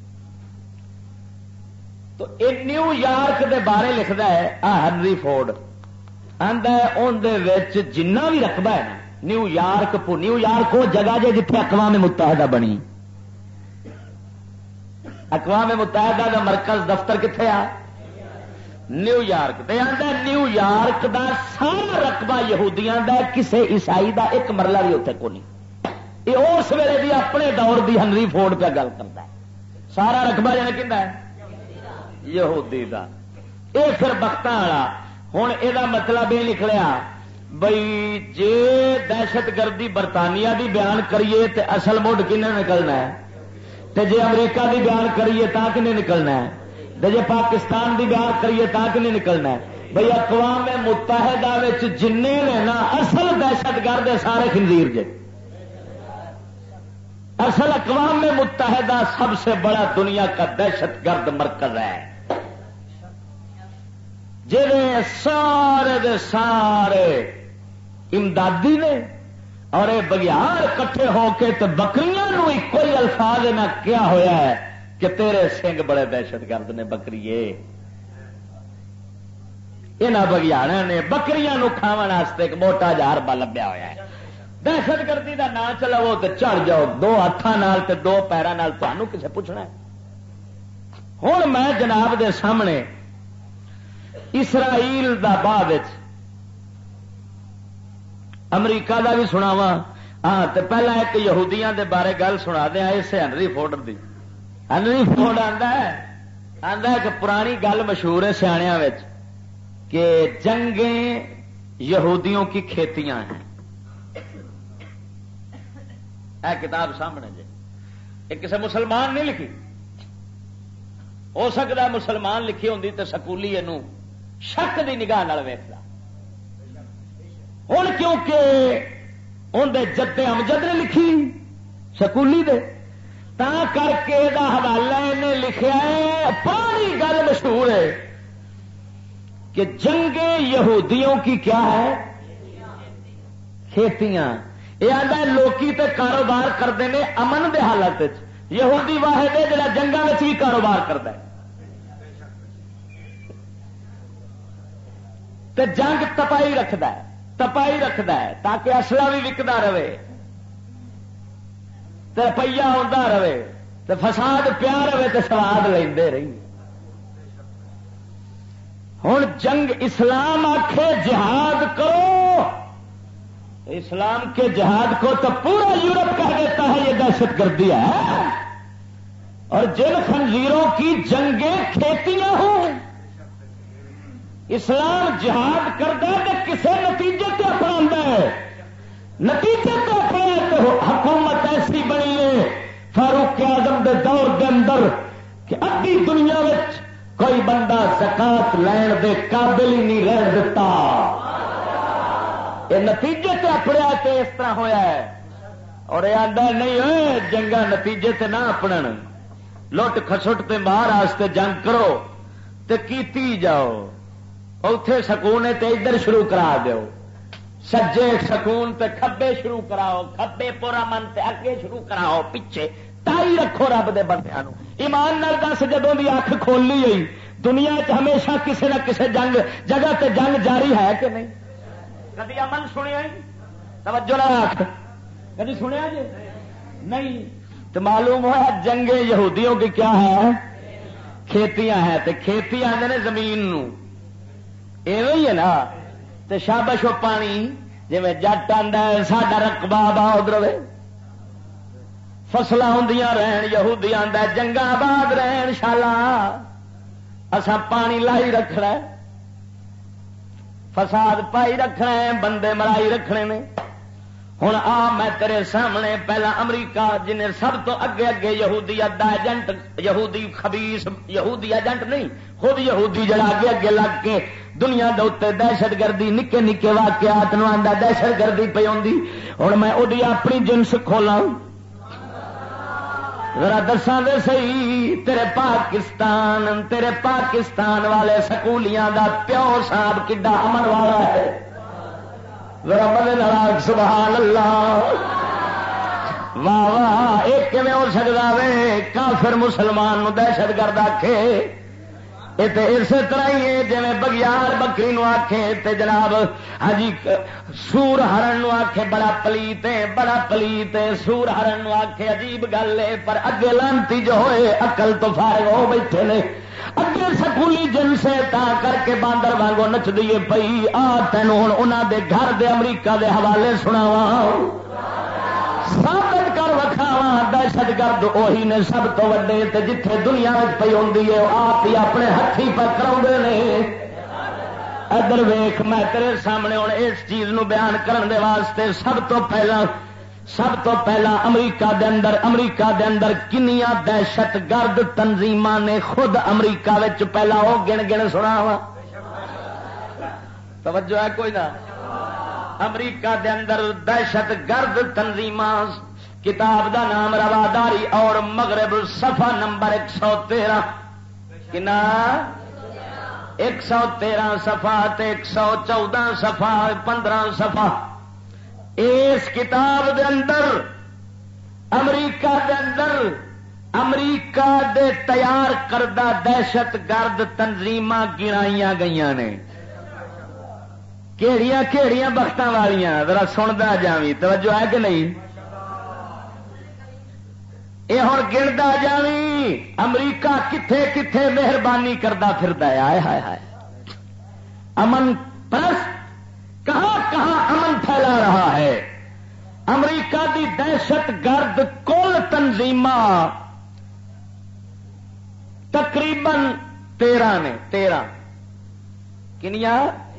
تو یہ نیو یارک دے بارے لکھتا ہے ہنری فورڈ, آندا ہے اندر جنہ بھی رقبہ ہے نا نیو یارک وہ جگہ جے جتھے اقوام متحدہ بنی. اقوام متحدہ کا مرکز دفتر کتنے آ نیو یارک. نیو یارک دا سارا رقبہ یہودیاں دا, کسے عیسائی دا ایک مرلہ بھی اتنے کو نہیں. یہ اس ویلے دی اپنے دور دی ہنری فورڈ پہ گل کرتا ہے. سارا رقبہ جانا کہنا ہے یہودی دا. یہ پھر بختاں والا. ہوں یہ مطلب یہ نکلیا بھائی جے دہشت گردی برطانیہ دی بیان کریے تے اصل مڈ کنے نکلنا ہے, تے جے امریکہ دی بیان کریے تا کنے نکلنا ہے, تے جے پاکستان دی بیان کریے تا کنے نکلنا ہے. بھئی اقوام متحدہ وچ جننے نے نا اصل دہشت گرد سارے خنزیر جے. اصل اقوام متحدہ سب سے بڑا دنیا کا دہشت گرد مرکز ہے, جنہیں سارے دے سارے امدادی نے اور یہ بگیار کٹھے ہو کے تو بکریاں نو کوئی الفاظ نہ کیا ہویا ہے کہ تیرے سنگ بڑے دہشت گرد نے بکریے. یہاں بگیاروں نے بکریاں نو کھاون واسطے ایک موٹا جا حربہ لبیا ہوا ہے. دہشت گردی کا نام چلاو تو چڑھ جاؤ دو ہاتھوں تے دو پیروں تمہوں کسے پوچھنا ہے. ہوں میں جناب دے سامنے اسرائیل دا بعد امریکہ دا بھی سناوا. ہاں تو پہلا ایک یہودیاں دے بارے گل سنا دیا اسے ہنری فورڈ دی. ہنری فورڈ آندا ہے کہ پرانی گل مشہور ہے سیاحوں میں کہ جنگیں یہودیوں کی کھیتیاں ہیں. اے کتاب سامنے جی, یہ کسی مسلمان نہیں لکھی. ہو سکتا مسلمان لکھی ہوندی تے سکولی یہ شک دی نگاہ نال ویکھدا. ہوں کیونکہ اندر جدے امجد نے لکھی سکولی دے تا کر کے دا حوالہ انہیں لکھیا ہے. پرانی گل مشہور ہے کہ جنگیں یہودیوں کی کیا ہے کھیتیاں. یہ آتا ہے لوکی تے کاروبار کرتے ہیں امن دے حالت. یہودی واحد ہے جڑا جنگاں وچ بھی کاروبار کرتا ہے. تے جنگ تپائی رکھدا ہے تاکہ اسلحہ بھی وکدا رہے, تے روپیہ آتا رہے, تے فساد پیا رہے, تے سواد لیندے رہی. ہوں جنگ اسلام آکھے جہاد کرو, اسلام کے جہاد کو تو پورا یورپ کہہ دیتا ہے یہ دہشت گردی ہے. اور جن خنزیروں کی جنگیں کھیتیاں ہوں, اسلام جہاد کرتا ہے کہ کسے نتیجے سے اپنا ہے. نتیجے سے اپنا تو حکومت ایسی بنی ہے فاروق اعظم دے دور دے اندر کہ ادھی دنیا میں کوئی بندہ زکات لین دے قابل ہی نہیں رہ دیتا. یہ نتیجے سے اپنا تے اس طرح ہویا ہے. اور یہ آدھا نہیں ہوئے جنگا نتیجے سے نہ اپنن, لٹ کھسٹ تے مار واسطے جنگ کرو تے کیتی جاؤ. اوتھے سکون تے ادھر شروع کرا دیو, سجے سکون تے کھبے شروع کراؤ, کھبے پورا من تے اگے شروع کراؤ, پیچھے تائی رکھو رب دے بندیاں نو. ایمان نال دس جدوں دی اکھ کھولی ہوئی دنیا ہمیشہ کسی نہ کسی جنگ جگہ تے جنگ جاری ہے کہ نہیں؟ کدی امن سنیا توجہ نہ رکھ کدی سنیا جی نہیں تو معلوم ہوا جنگ یہودیوں کی کیا ہے کھیتیاں ہیں تو کھیتی آتے نے زمین نو ایویں ہی ہے نا تو شابش و پانی جی جٹ آتا ہے ساڈا رقبہ آباد رہے فصل ہوں رہن یہودی آتا جنگا آباد رہن شالا اسا پانی لائی رکھنا فساد پائی رکھنا ہے بندے مرائی رکھنے نے ہوں آ میں تیرے سامنے پہلا امریکہ جنہیں سب تو اگے اگے یہودیت دا ایجنٹ یہودی خبیث یہودی ایجنٹ نہیں خود یہودی جڑا اگے اگے لگ کے دنیا دے اوتے دہشت گردی نکے نکے واقعات نو آندا دہشت گردی پئی ہوندی ہن میں اودی اپنی جنس کھولاں ذرا دساں دے صحیح تیرے پاکستان والے سکولیاں دا پیو صاحب کڈا امن والا ہے ذرا مدد نال سبحان اللہ واہ واہ ایک کیویں ہو سکدا وے کافر مسلمان نو دہشت گرد آکھے یہ تو اسی طرح ہی ہے جی بگیار بکری نو آکھے تے جناب ہاں جی سور ہرن نو آکھے بڑا پلیت ہے بڑا پلیت ہے سور ہرن نو آکھے عجیب گل ہے پر اگے لانتی جو ہوئے عقل تو فارغ ہو بیٹھے نے اگے سکولی جن سے تا کر کے باندر وانگو نچ دیے پئی آ تینوں ہوں انہوں دے گھر دے امریکہ دے حوالے سناواں ثابت کر وکھاواں دہشت گرد وہی نے سب تو وڈے تے جتھے دنیا وچ پئی ہوندی ہے آپ ہی اپنے ہتھی پہ کراؤندے نے ادھر ویکھ میں تیرے سامنے ہوں اس چیز نو بیان کرن دے واسطے سب تو پہلا امریکہ دے اندر کنیاں دہشت گرد تنظیماں نے خود امریکہ وچ پہلا وہ گن سناواں توجہ ہے کوئی نہ امریکہ دے اندر دہشت گرد تنظیماں کتاب دا نام رواداری اور مغرب صفحہ نمبر 113 کنا 113 صفحہ تے 114 صفحہ 15 صفحہ اس کتاب دے اندر امریکہ دے تیار کردہ دہشت گرد تنظیماں گنائیاں گئیاں نے کیڑیاں کیڑیاں بختاں والیاں ذرا سندا جاویں توجہ ہے کہ نہیں یہ ہوں گندا جاویں امریکہ کتھے کتھے مہربانی کردا پھردا ہے ہائے ہائے ہائے امن پرست کہاں کہاں امن پھیلا رہا ہے امریکہ دی دہشت گرد کل تنظیماں تقریباً 13 نے 13 کنیاں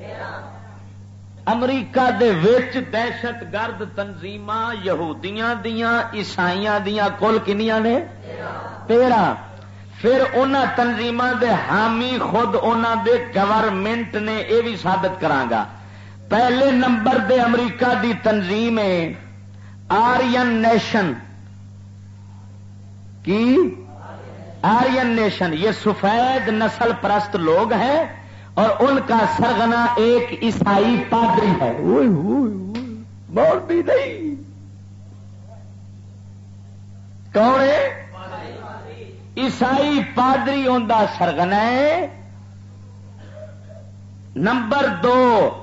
امریکہ دے وچ دہشت گرد تنظیماں یہودیاں دیاں عیسائیاں دیاں کل کنیاں نے 13 پھر انہاں تنظیماں دے حامی خود انہاں دے گورنمنٹ نے یہ بھی ثابت کرانگا پہلے نمبر دے امریکہ دی تنظیم ہے آرین نیشن کی آرین نیشن یہ سفید نسل پرست لوگ ہیں اور ان کا سرغنہ ایک عیسائی پادری ہے بول بھی نہیں کون ہے عیسائی پادری ان کا سرغنہ ہے نمبر 2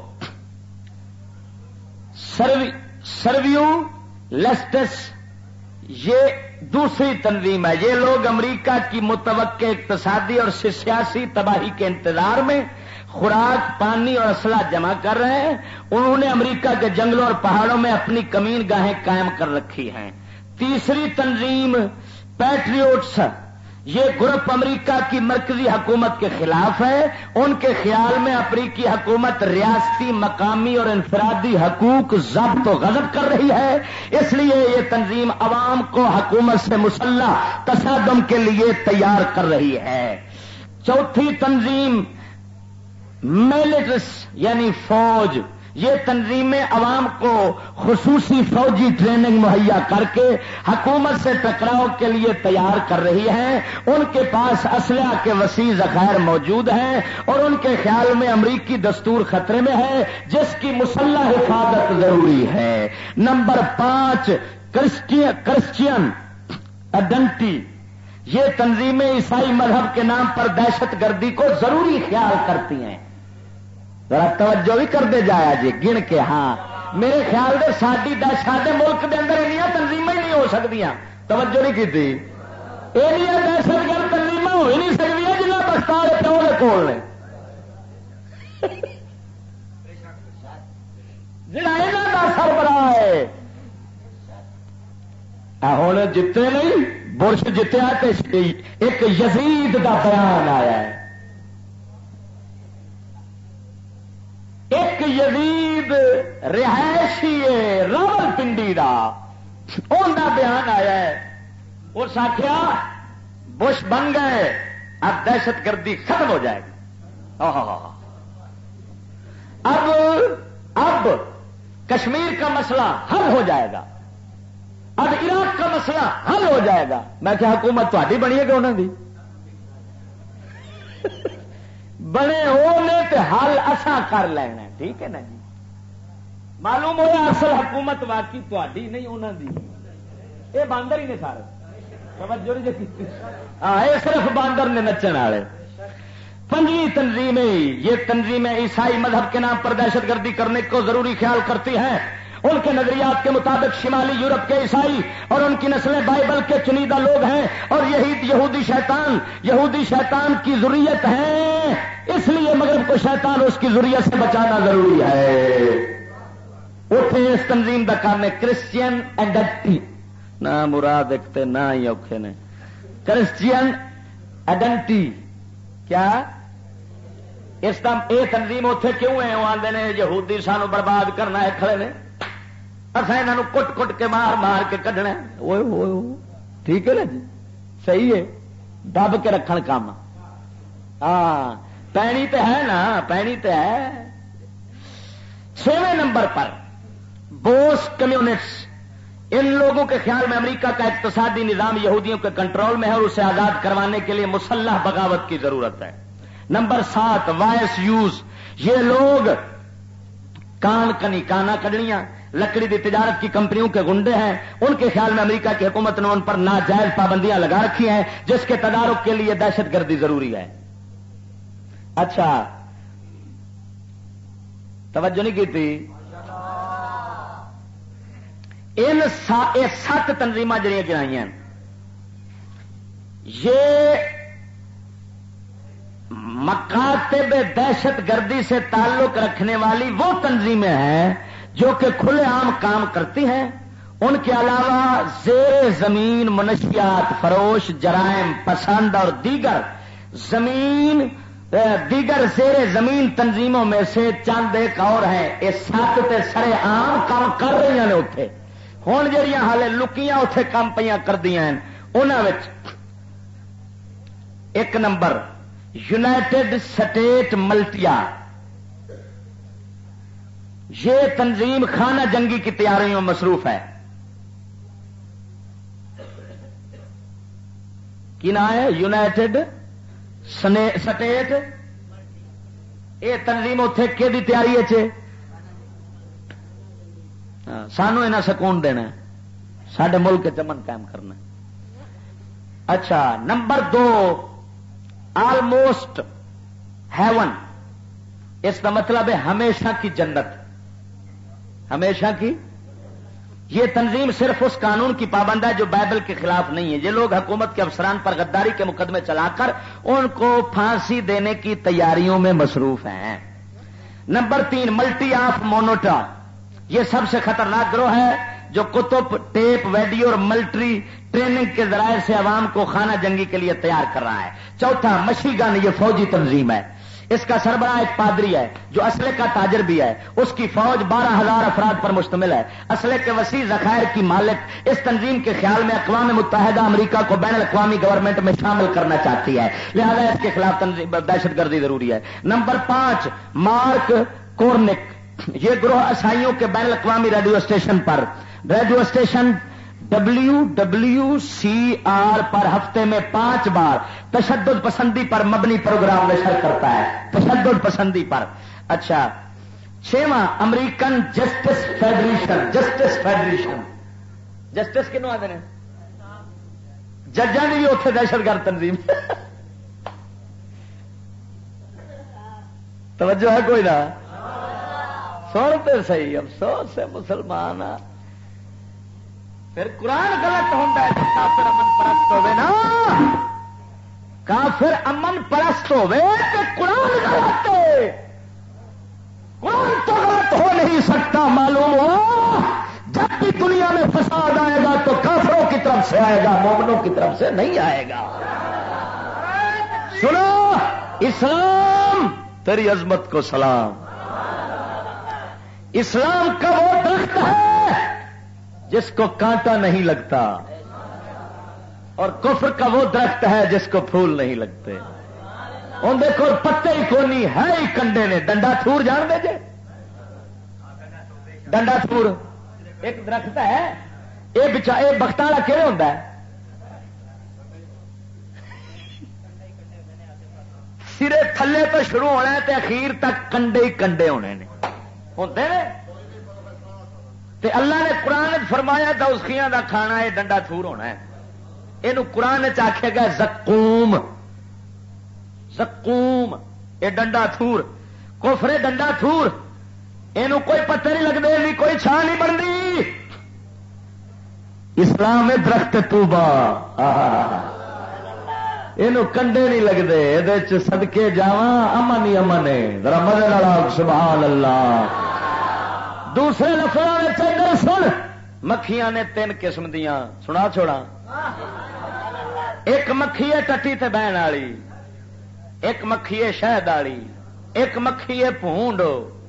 سرویو لیسٹس یہ دوسری تنظیم ہے یہ لوگ امریکہ کی متوقع اقتصادی اور سیاسی تباہی کے انتظار میں خوراک پانی اور اسلحہ جمع کر رہے ہیں انہوں نے امریکہ کے جنگلوں اور پہاڑوں میں اپنی کمین گاہیں قائم کر رکھی ہیں تیسری تنظیم پیٹریوٹس یہ گروپ امریکہ کی مرکزی حکومت کے خلاف ہے ان کے خیال میں امریکی حکومت ریاستی مقامی اور انفرادی حقوق ضبط و غضب کر رہی ہے اس لیے یہ تنظیم عوام کو حکومت سے مسلح تصادم کے لیے تیار کر رہی ہے چوتھی تنظیم ملٹس یعنی فوج یہ تنظیمیں عوام کو خصوصی فوجی ٹریننگ مہیا کر کے حکومت سے ٹکراؤ کے لیے تیار کر رہی ہیں ان کے پاس اسلحہ کے وسیع ذخائر موجود ہیں اور ان کے خیال میں امریکی دستور خطرے میں ہے جس کی مسلح حفاظت ضروری ہے نمبر 5 کرسچین آئیڈینٹی یہ تنظیمیں عیسائی مذہب کے نام پر دہشت گردی کو ضروری خیال کرتی ہیں ذرا توجہ بھی کرتے جایا جی گن کے. ہاں میرے خیال سے سارے ملک کے اندر یہ تنظیم ہی نہیں ہو سکتی. توجہ نہیں کی یہ دہشت گرد تنظیم ہو ہی نہیں سکتی جنہیں بختار پیو کے کول نے جڑا یہاں کا سربراہ ہے. ہوں جیتے نہیں برش جتیا ایک یزید کا بیان آیا ہے. ایک یزید رہائشی راول پنڈی کا ان کا بیان آیا ہے. اس آخیا بش بن گئے اب دہشت گردی ختم ہو جائے گی. اب کشمیر کا مسئلہ حل ہو جائے گا, اب عراق کا مسئلہ حل ہو جائے گا. میں کیا حکومت تاری بنی ہے کہ انہوں نے بنے ہونے تے حل اساں کر لینا. ٹھیک ہے نا جی. معلوم ہوا اصل حکومت واقعی تاری نہیں انہوں دی. یہ باندر ہی نے سارے. ہاں یہ صرف باندر نے نچن والے. 5ویں تنظیمیں یہ تنظیمیں عیسائی مذہب کے نام پر دہشت گردی کرنے کو ضروری خیال کرتی ہیں. ان کے نظریات کے مطابق شمالی یورپ کے عیسائی اور ان کی نسلیں بائبل کے چنیدہ لوگ ہیں اور یہودی شیطان کی ذریت ہیں. اس لیے مغرب کو شیطان اس کی ذریت سے بچانا ضروری ہے. اٹھے اس تنظیم کا کام ہے کرسچین آئیڈینٹی. نہ مراد ایکتے نہ ہی اوکھے نے. کرسچین آئیڈینٹی کیا اس کا یہ تنظیم اتنے کیوں ہے؟ وہ آتے ہیں یہودی سانو برباد کرنا ہے کھڑے نے اصا یہاں کٹ کٹ کے مار مار کے کھڈنا. ٹھیک ہے نا جی صحیح ہے. دب کے رکھن کام. ہاں پینی تو ہے نا پینی تو ہے. 6ویں نمبر پر بوس کمیونسٹ. ان لوگوں کے خیال میں امریکہ کا اقتصادی نظام یہودیوں کے کنٹرول میں ہے اور اسے آزاد کروانے کے لیے مسلح بغاوت کی ضرورت ہے. نمبر 7 وائس یوز. یہ لوگ کان کنی کانا کڈنیاں لکڑی دی تجارت کی کمپنیوں کے گنڈے ہیں. ان کے خیال میں امریکہ کی حکومت نے ان پر ناجائز پابندیاں لگا رکھی ہیں جس کے تدارک کے لیے دہشت گردی ضروری ہے. اچھا توجہ نہیں کی تھی. ان 7 تنظیمیں جڑیاں گرائی ہیں یہ مکاتب دہشت گردی سے تعلق رکھنے والی وہ تنظیمیں ہیں جو کہ کھلے عام کام کرتی ہیں. ان کے علاوہ زیر زمین منشیات فروش جرائم پسند اور دیگر زیر زمین تنظیموں میں سے چند ایک اور ہیں. یہ 7 تے سرے عام کام کر رہی ہیں اتنے. ہوں جہاں ہالے لکیاں اتنے کام پہ کر دیا ہیں انہوں ایک نمبر یونائٹڈ سٹیٹ ملٹیا. یہ تنظیم خانہ جنگی کی تیاریوں میں مصروف ہے. کی نام ہے یونائٹڈ سٹیٹ. یہ تنظیم اتنے کہ تیاری ہے سانو انہیں سکون دینا سڈے ملک کے چمن قائم کرنا. اچھا نمبر 2 آلموسٹ ہیون. اس کا مطلب ہے ہمیشہ کی جنت. ہمیشہ کی. یہ تنظیم صرف اس قانون کی پابند ہے جو بائبل کے خلاف نہیں ہے. یہ لوگ حکومت کے افسران پر غداری کے مقدمے چلا کر ان کو پھانسی دینے کی تیاریوں میں مصروف ہیں. نمبر 3 ملٹی آف مونوٹا. یہ سب سے خطرناک گروہ ہے جو کتب ٹیپ ویڈیو اور ملٹری ٹریننگ کے ذرائع سے عوام کو خانہ جنگی کے لیے تیار کر رہا ہے. 4 مشیگن. یہ فوجی تنظیم ہے. اس کا سربراہ ایک پادری ہے جو اسلحے کا تاجر بھی ہے. اس کی فوج 12,000 افراد پر مشتمل ہے. اسلحے کے وسیع ذخائر کی مالک. اس تنظیم کے خیال میں اقوام متحدہ امریکہ کو بین الاقوامی گورنمنٹ میں شامل کرنا چاہتی ہے, لہذا اس کے خلاف دہشت گردی ضروری ہے. نمبر 5 مارک کورنک. یہ گروہ عیسائیوں کے بین الاقوامی ریڈیو اسٹیشن WWCR پر ہفتے میں 5 بار تشدد پسندی پر مبنی پروگرام نشر کرتا ہے. تشدد پسندی پر. اچھا 6واں امریکن جسٹس فیڈریشن. جسٹس کنوں آتے ہیں ججاں کی بھی اتنے دہشت گرد تنظیم. توجہ ہے کوئی نہ. سنتے صحیح، افسوس ہے مسلمان پھر قرآن غلط ہوتا ہے، کافر امن پرست ہوئے نا، کافر امن پرست ہوئے تو قرآن غلط ہے، قرآن تو غلط ہو نہیں سکتا۔ معلوم ہو جب بھی دنیا میں فساد آئے گا تو کافروں کی طرف سے آئے گا، مومنوں کی طرف سے نہیں آئے گا۔ سنو اسلام تیری عظمت کو سلام، اسلام کا وہ درخت ہے جس کو کانٹا نہیں لگتا، اور کفر کا وہ درخت ہے جس کو پھول نہیں لگتے۔ ان دیکھو پتے ہی کونی ہے ہی کنڈے نے، ڈنڈا تھور جان دے جے، ڈنڈا تھور ایک درخت ہے، یہ بخت والا کہڑے ہوتا ہے، سرے تھلے تو شروع ہونا ہے تے اخیر تک کنڈے ہی کنڈے ہونے نے ہوتے ہیں۔ تے اللہ نے قرآن فرمایا دوزخیاں دا کھانا یہ ڈنڈا تھور ہونا ہے، یہ قرآن آخیا گیا زقوم، زقوم یہ ڈنڈا تھور، کفر ڈنڈا تھور، یہ کوئی پتہ نہیں لگتے، بھی کوئی چھان نہیں بنتی۔ اسلام ہے درخت توبہ، یہ کنڈے نہیں لگتے، یہ صدقے جاواں امن ہی امن ہے، ذرا مزے والا سبحان اللہ۔ دوسرے لفظوں میں ادھر سن، مکھیاں نے 3 قسم دیاں سنا چھوڑا، ایک مکھی ہے ٹٹی تے بہن والی، ایک مکھی ہے شہد والی، ایک مکھی ہے پونڈ۔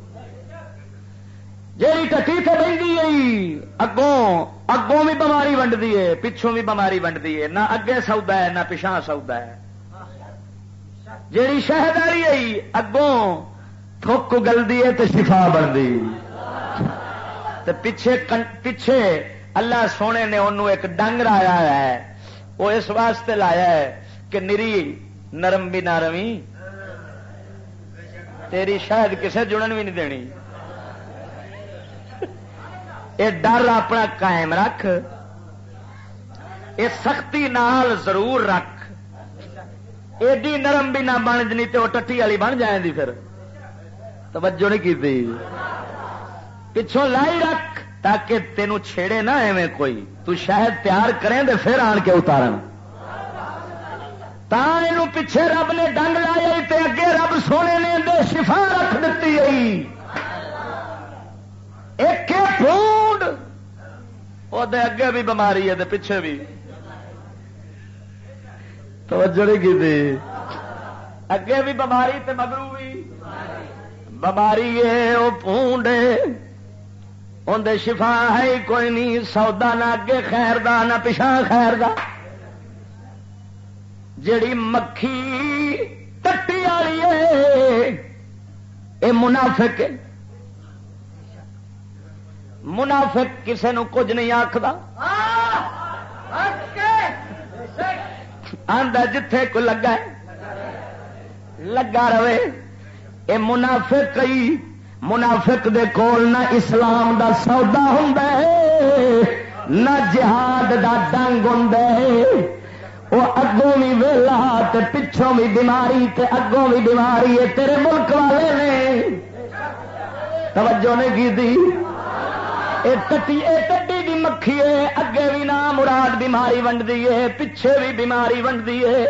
جیڑی ٹٹی تے بہندی ہے اگوں بھی بیماری ونڈدی ہے، پچھوں بھی بیماری ونڈدی ہے، نہ اگے سودا ہے نہ پچھاں سودا ہے۔ جیڑی شہد والی ہے اگوں تھک گلدی ہے تے شفا بنتی، تے پیچھے اللہ سونے نے انہوں ایک ڈنگ لایا ہے، وہ اس واسطے لایا ہے کہ نری نرم بھی نہ روی، تیری شاید کسے جڑن بھی نہیں دینی، یہ ڈر اپنا قائم رکھ، یہ سختی نال ضرور رکھ، ایڈی نرم بھی نہ بن جنی تو وہ ٹٹی والی بن جائے دی، پھر توجہ نہیں کی تھی، پچھوں لائی رکھ تاکہ تینوں چھیڑے نہ ایویں کوئی، تو شاید تیار کریں دے پھر آن کے اتارن، تاں پیچھے رب نے ڈنگ لایا تے اگے رب سونے نے دے شفا رکھ دیتی ہے، ایک پونڈ وہ اگے بھی بیماری ہے تے پیچھے بھی، توجہ نہیں کی تھی، اگے بھی بیماری تے مگرو بھی بیماری ہے، وہ پونڈ اندر شفا ہے ہی کوئی نہیں، سودا نہ اگے خیر دا نہ پچھا خیر دا۔ جیڑی مکھی ٹٹی والی ہے یہ منافق ہے، منافق کسے نو کچھ نہیں آکھدا، آندا جتھے کو لگا ہے لگا رہے، اے منافق ہی، منافق دے کول نہ اسلام دا سودا ہوندا ہے نہ جہاد دا ڈنگ ہوندا ہے، وہ اگوں بھی ویلا تے پچھوں بھی بیماری تے اگوں بھی بیماری ہے، تیرے ملک والے نے توجہ نہیں کی تھی، اے ٹڈی دی مکھی ہے، اگے بھی نہ مراد بیماری ونڈدی ہے، پیچھے بھی بیماری ونڈدی ہے،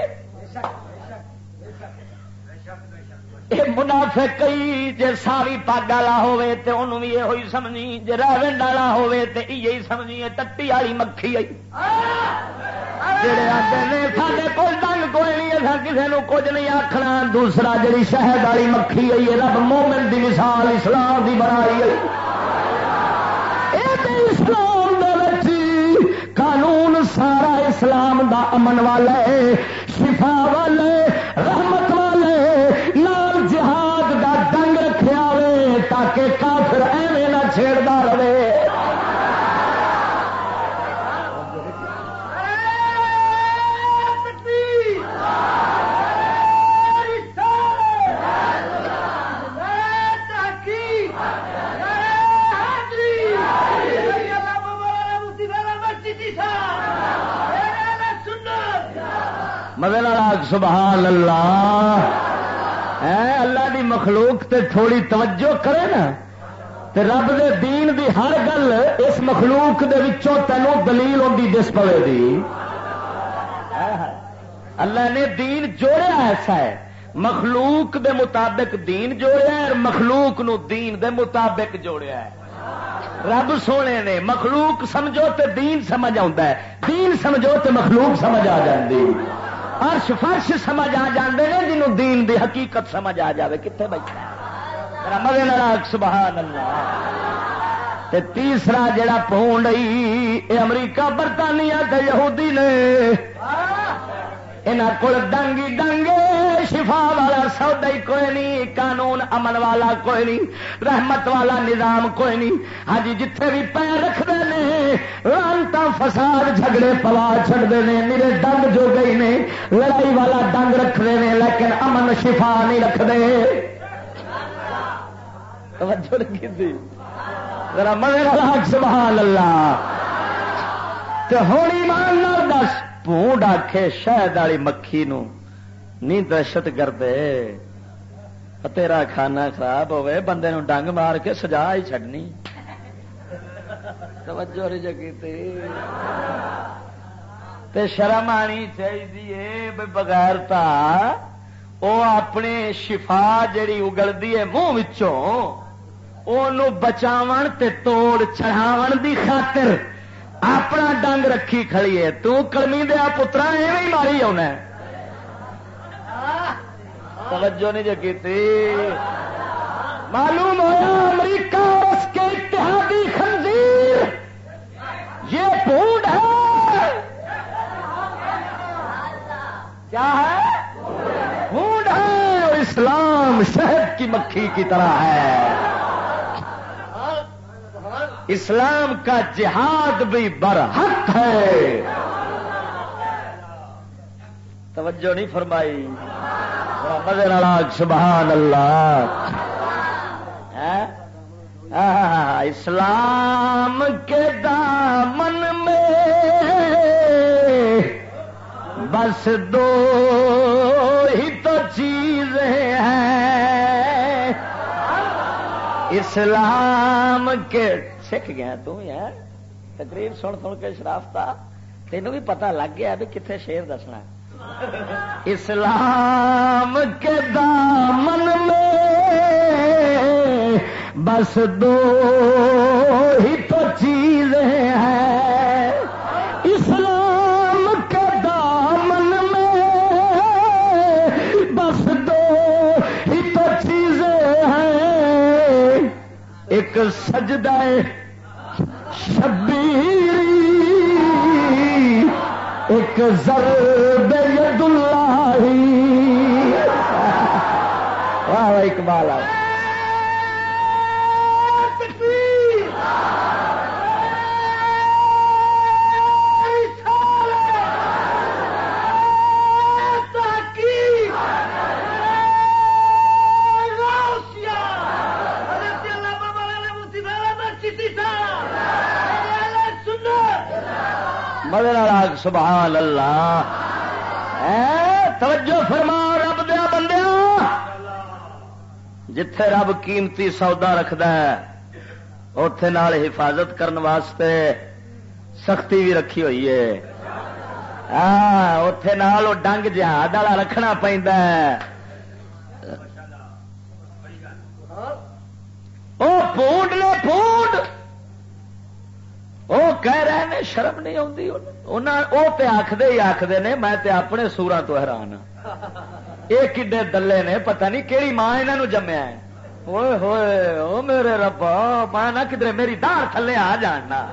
یہ منافق ہی، جے ساوی پگ والا ہوے تے انہوں بھی یہ ہوئی سمجھی، جے راونڈ والا ہوے تے یہی سمجھی ٹٹی والی مکھی آئی، جڑے آتے نے سارے کول ڈنگ کوئی نہیں، اصا کسی نو کچھ نہیں آخنا۔ دوسرا جڑی شہد والی مکھی آئی ہے، رب مومن دی مثال اسلام دی بنائی ہے، اسلام دے وچ قانون سارا اسلام دا امن والا ہے، شفا والے، رحمت والے، نال جہاد دا ڈنگ رکھیا ہوئے تاکہ کافر ایویں نہ چھیڑدا رہے۔ مدن راگ سبحان اللہ، اللہ دی مخلوق تے تھوڑی توجہ کرے نا، تے رب دے دین دی ہر گل اس مخلوق دے وچوں تینوں دلیل ہوندی دس پوے دی. اللہ نے دین جوڑیا ایسا ہے، مخلوق دے مطابق دین جوڑیا ہے اور مخلوق نو دین دے مطابق جوڑیا ہے. رب سونے نے مخلوق سمجھو تے دین سمجھ آتا ہے، دین سمجھو تے مخلوق سمجھ آ جاندی، عرش فرش سمجھ آ جاندے نے جنوں دین دی حقیقت سمجھ آ جاوے کتنے بیٹھا مدے نال سبحان اللہ. تے تیسرا جڑا پونڈ اے امریکہ برطانیہ تے یہودی نے انہاں کول ڈنگی ڈنگے شفا والا سودا ہی کوئی نہیں، قانون امن والا کوئی نہیں، رحمت والا نظام کوئی نہیں. ہاں جی جتھے بھی پیر رکھتے ہیں لعنتاں فساد جھگڑے پوا چھڑتے ہیں، میرے ڈنگ جو گئی نے لڑائی والا ڈنگ رکھتے ہیں لیکن امن شفا نہیں رکھتے. توجہ نہیں کی ذرا مدے نال سبحان اللہ. تے ہن ایمان نال دس پونڈ آکھے شہد والی مکھی نو نہیں دہشت گردے تیرا کھانا خراب ہوئے بندے نو ڈنگ مار کے سجا ہی چھڈنی. توجہ نہیں جگی تے شرم آنی چاہیے بغیر تا او اپنے شفا جڑی اگلدی ہے منہ وچوں اونوں بچاون تے توڑ چڑھاون دی خاطر اپنا ڈنگ رکھی کھڑی ہے. تو کلمی دیا پترا ایویں ماری آنا. توجہ نہیں جو کی معلوم ہوا امریکہ اور اس کے اتحادی خنزیر یہ پونڈ ہے. کیا ہے؟ پونڈ ہے. اور اسلام شہد کی مکھی کی طرح ہے. اسلام کا جہاد بھی برحق ہے. توجہ نہیں فرمائی سبحان اللہ. اسلام کے دامن میں بس دو ہی تو چیزیں ہیں. اسلام کے سکھ گیا تو یار تقریر سن سن کے شرافتا تینوں بھی پتہ لگ گیا بھی کتنے شیر دسنا. اسلام کے دامن میں بس دو ہی تو چیزیں ہیں. اسلام کے دامن میں بس دو ہی تو چیزیں ہیں. ایک سجدہ شبیری ایک ضرب ید اللہ. واہ اقبال آ مدر سبحان اللہ. توجہ فرما رب دیا بندیا جتھے رب قیمتی سودا رکھدا ہے اوتھے نال حفاظت کرن واسطے سختی بھی رکھی ہوئی ہے. اوتھے نال او ڈنگ جہاد والا رکھنا پیندا ہے. او پونڈ نے پونڈ وہ کہہ رہے ہیں شرم نہیں آتی. وہ تے آخدے ہی آخدے نے میں تے اپنے سوراں تو حیران ہاں. یہ کڈے دلے نے پتہ نہیں کیڑی ماں انہاں جمیا ہے. ہوئے ہوئے او میرے ربا میں نہ کدھر میری دار تھلے آ جاننا.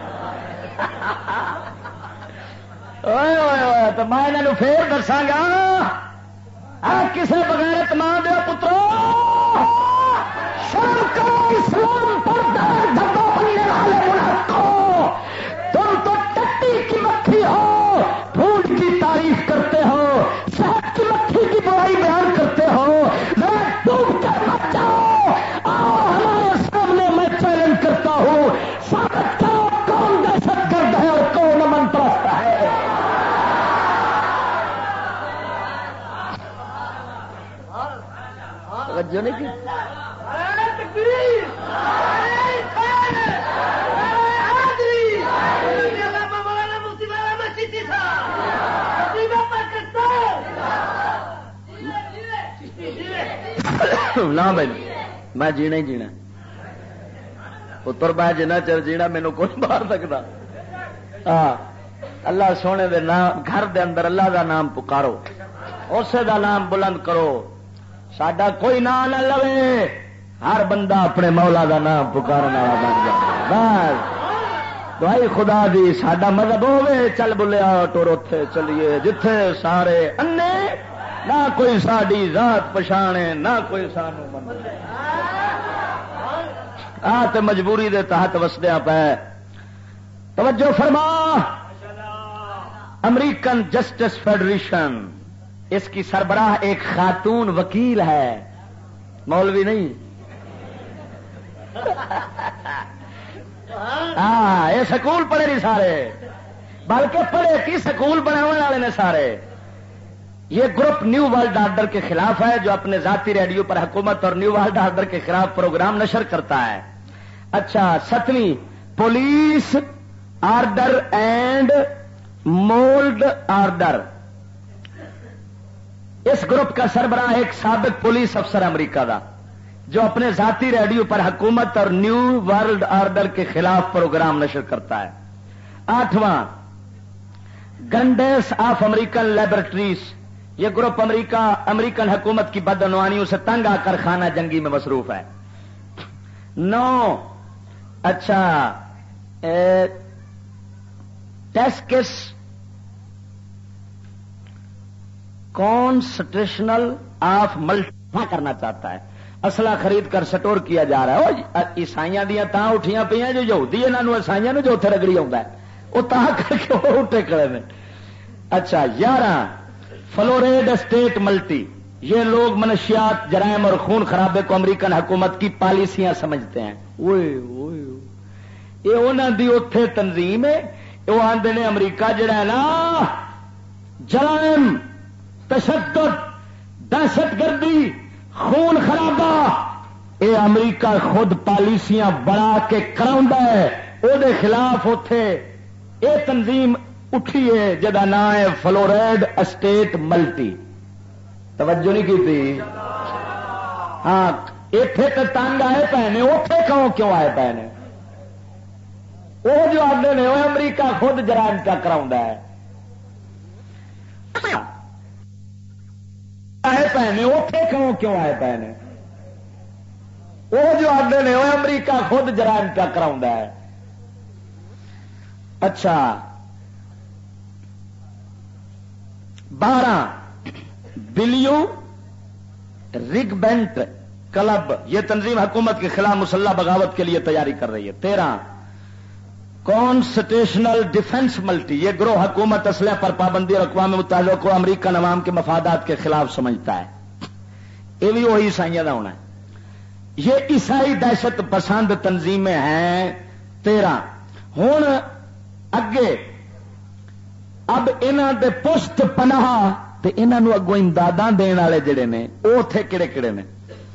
اوئے ہوئے ہوئے تو میں انہاں پھر دساں گا کسے بغیرت ماں دے پترو شرم کرو. اسلام پر دار دھبا بننے والے منافقوں تم تو ٹٹی کی مکھی ہو، پھول کی تعریف کرتے ہو، شہد کی مکھی کی برائی بیان کرتے ہو. ذرا ڈوب کر مت جاؤ. آؤ ہمارے سامنے میں چیلنج کرتا ہوں ثابت کرو کون دہشت گرد ہے اور کون امن پرست ہے. توجہ نہیں نہ بھائی میں جینا ہی جینا پتر میں جنا چر جینا مینو کوئی مار سکتا. ہاں اللہ سونے دے نام گھر دے اندر اللہ دا نام پکارو, اسے دا نام بلند کرو. ساڈا کوئی نام نہ لوے, ہر بندہ اپنے مولا دا نام پکارنے والا بن جائے. بس دعائی خدا دی ساڈا مذہب ہوے چل بلیا ٹور اتے چلیے جتھے سارے انے, نہ کوئی ساڈی ذات پچھانے نہ کوئی سانو منے. تے مجبوری دے تحت وسدیا پے. توجہ فرما, امریکن جسٹس فیڈریشن اس کی سربراہ ایک خاتون وکیل ہے, مولوی نہیں. ہاں یہ سکول پڑھے نہیں سارے, بلکہ پڑھے کی سکول بنانے والے نے سارے. یہ گروپ نیو ورلڈ آرڈر کے خلاف ہے, جو اپنے ذاتی ریڈیو پر حکومت اور نیو ورلڈ آرڈر کے خلاف پروگرام نشر کرتا ہے. اچھا, 7ویں پولیس آرڈر اینڈ مولڈ آرڈر. اس گروپ کا سربراہ ایک سابق پولیس افسر امریکہ دا, جو اپنے ذاتی ریڈیو پر حکومت اور نیو ورلڈ آرڈر کے خلاف پروگرام نشر کرتا ہے. 8واں گنڈیس آف امریکن لیبورٹریز. یہ گروپ امریکن حکومت کی بدعنوانیوں سے تنگ آ کر خانہ جنگی میں مصروف ہے. 9 اچھا ٹیسکس کانسٹیٹیوشنل آف ملٹا کرنا چاہتا ہے. اسلحہ خرید کر سٹور کیا جا رہا ہے. عیسائیاں دیا تاں اٹھیاں پہ جو یہودی انہوں عیسائیاں جو اتنے رگڑی آتا ہے وہ تاں کر کے وہ اٹھے کھڑے نے. اچھا 11 فلوریڈ اسٹیٹ ملٹی. یہ لوگ منشیات, جرائم اور خون خرابے کو امریکن حکومت کی پالیسیاں سمجھتے ہیں. یہ انہوں دی اتے تنظیم ہے. وہ آدھے نے امریکہ جڑا ہے نا جرائم, تشدد, دہشت گردی, خون خرابہ, یہ امریکہ خود پالیسیاں بنا کے کراؤندا ہے. وہ دے خلاف اتے یہ تنظیم اٹھی ہے جدا نام ہے فلوریڈ اسٹیٹ ملٹی. توجہ نہیں کی تھی. ہاں اتے تو تنگ آئے پے نے, اتے کیوں آئے پے نے؟ وہ جو آدھے نے وہ امریکہ خود جرائم کیا کراؤندا ہے. آئے پے نے اتے کیوں آئے پے نے؟ وہ جو آدھے نے وہ امریکہ خود جرائم کیا کراؤندا ہے. اچھا 12 بلیو ریگبینٹ کلب. یہ تنظیم حکومت کے خلاف مسلح بغاوت کے لیے تیاری کر رہی ہے. 13 کانسٹیٹیوشنل ڈیفنس ملٹی. یہ گروہ حکومت اسلحے پر پابندی اور اقوام متحدہ کو امریکن عوام کے مفادات کے خلاف سمجھتا ہے. یہ بھی وہی عیسائیوں کا ہونا ہے. یہ عیسائی دہشت پسند تنظیمیں ہیں. 13 ہوں اگے اب انہوں دے پشت پناہ تے انہوں اگوں امداداں دین والے جڑے نے وہ اتنے کہڑے کہڑے نے.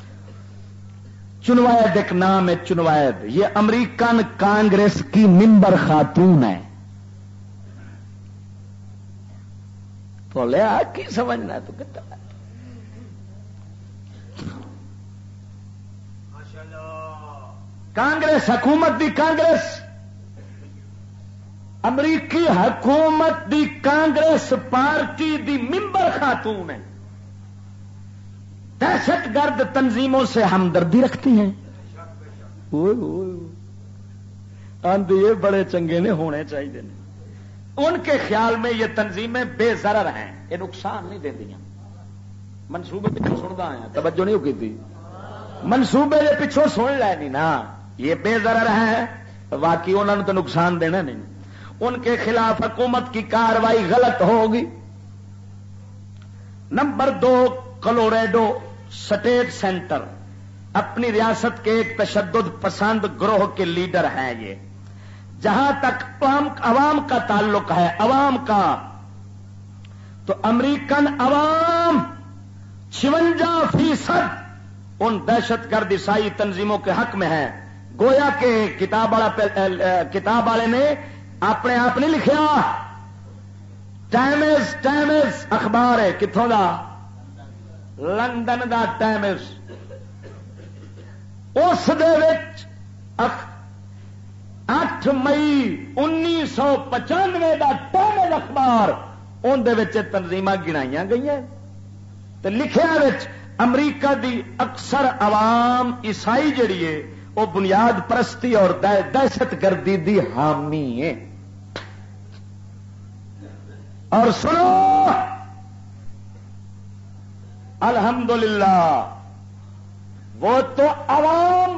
چنوائد ایک نام ہے, چنوائد. یہ امریکن کانگریس کی ممبر خاتون ہے. بولے کی سمجھنا تو کتنا کانگریس, حکومت دی کانگریس, امریکی حکومت دی کانگریس پارٹی دی ممبر خاتون ہے. دہشت گرد تنظیموں سے ہمدردی رکھتی ہیں. یہ بڑے چنگے نے, ہونے چاہیے. ان کے خیال میں یہ تنظیمیں بے ضرر ہیں, یہ نقصان نہیں دیتی. منصوبے پیچھوں سنتا آیا, توجہ نہیں کی تھی. منصوبے کے پیچھوں سن لینی نا, یہ بے ضرر ہیں, واقعی انہوں نے تو نقصان دینا نہیں. ان کے خلاف حکومت کی کارروائی غلط ہوگی. نمبر 2 کلوریڈو سٹیٹ سینٹر اپنی ریاست کے ایک تشدد پسند گروہ کے لیڈر ہیں. یہ جہاں تک عوام کا تعلق ہے, عوام کا, تو امریکن عوام 56% ان دہشت گرد عیسائی تنظیموں کے حق میں ہیں. گویا کہ کتاب والے نے اپنے آپ نہیں لکھیا. ٹائمز اخبار ہے کتوں دا؟ لندن دا ٹائمز. اس دے وچ 8 مئی 1995 دا ٹائمز اخبار ان دے وچ تنظیماں گنائیاں گئی تے لکھیا وچ امریکہ دی اکثر عوام عیسائی جڑی ہے وہ بنیاد پرستی اور دہشت گردی دی حامی ہے. اور سنو الحمدللہ وہ تو عوام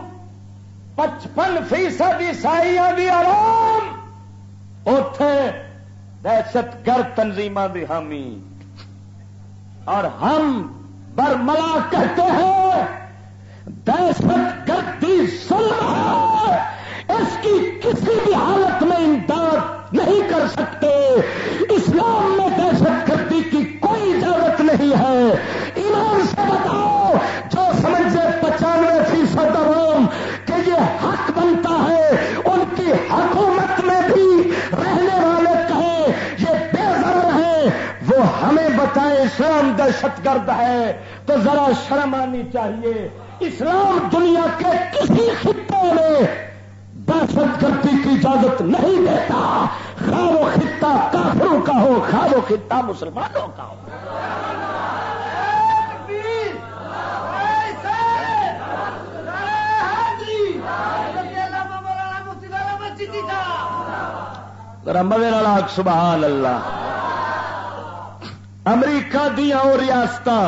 55% عیسائیوں دی عوام اتے دہشت گرد تنظیموں دی حامی. اور ہم برملا کہتے ہیں دہشت گردی ظلم ہے, اس کی کسی بھی حالت میں امداد نہیں کر سکتے. اسلام میں دہشت گردی کی کوئی اجازت نہیں ہے. ایمان سے بتاؤ جو سمجھے 95% عوام کہ یہ حق بنتا ہے, ان کی حکومت میں بھی رہنے والے کہیں یہ بے ضرر ہے, وہ ہمیں بتائیں اسلام دہشت گرد ہے تو ذرا شرم آنی چاہیے. اسلام دنیا کے کسی خطے میں دہشت گردی کی اجازت نہیں دیتا, خواہ وہ خطہ کافروں کا ہو خواہ وہ خطہ مسلمانوں کا ہو. سبحان اللہ. امریکہ دیا وہ ریاستاں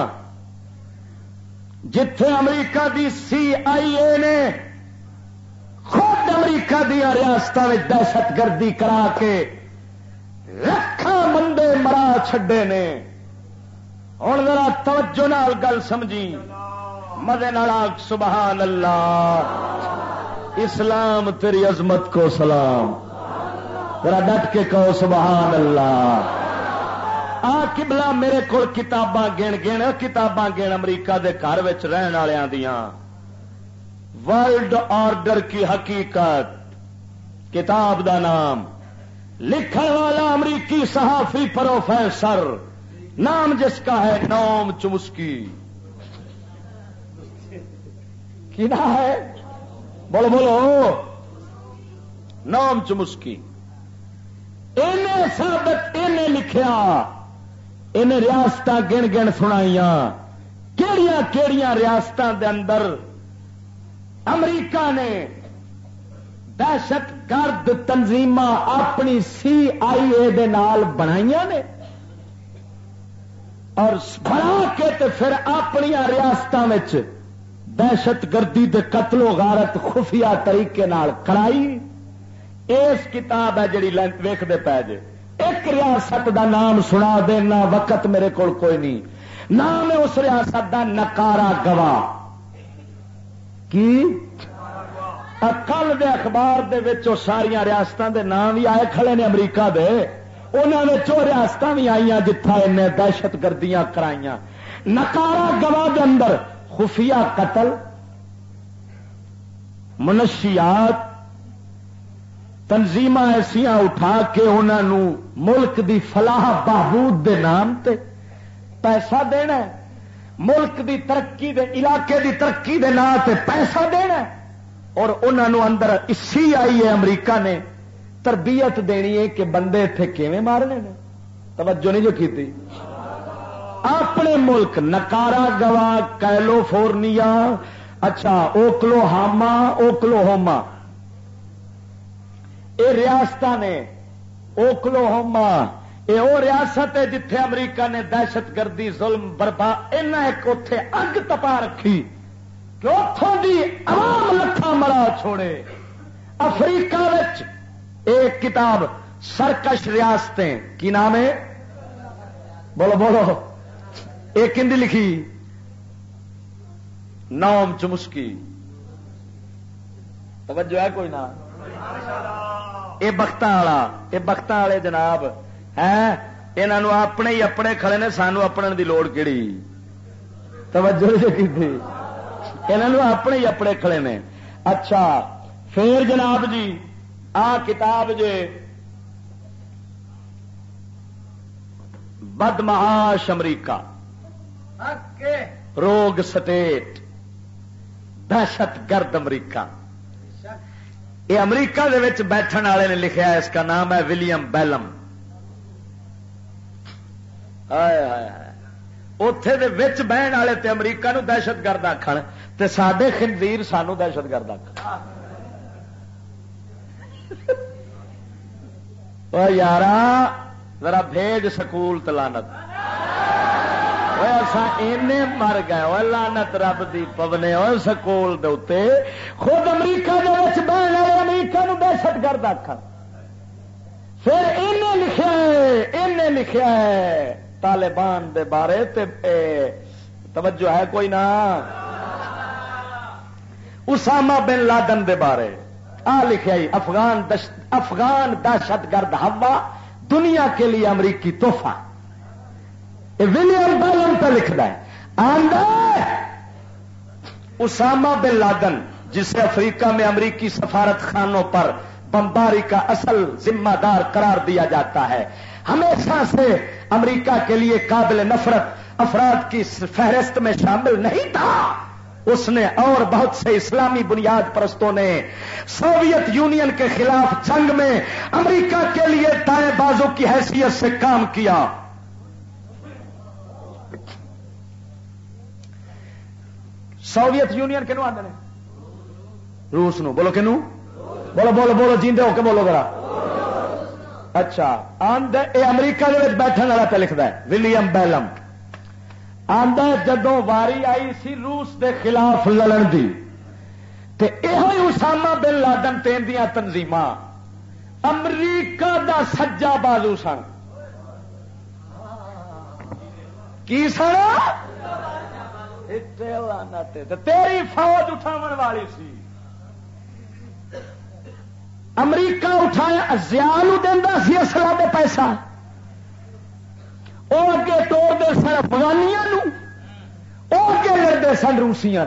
جتھے امریکہ دی CIA نے خود امریکہ دیا ریاستوں میں دہشت گردی کرا کے لکھاں بندے مرا چھڈے نے. ہوں ذرا توجہ نال گل سمجھی, مدے نال سبحان اللہ. اسلام تیری عظمت کو سلام, ذرا ڈٹ کے کہو سبحان اللہ. قبلہ میرے کو کتاباں کتاباں گن امریکہ دے گھر وچ رہن والوں دیاں. ورلڈ آرڈر کی حقیقت کتاب دا نام, لکھن والا امریکی صحافی پروفیسر, نام جس کا ہے نوم چومسکی. کی نام ہے؟ بولو بولو. نوم چومسکی. انہیں ثابت انہیں لکھیا, انہیں ریاستاں گن گن سنائیاں کیڑیاں کیڑیاں ریاستاں دے اندر امریکہ نے دہشت گرد تنظیم اپنی CIA دے نال بنائیاں نے, اور بنا کے تے پھر اپنی ریاستاں وچ دہشت گردی دے قتل و غارت خفیہ طریقے نال کرائی. اس کتاب ہے جڑی ویکھ دے پے جے. ایک ریاست دا نام سنا دینا, وقت میرے کول کوئی نہیں. نام ہے اس ریاست دا نکارا گوا. کی کل دے اخبار دے وچوں ساریاں ریاستاں دے نام ہی آئے کھڑے نے امریکہ دے, انہاں وچوں ریاستاں بھی آئیاں جتھا انہیں دہشت گردیاں کرائیاں. نکارا گوا دے اندر خفیہ قتل, منشیات, تنظیماں ایسیاں اٹھا کے انہوں ملک دی فلاح بہبود دے نام تے پیسہ دینا, ملک دی ترقی دے علاقے دی ترقی دے نام تے پیسہ دینا, اور انہوں اندر CIA امریکہ نے تربیت دینی ہے کہ بندے اتنے کیویں مارنے نے. توجہ نہیں جو کی اپنے ملک نکارا گوا, کیلیفورنیا, اچھا اوکلوہوما یہ ریاست نے. اوکلوہوما یہ وہ ریاست ہے جتھے امریکہ نے دہشت گردی ظلم برباد ایک اتے اگ تپا رکھی کہ اتوں دی عوام لکھاں مرا چھوڑے. افریقہ وچ ایک کتاب سرکش ریاستیں کی نام ہے؟ بولو بولو. ایک ہندی لکھی نوم چومسکی. توجہ ہے کوئی نہ؟ یہ بختاں والے جناب ہے, انہوں اپنے ہی اپنے کھڑے نے, سانو اپنے دی لوڑ کیڑی. توجہ کی انہوں اپنے ہی اپنے کھڑے نے. اچھا پھر جناب جی آ کتاب جے بدمعاش امریکہ روگ سٹیٹ دہشت گرد امریکہ. یہ امریکہ دے وچ بیٹھن والے نے لکھا ہے, اس کا نام ہے ولیم بیلم. اتے دے وچ بہن والے تے امریکہ نو دہشت گرد آخر تے ساڈے خنزیر سانو دہشت گرد آخر. یارا ذرا بھیج سکول تلانت مر گئے لانت رب دی پونے اور سکول دے خود امریکہ دے وچ بہن والے امریکہ نو دہشت گرد آخر. پھر انہیں لکھیا ہے طالبان دے بارے تے توجہ ہے کوئی نہ اسامہ بن لادن دے بارے آ لکھیا ہی افغان دہشت گرد ہوا دنیا کے لیے امریکی تحفہ. ولیم بیلم پہ لکھتا ہے اسامہ بن لادن جسے افریقہ میں امریکی سفارت خانوں پر بمباری کا اصل ذمہ دار قرار دیا جاتا ہے, ہمیشہ سے امریکہ کے لیے قابل نفرت افراد کی فہرست میں شامل نہیں تھا. اس نے اور بہت سے اسلامی بنیاد پرستوں نے سوویت یونین کے خلاف جنگ میں امریکہ کے لیے دائیں بازو کی حیثیت سے کام کیا. سوویت یونین کنو آدھے روس نو بولو کنو بولو بولو بولو جیندے ہو کے بولو ذرا. اچھا یہ امریکہ دے وچ بیٹھن والا پہ لکھدا ہے ولیم بیلم آندا جدوں واری آئی سی روس دے خلاف لڑن دی تے ایہو اسامہ بن لادن تے اندیاں تنظیماں امریکہ دا سجا بازو سن. کی سن تیری فوج اٹھاون والی سی. امریکہ اٹھایا زیان دینا سی اصلا دے پیسہ وہ اگے توڑتے سن افغانیاں وہ اگے لڑتے سن روسیاں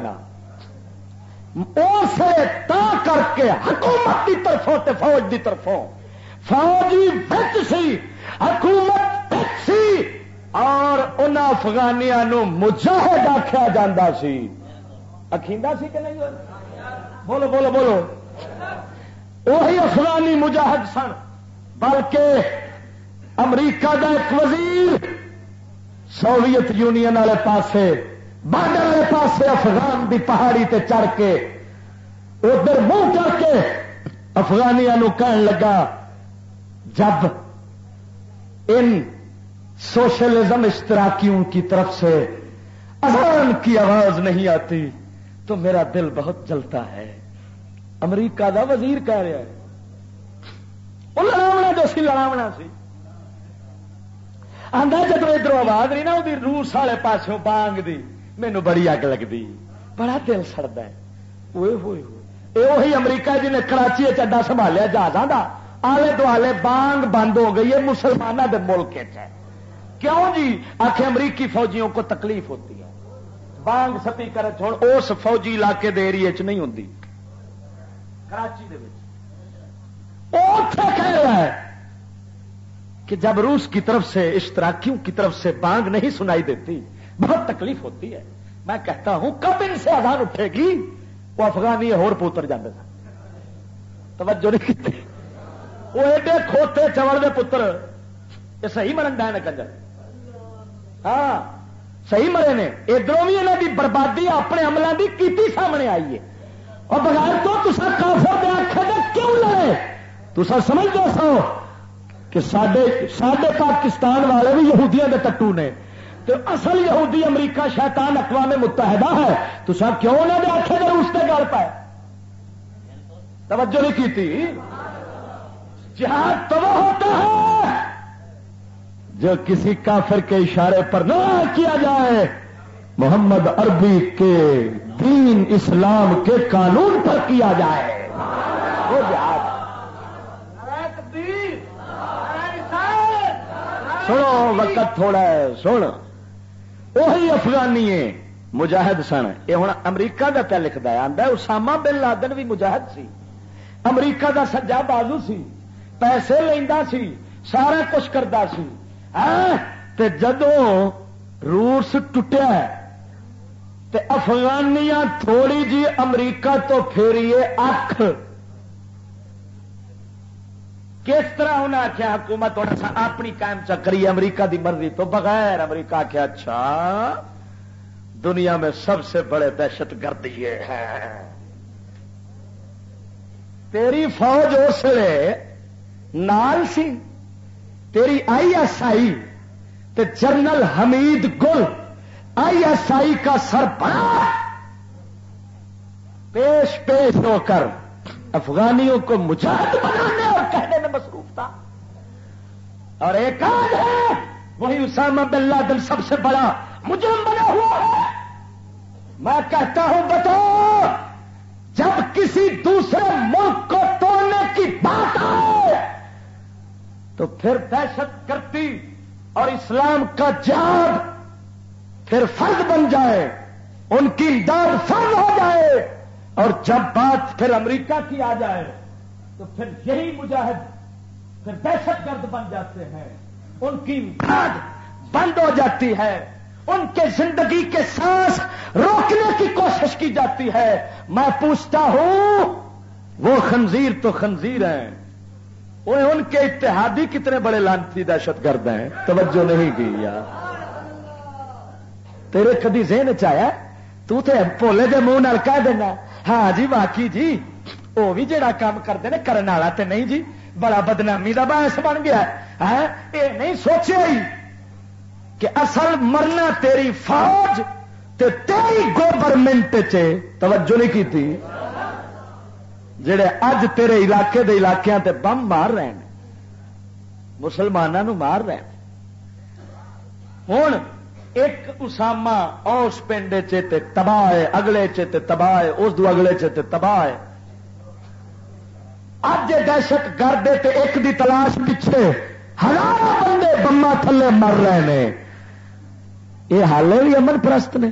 اسے تا کر کے حکومت کی طرفوں تے فوج کی طرفوں فوجی بچ سی حکومت بچ سی اور ان افغانیاں مجاہد آخیا جاتا سی. اکھیندا سی کہ نہیں بولو بولو بولو. وہی افغانی مجاہد سن بلکہ امریکہ دا ایک وزیر سوویت یونین والے پاسے بارڈر والے پاسے افغان دی پہاڑی تے چڑھ کے ادھر منہ کر کے افغانیاں کہن لگا جب ان سوشلزم اشتراکیوں کی طرف سے اذان کی آواز نہیں آتی تو میرا دل بہت جلتا ہے. امریکہ دا وزیر کہہ رہا ہے وہ لڑاونا جو سی لڑاونا سی آندا جب ادھر آواز نہیں نا وہ روس والے پاسوں بانگ دی مینو بڑی اگ لگتی بڑا دل سڑتا ہے. وہی امریکہ جی نے کراچی اڈا سنبھالیا جہازاں دا آلے دوالے بانگ بند ہو گئی ہے مسلمانوں کے ملک ہے. کیوں جی آخر امریکی فوجیوں کو تکلیف ہوتی ہے بانگ سپیکر چھوڑ اس فوجی علاقے دے ایریے چ نہیں ہوتی کراچی دے وچ کہہ رہا ہے کہ جب روس کی طرف سے اشتراکیوں کی طرف سے بانگ نہیں سنائی دیتی بہت تکلیف ہوتی ہے. میں کہتا ہوں کب ان سے اذان اٹھے گی وہ افغانی ہور پوتر جاندے سن. توجہ نہیں کی وہ ایڈے کھوتے چوڑ دے پتر یہ صحیح مرن ڈے نے کنجر ہاں صحیح مرے نے. ادھروں بھی انہوں کی بربادی اپنے عملوں کی کیتی سامنے آئی ہے اور بغیر تو تصا کافر دے آخر دے کیوں لڑے تصا سمجھ دو سو کہ سڈے پاکستان والے بھی یہودیاں دے ٹٹو نے تو اصل یہودی امریکہ شیطان اقوام متحدہ ہے تصا کیوں انہوں نے آخے دے اس سے گل پائے. توجہ نہیں کی تھی. جہاد تو وہ ہوتا ہے جو کسی کافر کے اشارے پر نہ کیا جائے محمد عربی کے دین اسلام کے قانون پر کیا جائے وہ جہاد. سنو وقت تھوڑا ہے سن وہی افغانی مجاہد سن. یہ ہوں امریکہ کا پہ لکھتا ہے, آتا اسامہ بن لادن بھی مجاہد سی, امریکہ کا سجا بازو سی, پیسے لینا سی, سارا کچھ کرتا سی. تے جدوں روس ٹوٹیا تے افغانیاں تھوڑی جی امریکہ تو پھیریے اکھ. کس طرح انہیں آخیا حکومت اپنی قائم چکری امریکہ دی مرضی تو بغیر. امریکہ آخیا اچھا دنیا میں سب سے بڑے دہشت گرد یہ ہے. تیری فوج اس لیے نال سی, تیری ISI تے جنرل حمید گل ISI کا سربراہ پیش ہو کر افغانیوں کو مجاہد بنانے اور کہنے میں مصروف تھا. اور ایک آج ہے وہی اسامہ بن لادن سب سے بڑا مجرم بنا ہوا ہے. میں کہتا ہوں بتاؤ, جب کسی دوسرے ملک کو توڑنے کی بات آئے تو پھر دہشت گردی اور اسلام کا جہاد پھر فرض بن جائے, ان کی امداد فرض ہو جائے, اور جب بات پھر امریکہ کی آ جائے تو پھر یہی مجاہد پھر دہشت گرد بن جاتے ہیں. ان کی امداد بند ہو جاتی ہے, ان کے زندگی کے سانس روکنے کی کوشش کی جاتی ہے. میں پوچھتا ہوں وہ خنزیر تو خنزیر ہیں, ان کے اتحادی کتنے بڑے لانتی دہشت گرد ہیں. توجہ نہیں کی یار, تیرے کدی ذہن چیا تو تے بھولے دے منہ نال کہہ دینا ہاں جی واقعی جی وہ بھی جڑا کام کرتے ہیں کرنے والا تے نہیں جی بڑا بدنامی دا باعث بن گیا. یہ نہیں سوچے کہ اصل مرنا تیری فوج تے تیری گورنمنٹ چ. توجہ نہیں کی تھی جڑے اج تیرے علاقے دے علاقیاں تے بم مار رہے ہیں, مسلمانوں مار رہے ہیں. ہوں ایک اسامہ اس پنڈ تے تباہ ہے, اگلے تے تباہ ہے, اس دو اگلے تے تباہ ہے. اج دہشت گرد تے ایک دی تلاش پیچھے ہزاروں بندے بما تھلے مر رہے ہیں. یہ حالے بھی امن پرست نے.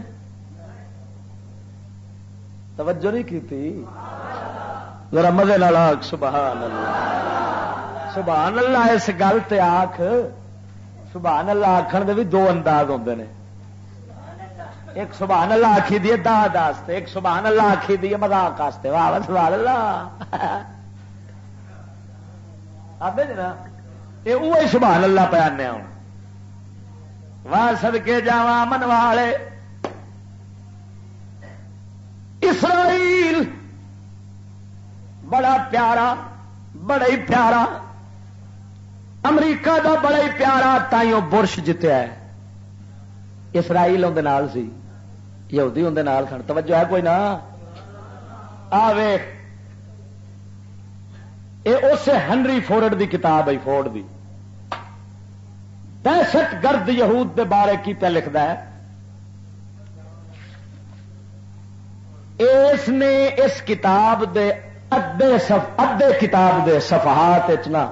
توجہ نہیں کی تھی ذرا مزے نال آکھ سبحان اللہ. سبحان اللہ اس گل تے آکھ سبحان اللہ. آخر دے بھی دو انداز ہوندے نے, ایک سبحان اللہ آخی دی داد واسطے, ایک سبحان اللہ آخی دی مذاق واسطے. واہ سبحان اللہ آدھے نا یہ وہی سبحان اللہ پہ آنے ہوں. واہ صدقے جاواں امن والے. اسرائیل بڑا پیارا, بڑا ہی پیارا, امریکہ دا بڑا ہی پیارا, تائیوں برش جتیا ہے. اسرائیل اندر نال سی, یہودی اندر نال سن. توجہ ہے کوئی نہ آوے. یہ اس ہنری فورڈ دی کتاب ہے, فورڈ دی دہشت گرد یہود دے بارے کی پہ لکھتا ہے. اس نے اس کتاب دے ادھے کتاب دے صفحات اتنا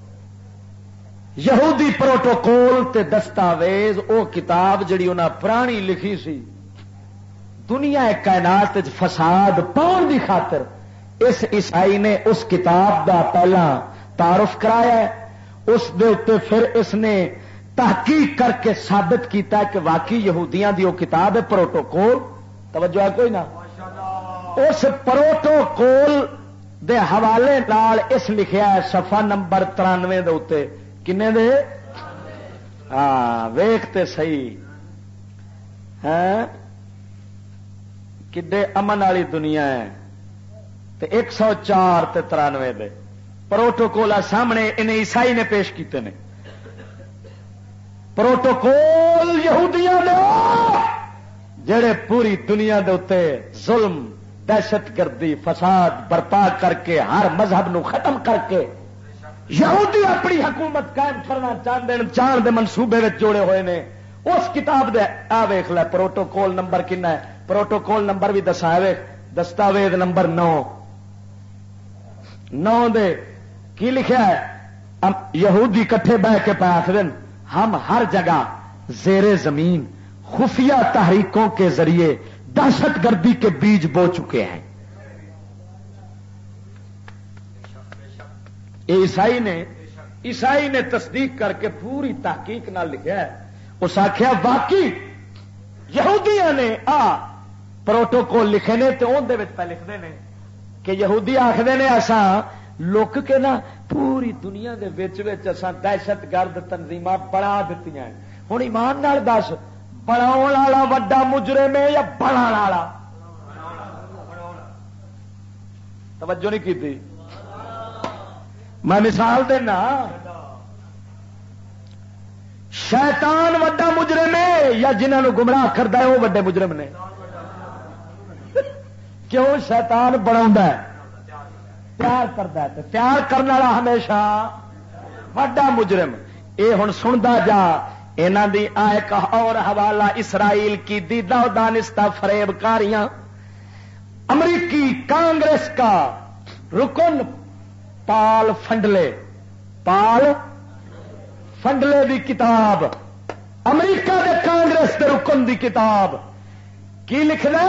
یہودی پروٹوکول تے دستاویز او کتاب جڑی انہاں پرانی لکھی سی دنیا کائنات فساد پاؤن دی خاطر اس عیسائی نے اس کتاب دا پہلا تعارف کرایا. اس دے اتے پھر اس نے تحقیق کر کے ثابت کیتا ہے کہ واقعی یہودیاں دی وہ کتاب ہے پروٹوکول. توجہ ہے کوئی نہ. اس پروٹوکول دے حوالے نال اس لکھیا ہے صفحہ نمبر 93 دے اتے. کنے دے ہاں ویکھتے صحیح ہے کڈے امن والی دنیا ہے. 104 تے 93 دے پروٹوکول سامنے انہیں عیسائی نے پیش کیتے ہیں. پروٹوکول یہودیاں دے جڑے پوری دنیا دے اتے ظلم دہشت گردی فساد برپا کر کے ہر مذہب نو ختم کر کے یہودی اپنی حکومت قائم کرنا چاہتے دے منصوبے میں جوڑے ہوئے نے. اس کتاب دے آ ویکھ لے پروٹوکول نمبر کنا ہے. پروٹوکول نمبر بھی دساوے دستاویز نمبر 9 دے کی لکھا ہے. یہودی کٹھے بہ کے پاس دن ہم ہر جگہ زیر زمین خفیہ تحریکوں کے ذریعے دہشت گردی کے بیج بو چکے ہیں. عیسائی نے تصدیق کر کے پوری تحقیق نہ لکھا ہے. اس آخیا واقعی یہودیاں نے پروٹوکول لکھے نے تو اندر پہ لکھتے ہیں کہ یہودی آخر نے ایسا لک کے نا پوری دنیا دے وچ اساں دہشت گرد تنظیماں بنا دیتی ہیں. ہوں ایمان نال دس بناؤ والا وڈا مجرم ہے یا بنا والا؟ توجہ نہیں کی تھی. میں مثال دینا، شیطان وڈا مجرم ہے یا جنہوں نے گمراہ کرتا ہے وہ وڈے مجرم نے؟ کیوں؟ شیطان بنا پیار کرتا ہے، پیار کرنے والا ہمیشہ وڈا مجرم. اے ہن سندا جا انہاں دی ایک اور حوالہ اسرائیل کی دیدہ و دانستہ فریب کاریاں. امریکی کانگریس کا رکن پال فنڈلے دی کتاب، امریکہ دے کانگریس دے رکن دی کتاب کی لکھنا؟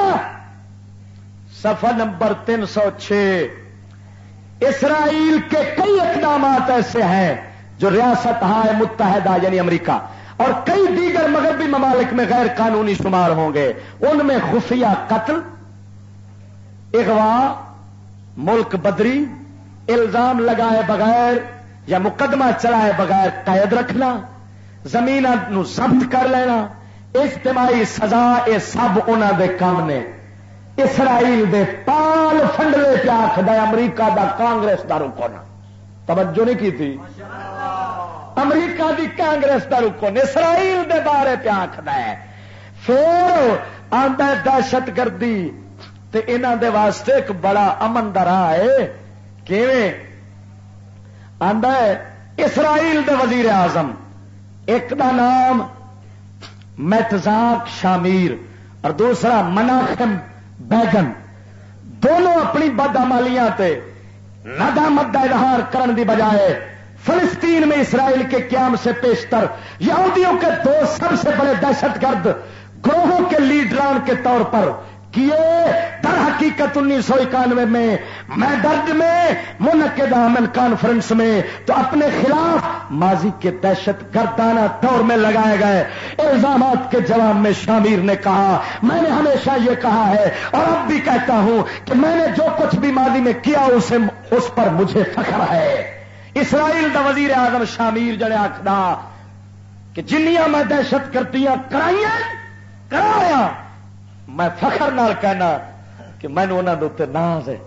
صفحہ نمبر 306. اسرائیل کے کئی اقدامات ایسے ہیں جو ریاستہائے متحدہ یعنی امریکہ اور کئی دیگر مغربی ممالک میں غیر قانونی شمار ہوں گے. ان میں خفیہ قتل، اغوا، ملک بدری، الزام لگائے بغیر یا مقدمہ چلائے بغیر قید رکھنا، زمینوں ضبط کر لینا، اجتماعی سزا، یہ سب انہوں دے کام نے. اسرائیل دے پال فنڈلے پہ آخد امریکہ دا کانگریس دا رکن. توجہ نہیں کی تھی؟ امریکہ دی کانگریس دا رکن اسرائیل دے بارے پہ آخد ہے. پھر آندا دہشت گردی تے انہاں دے واسطے ایک بڑا امن دا راہ ہے. کیویں؟ آندا ہے اسرائیل دے وزیر اعظم ایک دا نام میتزاک شامیر اور دوسرا مناخم بیگن، دونوں اپنی بدعمالیاں تے ندامت کا اظہار کرن دی بجائے فلسطین میں اسرائیل کے قیام سے پیشتر یہودیوں کے دو سب سے بڑے دہشت گرد گروہوں کے لیڈران کے طور پر کیے. در حقیقت 1991 میں درد میں منعقدہ امن کانفرنس میں تو اپنے خلاف ماضی کے دہشت گردانہ دور میں لگائے گئے الزامات کے جواب میں شامیر نے کہا، میں نے ہمیشہ یہ کہا ہے اور اب بھی کہتا ہوں کہ میں نے جو کچھ بھی ماضی میں کیا اس پر مجھے فخر ہے. اسرائیل دا وزیر اعظم شامیر جڑے آخدا کہ جنیاں میں دہشت گردیاں کرایا میں فخر نال کہنا کہ میں نے انہوں کے ناز ہے.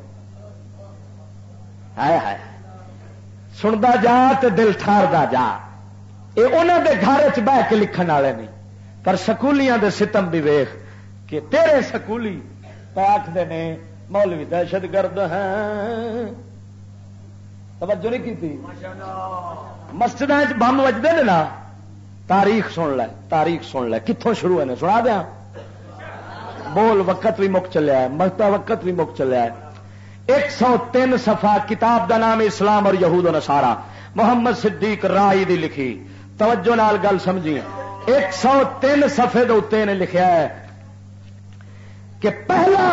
سنتا جا تو دل ٹھاردا جا. یہ انہوں دے گھر چ بہ کے لکھن والے نہیں، پر سکولیاں دے ستم بھی ویخ کہ تیرے سکولی پہ آخر نے مولوی دہشت گرد ہیں. توجہ نہیں کی تھی؟ مسجد بم وجدے نے نا. تاریخ سن لے کتوں شروع ہے سنا دیا. بول وقت بھی مک چلیا ہے، مکتا وقت بھی مک چلیا ہے. 103 صفحہ کتاب دا نام اسلام اور یہود و نصارا، محمد صدیق رائی دی لکھی. توجہ نال گل سمجھی. 103 صفحے دے اوتے نے لکھیا ہے کہ پہلا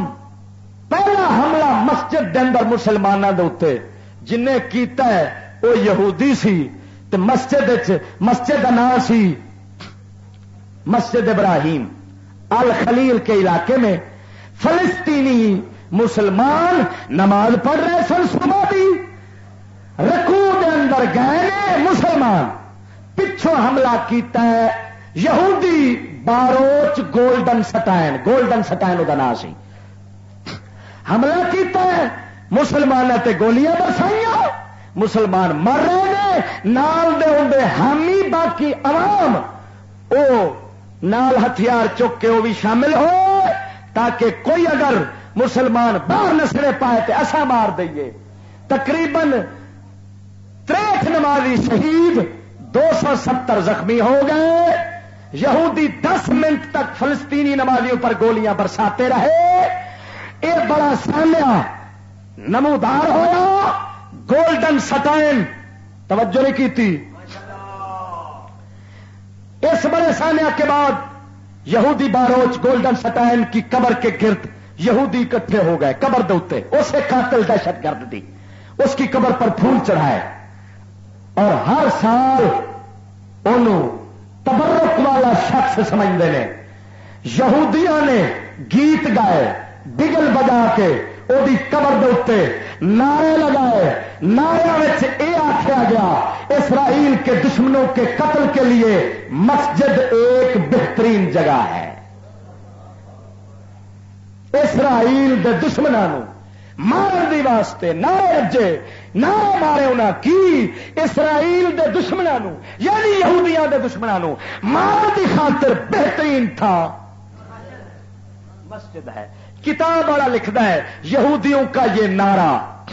حملہ مسجد دے اندر مسلماناں دے اوتے جنہیں کیتا ہے وہ یہودی سی. تے مسجد دا نام سی مسجد ابراہیم الخلیل کے علاقے میں. فلسطینی مسلمان نماز پڑھ رہے سن صبح دی، رکوع دے اندر گئے نے مسلمان، پچھوں حملہ کیتا ہے یہودی باروچ گولڈن سٹائن دا نام سی. حملہ کیتا ہے مسلمان تے گولیاں برسائیاں، مسلمان مر رہے نے، نال دے ہوندے حامی باقی عوام او نال ہتھیار چک کے وہ بھی شامل ہو تاکہ کوئی اگر مسلمان باہر نسرے پائے تو ایسا مار دئیے. تقریباً 63 نمازی شہید، 270 زخمی ہو گئے. یہودی 10 منٹ تک فلسطینی نمازیوں پر گولیاں برساتے رہے. یہ بڑا سامیا نمودار ہوا گولڈن سٹائن. توجہ نہیں کی تھی. اس بڑے سامیا کے بعد یہودی باروچ گولڈن سٹائن کی قبر کے گرد یہودی اکٹھے ہو گئے، قبر دے اوتے اسے قاتل دہشت گرد دی، اس کی قبر پر پھول چڑھائے، اور ہر سال انہوں تبرک والا شخص سمجھتے ہیں۔ یہودیاں نے گیت گائے، بگل بجا کے وہی قبر دے اوتے نعرے لگائے، نعرے یہ آخیا گیا اسرائیل کے دشمنوں کے قتل کے لیے مسجد ایک بہترین جگہ ہے۔ اسرائیل دے دشمنوں مارن دی واسطے نعرے رجے، نعرے مارے انہاں کی اسرائیل دے دشمنوں یعنی یہودیاں دے دشمنوں مارن دی خاطر بہترین تھا مسجد ہے۔ کتاب والا لکھتا ہے یہودیوں کا یہ نعرہ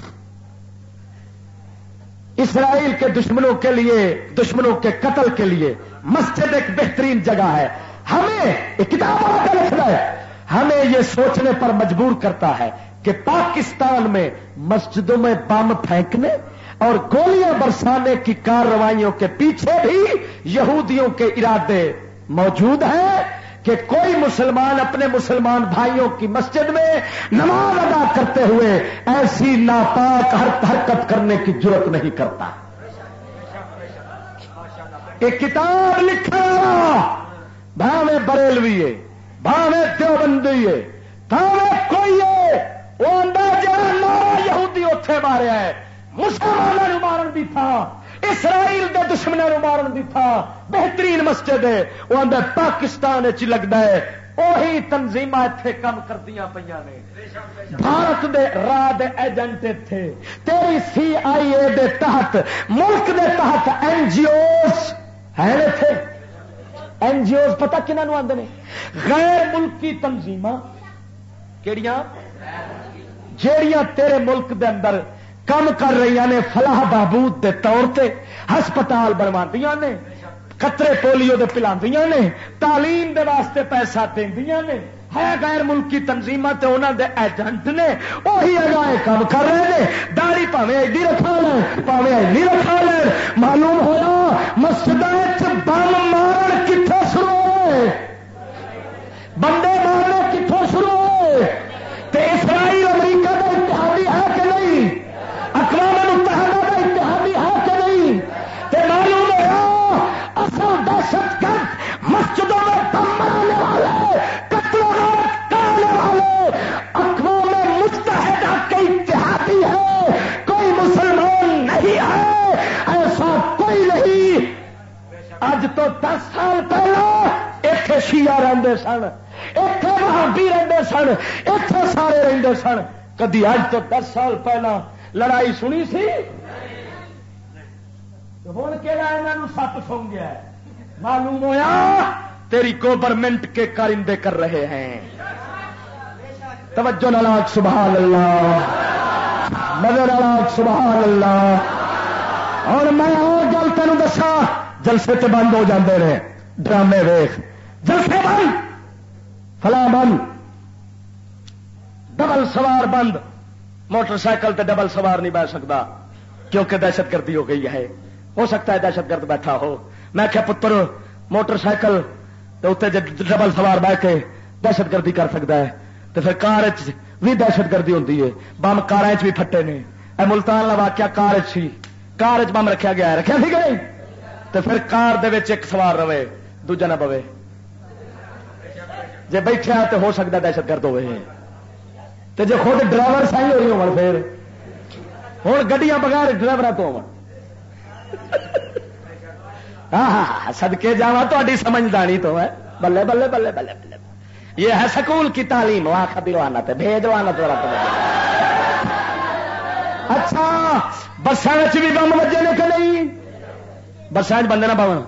اسرائیل کے دشمنوں کے لیے، دشمنوں کے قتل کے لیے مسجد ایک بہترین جگہ ہے۔ ہمیں یہ کتاب والا کا لکھتا ہے، ہمیں یہ سوچنے پر مجبور کرتا ہے کہ پاکستان میں مسجدوں میں بم پھینکنے اور گولیاں برسانے کی کارروائیوں کے پیچھے بھی یہودیوں کے ارادے موجود ہیں کہ کوئی مسلمان اپنے مسلمان بھائیوں کی مسجد میں نماز ادا کرتے ہوئے ایسی ناپاک حرکت کرنے کی جرت نہیں کرتا۔ ایک کتاب لکھا بھاوے بریلوی ہے، بھاوے دیوبندی ہے، بھاوے کوئی ہے، وہ اندازہ نارا یہودی اوتھے ماریا ہے، مسلمانوں مارن بھی تھا، اسرائیل دے دشمنوں مارن دی تھا، بہترین مسجد ہے۔ وہ اندر پاکستان چ لگتا ہے وہی تنظیم اتنے کام کردیاں پہ نے، بھارت دے راہ دے ایجنٹ تھے، تیری CIA دے تحت ملک دے تحت NGOs ہیں تھے۔ NGOs پتہ کنہوں آتے ہیں؟ غیر ملکی تنظیم کیڑیاں جیڑیاں تیرے ملک دے اندر کم کر رہی نے، فلاح بہبود دے طور تے ہسپتال بنواندیاں نے، قطرے پولیو دے پلاندیاں نے، تعلیم دے واسطے پیسہ دیندیاں نے، ہے غیر ملکی تنظیمات تے انہاں دے ایجنٹ نے، وہی اگائے کام کر رہے ہیں۔ داڑھی پاویں ایڈی رکھا لیں پاویں ایڈی رکھا لیں، معلوم ہوا مسجداں وچ بم مارن کتھوں شروع ہوئے، بندے مارنے کتھوں شروع ہوئے؟ تے اسرائیل امریکہ کا اتحادی ہے کہ نہیں؟ اقوام متحدہ کا اتحادی ہے کہ نہیں؟ تے معلوم ہوا اصل دہشت گرد مسجدوں میں بم مارنے والے، قتل و غارت کرنے والے اقوام متحدہ کے اتحادی ہے، کوئی مسلمان نہیں ہے، ایسا کوئی نہیں۔ اج تو 10 سال پہلے اتنے شیعہ رہتے سن، اتنے وہابی رہتے سن، اتنے سارے رہتے سن، کدی اج تو 10 سال پہلا لڑائی سنی سی؟ ہوں کہڑا سپ سونگ گیا ہے؟ معلوم ہوا تیری گورنمنٹ کے کارندے کر رہے ہیں۔ توجہ نالاک سبحان اللہ، مگر نالاک سبحان اللہ۔ اور میں اور گل تینوں دسا، جلسے تے بند ہو جاندے نے، ڈرامے ویخ، جلسے بند، فلاں بند، ڈبل سوار بند، موٹر سائیکل تے ڈبل سوار نہیں بیٹھ سکتا کیونکہ دہشت گردی ہو گئی ہے۔ ہو سکتا ہے دہشت گرد بیٹھا ہو، میں کیا پتر موٹر سائیکل تے ڈبل سوار بہ کے دہشت گردی کر سکتا ہے، تو پھر کار بھی دہشت گردی ہوتی ہے، بم کار بھی پھٹے نے۔ اے ملتان کا واقعہ کار سی، کار بم رکھا گیا ہے، رکھا سی کہ نہیں؟ تو پھر کار دے وچ ایک سوار رہے دوجا نہ پوے، جے بیٹھا تو ہو سکتا دہشت گرد ہوئے، تو جے خود ڈرائیور صحیح ہو رہی ہو پھر ہوں گڈیاں بغیر ڈرائیور تو ہو۔ ہاں سدکے جاوا تہاڈی سمجھداری تو ہے، بلے بلے بلے بلے بلے، یہ ہے سکول کی تعلیم، وہاں خبروانا تو بھیجوانا تو اچھا۔ بسان بھی بم بجے نے کہ نہیں؟ بسان بندے نہ پاؤ،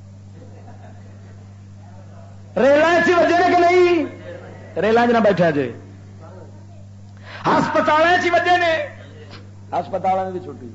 ریلان چ وجے نے کہ نہیں؟ ریلان چ نہ بیٹھا جی، ہسپتال وجے نے، ہسپتال نے بھی چھٹی،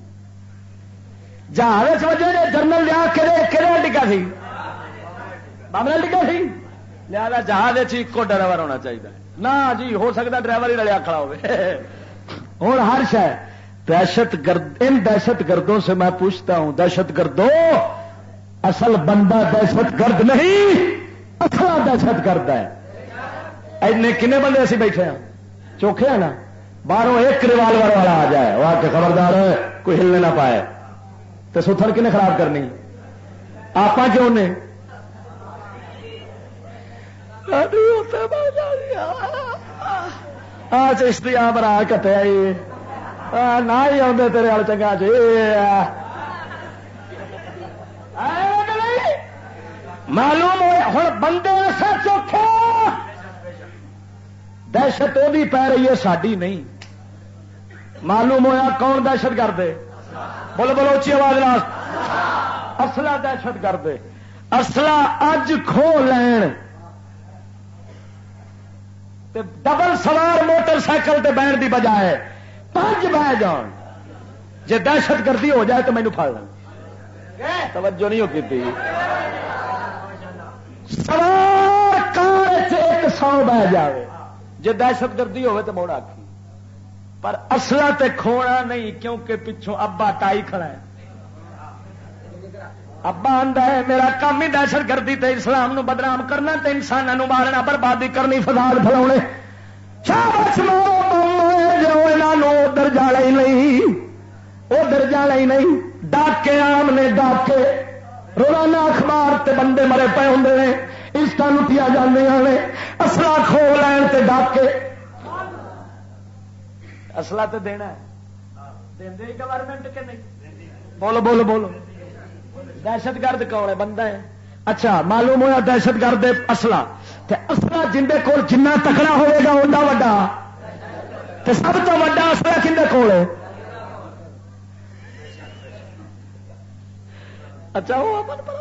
جہاز وجے نے، جنرل لیا کہڑے ڈگا سی؟ بامرا ڈگا سی، لہذا جہاز ایکو ڈرائیور ہونا چاہیے نہ جی، ہو سکتا ڈرائیور ہی رلیا کھڑا ہوئے۔ ہوں ہر شہ دہشت گرد، ان دہشت گردوں سے میں پوچھتا ہوں، دہشت گردوں اصل بندہ دہشت گرد نہیں، اصلا دہشت گرد ہے. اینے کنے بندے اسی بیٹھے ہیں چوکھے ہیں نا, باہروں ایک ریوالور والا آ جائے وہ آ کے خبردار ہے کوئی ہلنے نہ پائے تو ستھر کنے خراب کرنی آپ کیوں نے چشتی آ برا کٹیا نہ ہی آدھے تیرے وال چنگا جی معلوم ہو ہوں بندے ایسا چوکھے دہشت وہی پی رہی ہے ساری نہیں. معلوم ہوا کون دہشت گرد ہے؟ بولو بولو اچھی آواز نال. اصلا دہشت گرد اصلا اج کھو لین تے ڈبل سوار موٹر سائیکل تے بہن دی بجائے 5 بہ جان. جے دہشت گردی ہو جائے تو مینو پھڑ لیں. توجہ نہیں ہوتی. سوار کار 100 بہ جائے جے دہشت گردی ہوئے تو موڑ آکھی. پر اصلا تے کھونا نہیں کیونکہ پچھوں ابا ٹائی کھڑا ہے. ابا آندا ہے میرا کام ہی دہشت گردی تے اسلام نو بدنام کرنا تے انساناں نو مارنا بربادی کرنی فساد پھیلاونے. شاباش مارو جو انہاں نو ادھر جانا ہی نہیں ادھر جانا ہی نہیں. ڈاکے عام نے ڈاکے روزانہ اخبار تے بندے مرے پے ہوندے نے انسٹا لٹیا جاندے نے. اصلا کھو لین تے ڈاکے اصلا تے دینا ہے دے گورنمنٹ کے نہیں. بولو بولو بولو. دہشت گرد کون ہے؟ بندہ ہے. اچھا معلوم ہوا دہشت گرد اصلا تے اصلا جندے کول جنہ تکڑا ہوئے گا اوندا وڈا تے سب تو وڈا اصلا کندے کول ہے؟ اچھا وہ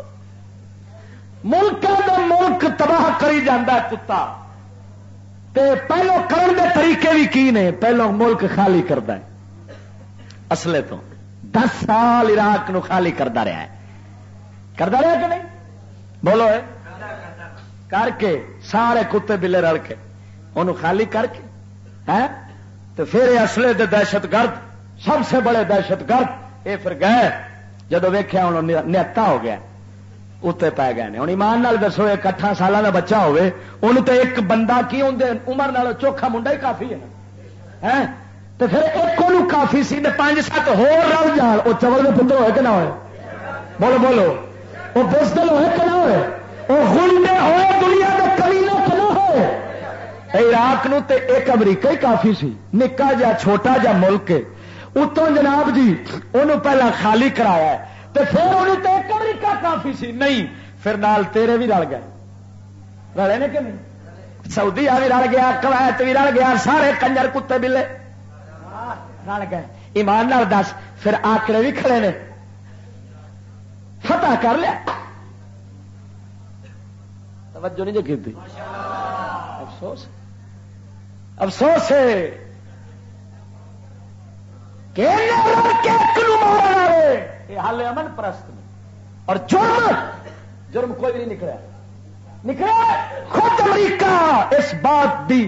ملک ملک تباہ کری جاندہ ہے کتا. تے پہلو کرن دے طریقے بھی کی نے. پہلو ملک خالی کرتا ہے اصلے تو 10 سال عراق نو خالی کرتا رہا ہے. کرتا رہا کہ نہیں؟ بولو ہے کر کے سارے کتے بلے رل کے انہوں خالی کر کے ہے تو پھر اصلے دے دہشت گرد سب سے بڑے دہشت گرد یہ پھر گئے جدو ویخیا انہوں نہتا ہو گیا اتنے پی گئے. ہوں ایمان نال دسو 8 سالہ کا بچہ ہوئے انہوں تے ایک بندہ کی ہوندے عمر نال چوکھا منڈا ہی کافی ہے تو پھر ایک انہوں کافی سی 5-7 ہور رل جان وہ چول کے پتر ہوئے کہ نہ ہوئے؟ بولو بولو. وہ بزدل ہوئے کہ نہ ہوئے؟ وہ گنڈے ہوئے دنیا کے کمینے کہ نہ ہوئے؟ عراق نو تے ایک امریکہ ہی کافی سی نکا جا چھوٹا جا ملک اتوں جناب جی انہوں پہلا خالی کرایا ہے تو پھر انہوں تے ایک امریکہ کافی سی نہیں پھر نال تیرے بھی رل گئے رلے نے کہ نہیں؟ سعودیہ بھی رل گیا کویت بھی رل گیا سارے کنجر کتے بلے رل گئے. ایمان نال دس پھر آکڑے بھی کھڑے نے فتح کر لیا. توجہ نہیں جو کی تھی. افسوس افسوس ہے کہ یہ حال امن پرست میں اور جرم کوئی بھی نہیں نکلا. خود امریکہ اس بات دی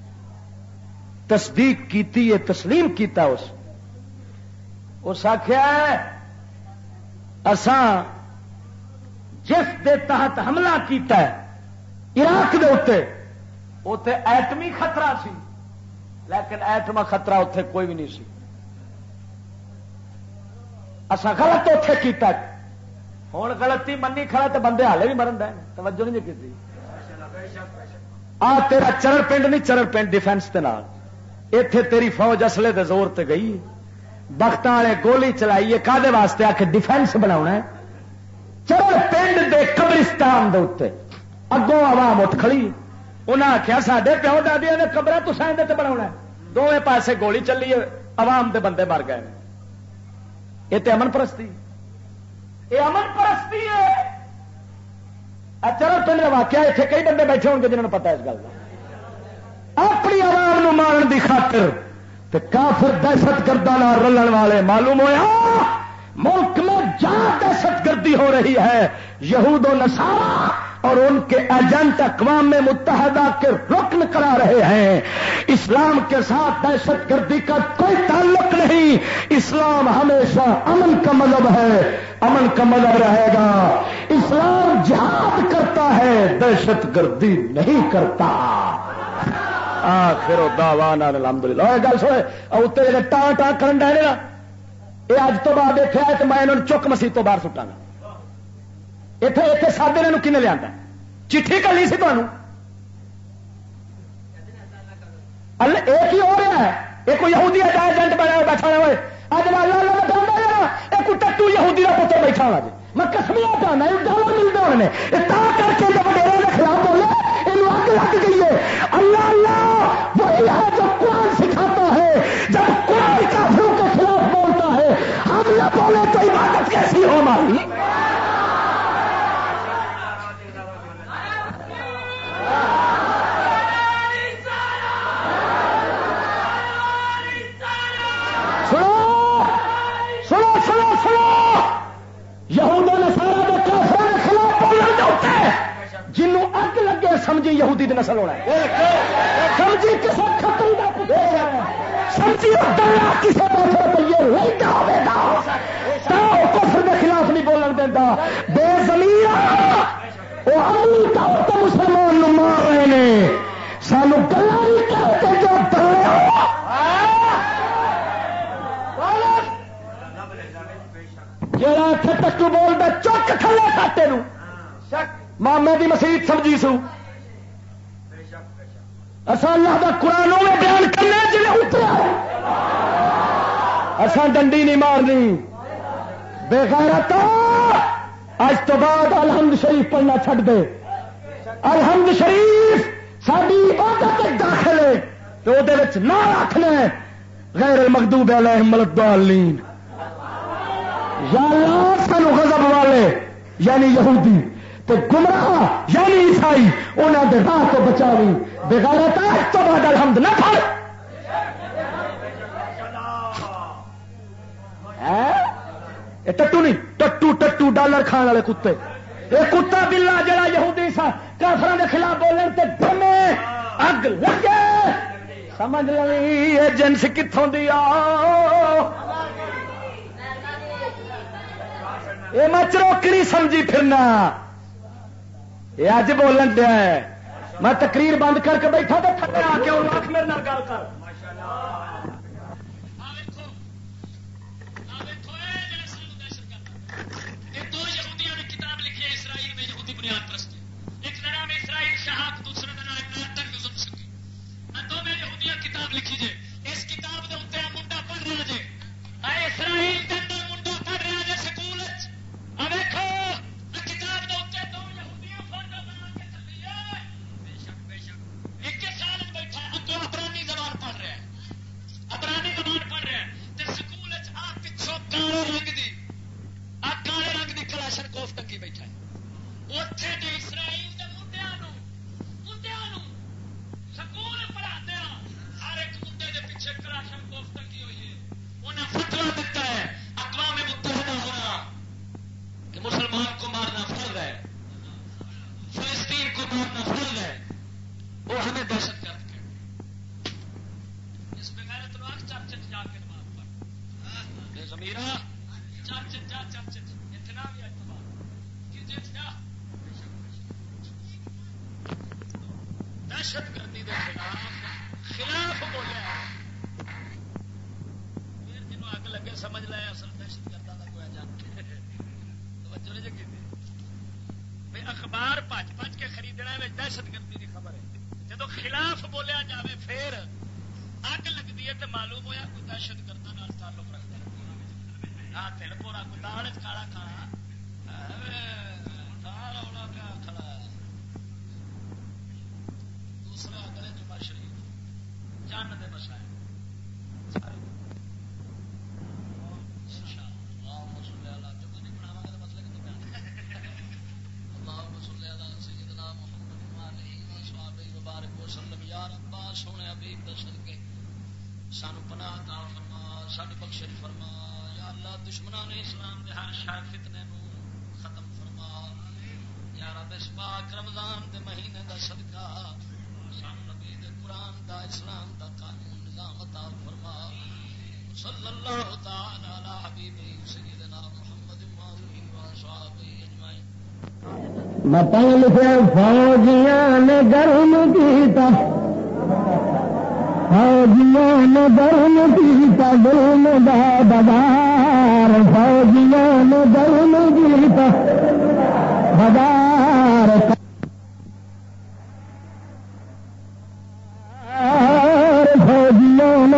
تصدیق کیتی ہے تسلیم کیتا اس آخیا اساں جس دے تحت حملہ کیتا ہے عراق دے اوتے ایٹمی خطرہ سی لیکن ایٹما خطرہ اوتے کوئی بھی نہیں سی. اساں غلط اوتے کیتا ہوں غلطی منی کھڑا تو بندے ہالے بھی مرن دے. توجہ نہیں کی آ تیرا چرڑ پنڈ نہیں چرڑ پنڈ ڈیفینس کے نال ایتھے تیری فوج اصلے دے زور تے گئی بخت والے گولی چلائی ہے کادے واسطے آ کے ڈیفینس بنا چرڑ پنڈ دے قبرستان دے اتنے اگوں عوام اٹھ کھڑی انہیں آخیا سڈے پیو دادیا نے قبر تصا اندر بنا دونوں پاسے گولی چلی ہے عوام دے بندے مر گئے. یہ تو امن پرستی یہ امن پرستی ہے. چرڑ پنڈ کا واقعہ اتنے کئی بندے بیٹھے ہو جنہوں نے پتا اس گل کا اپنی عوام نو مارن دی خاطر تے کافر دہشت گردوں رلن والے معلوم ہوا ملک میں جہاں دہشت گردی ہو رہی ہے یہود و نصارا اور ان کے ایجنٹ اقوام متحدہ کے رکن کرا رہے ہیں. اسلام کے ساتھ دہشت گردی کا کوئی تعلق نہیں. اسلام ہمیشہ امن کا مذہب ہے, امن کا مذہب رہے گا. اسلام جہاد کرتا ہے, دہشت گردی نہیں کرتا. آخر دعوانا الحمدللہ. گل سوئے اتنے جی ٹان ٹان کرن ڈے نا, یہ اج تو بعد دیکھا ہے تو میں انہوں چک مسیح تو باہر سٹا گا. اتنے سادے نے کن لیا چٹھی کلی سی تمہیں ایک ہی ہو رہا ہے. یہ کوئی یہودی ایجنٹ بنا بیٹھا ہوا ہے. اج اللہ بتا ایک ٹٹو یہودی کا پتر بیٹھا ہوا جی. میں کسمیا چاہنا ڈالر ملتے ہونے نے کر کے جب وڈیرے کے خلاف بولے یہ اگ لگ گئی ہے. اللہ اللہ وہی ہے جو قرآن سکھاتا ہے. جب قرآن کافروں کے خلاف بولتا ہے ہم نہ بولے تو عبادت کیسی ہو ہماری. سمجھی یہودی دی نسل ہونا ہے, سمجھی کسی کھتری کا پتر ہے, سمجھی دلہ کسی پاسے پیے لیتا ہوگا کفر کے خلاف نہیں بولن دینا. بے زمین وہ عملی طور پر مسلمان نو مار رہے ہیں. سانو گلا نہیں کہتے جو دلے جڑا ٹٹو بولتا چک تھلے کھاتے نو مامے دی مسیت سمجھی سو. اصا اللہ دا قرآن میں بیان کرنا جی اترا. اصا ڈنڈی نہیں مارنی بے غیرت. اج تو بعد الحمد شریف پڑھنا چھڈ دے. الحمد شریف ساری عبادت داخل ہے تو وہ نہ رکھنا غیر المغضوب علیہم الضالین. یا اللہ سانو غضب والے یعنی یہودی تو گمراہ یعنی عیسائی انہوں نے راہ کو بچاوی. بغیرت تو بعد الحمد نہ پڑھ. ٹٹو نہیں ٹٹو ٹٹو ڈالر کھان والے کتے. یہ کتا بلا جڑا یہودی سا کافروں کے خلاف بولنے تے دمے اگ لگے سمجھ لیں یہ جنس کتوں دی یہ میں چروکڑی سمجھی پھرنا. یہ اج بولن دیا ہے. میں تقریر بند کر کے بیٹھا تو تھکے آ کے آخ میرے نال گل کر. کتاب لکھی ہے اسرائیل میں یہودی بنیاد پرست. ایک کا نام اسرائیل شہاب, دوسرے کا نام سکی. دو میں یہودیاں کتاب لکھی جے. اس کتاب کے اتنے منڈا پڑھ رہا جے. اسرائیل کے اندر منڈا پڑھ رہا جے سکول. ویکو کتاب کے اتنے دو یہودیاں فوٹو بنا کے چلی ہے. بے شک بے شک ایک سال بیٹھا اگوں ابرانی زبان پڑھ رہا ہے. ابرانی زبان پڑھ رہا ہے تو سکول آ پچھوں کالے رنگ دی کالے رنگ کی کلاشن کوف ٹنگی بیٹھا ہے. اتنے کے اسرائیل کے منڈیا سکول پڑھا دیا ہر ایک منڈے کے پیچھے کلاشن کوف ٹنگی ہوئی ہے. انہیں فتوا دیتا ہے اقوام متحدہ ہونا کہ مسلمان کو مارنا فرض ہے, فلسطین کو مارنا فرض ہے. وہ ہمیں دہشت گرد کہتے ہیں. اس میں غیرت لوگ چرچ جا کے نماز پڑھ بے ضمیرہ چرچ جا چرچ اتنا بھی اعتبار دہشت گردی کے خلاف بولیا. پھر جنوں اگ لگے سمجھ لیا اصل دہشت گردوں کا کوئی جان توجہ نہیں جگی بھائی اخبار پچ پچ کے خریدنا ہے دہشت گردی کی خبر ہے. جب خلاف بولیا جائے پھر اگ لگتی ہے تو معلوم ہوا کوئی دہشت گردوں تعلق رکھتا ہے. تل پورا کوئی دال کالا کھانا رولا پیا کھڑا دوسرا گلے جمعہ شریف جان دے بسائے سونے حبیب دس کے سانو پناہ عطا فرما, ساری بخشش فرما. یا اللہ دشمنان نے اسلام دے ہر شر فتنے نو ختم فرما. یا رب اس پاک رمضان دے مہینے دا صدقہ سان نبی دے قرآن دا اسلام دا قانون نظام عطا فرما صلی اللہ تعالی علی حبیبہ سیدنا محمد و صحابہ اجمعین. میں پڑھ لکھا فوجیاں نے گرم کیتا فوجیاں نے گرم کیتا ظلم دا بازار فوجیاں نے گرم کیتا بازار فوجیاں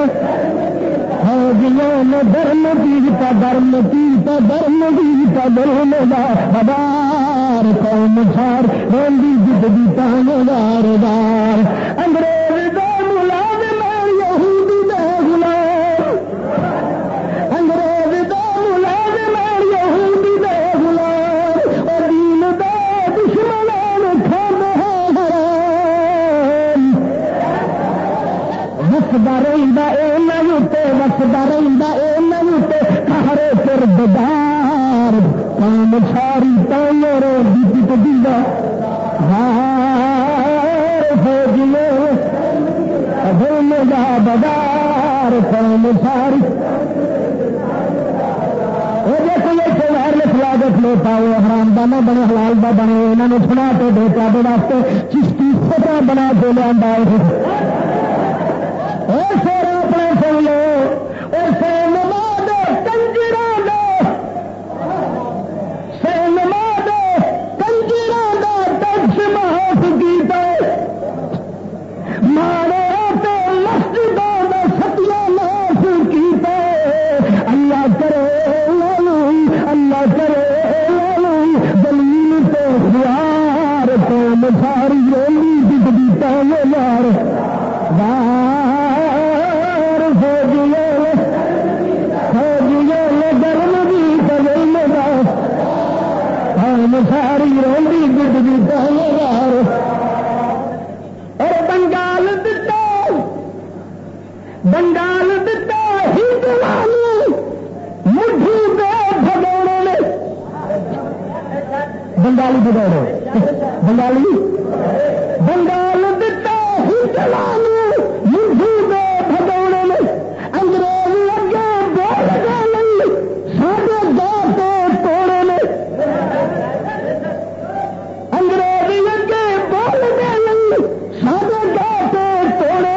نے درم کیتا درم کیتا درم کیتا ظلم دا بازار قوم سار روندی جدی تانے دار دار انگریز دا ملازم یہودی دا غلام انگریز دا ملازم یہودی دا غلام اور دین دا دشمنان کھاندے حرام وسدا رہندا اے نوتے وسدا رہندا اے نوتے کھارے کردار قوم ساری تانے روندی جدی دا بدار قوم ساری وائرلس لا کے کھلو پاؤ حرام دانا بنے حلال دا بنے انہوں نے سنا تو بیٹا دے واسطے چشتی سطح بنا کے لیا سورا اپنے سن لو اور سینما دے کنجرا دے سینما دے کنجرا دا ٹیکس معاف کیتا مارے مسجدوں میں ستیہ معاف کیتا اللہ کرے اللہ کرے دلیل تو خیار قوم ساری رولی جدی تانے یار فوجیوں گرم بھی کرے گا قوم ساری رولی جدی تانے یار اور بنگال بنگال دتا ہندوانی مٹھی دے بھگوڑے نے بنگالی بگوڑے بنگالی بنگال دتا ہندوانی مٹھی دے بھگوڑے نے انگریز اگے بول گئے ساڈے دے توڑے نے انگریز اگے بول گئے ساڈے دے توڑے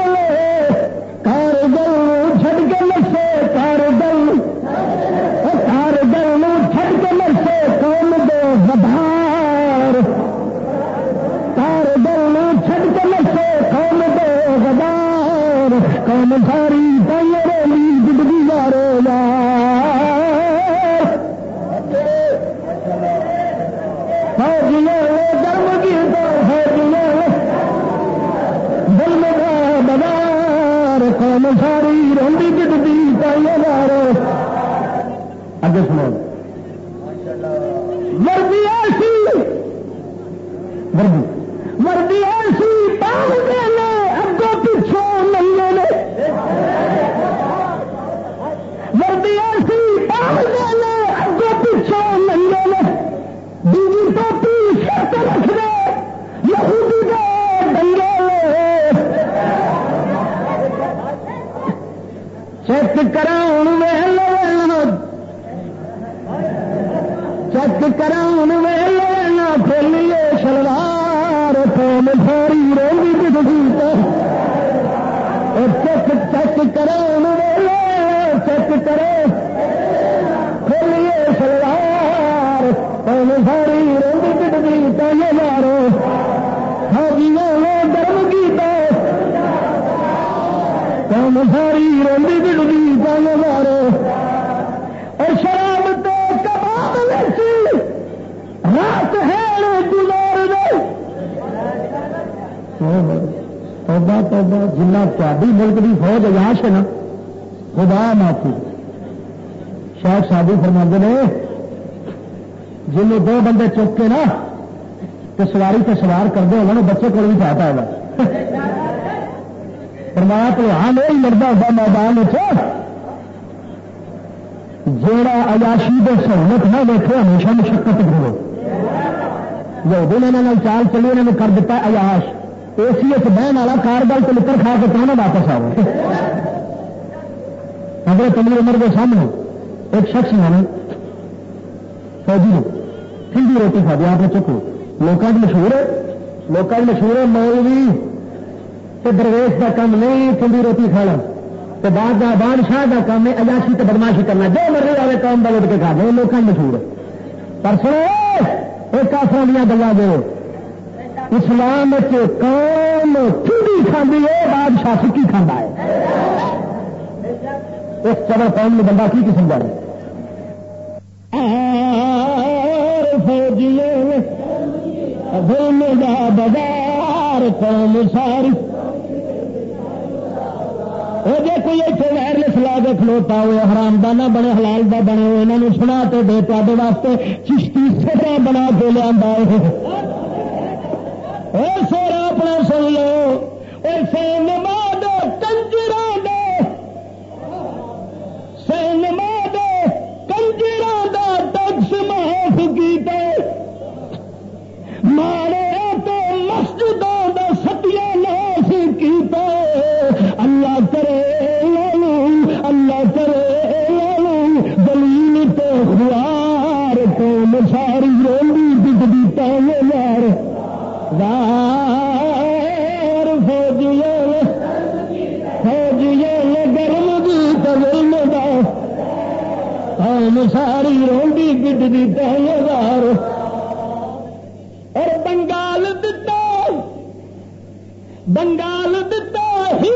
قوم ساری رولی جدی یارو فوجیوں گرم کی تو فوجیوں ظلم دا بازار قوم ساری رولی جدی یارو. اگے سنو وردی ایسی وردی ایسی پاؤ دینے اگوں پیچھوں ملنے نے وردی ایسی پاؤ دینے اگوں پیچھوں ملنے نے بیوی ٹوپی شرط رکھ دے یہودی دے دنگے چیک کراؤن ویلو چیک کراؤن ویلو کھولیے شلوار قوم ساری رولی جدی چیک کراؤن ویلو چیک کرو کھولیے شلوار قوم ساری رولی جدی تانے مارو فوجیوں نے گرم کیتا قوم ساری رولی جدی تانے مارو. اور شراب تو کباب ویسی رات ہے گزار دے توبہ توبہ جنہ تاری ملک کی فوج عیاش ہے نا خدا معافی. شیخ صاحب فرماندے نے جن دو بندے چک کے نا تو سواری سے سوار کرتے ہو نا بچے کو بھی چاہتا ہوگا فرمایا تو ہاں نہیں لڑتا ہوگا میدان جیڑا عیاشی دے سہولت نہ دیکھے ہمیشہ مشقت کرو یہودی نے چال چلی انہوں نے کر دیتا عیاش اے سی بہن والا کارگل تو لکڑ کھا کے کہنا واپس آؤ. حضرت عمر عمر کے سامنے ایک شخص نے فوجی نے ٹھنڈی روٹی کھا دیا آپ نے چکو لوگوں کی مشہور ہے مولوی تو درویش کا کام نہیں ٹھنڈی روٹی کھانا تو بادشاہ کا کام ہے عیاشی تو بدماشی کرنا جو مرضی آئے کام کا لٹ کے کھا دیں لوگوں کی مشہور ہے. پر سنو ایک کافر دیا گلا دو اسلام قوم ٹھنڈی کھاندی ہے بادشاہ سکی کھانا ہے. اس چبر قوم میں بندہ کی قسم کا ہے بازار قوم ساری جی کوئی اتنے وائرلس لا کے کھلوتا ہوئے حرام دا نہ بنے حلال دا بنے ہوئے انہوں سنا تو دے تے واسطے چشتی سیرا بنا کے لیا سیرا اپنا سن لو سینما دے کنجرا دے سینما دے کنجرا دا ٹیکس معاف کیتے مارے تو مسجدوں دا ستیا ناس کیتے اللہ کرے اللہ کرے دلیل تو خوار تو مساری رولی بگڑی پہلے یار فوجیے گرم دی تزلم دا مساری رولی بگڑی پہلے یار. اور بنگال دتا ہی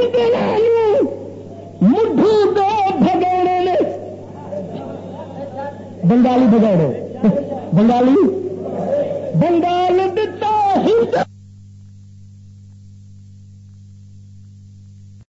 مٹھو دے بھگوڑے نے بنگالی بگاڑے بنگالی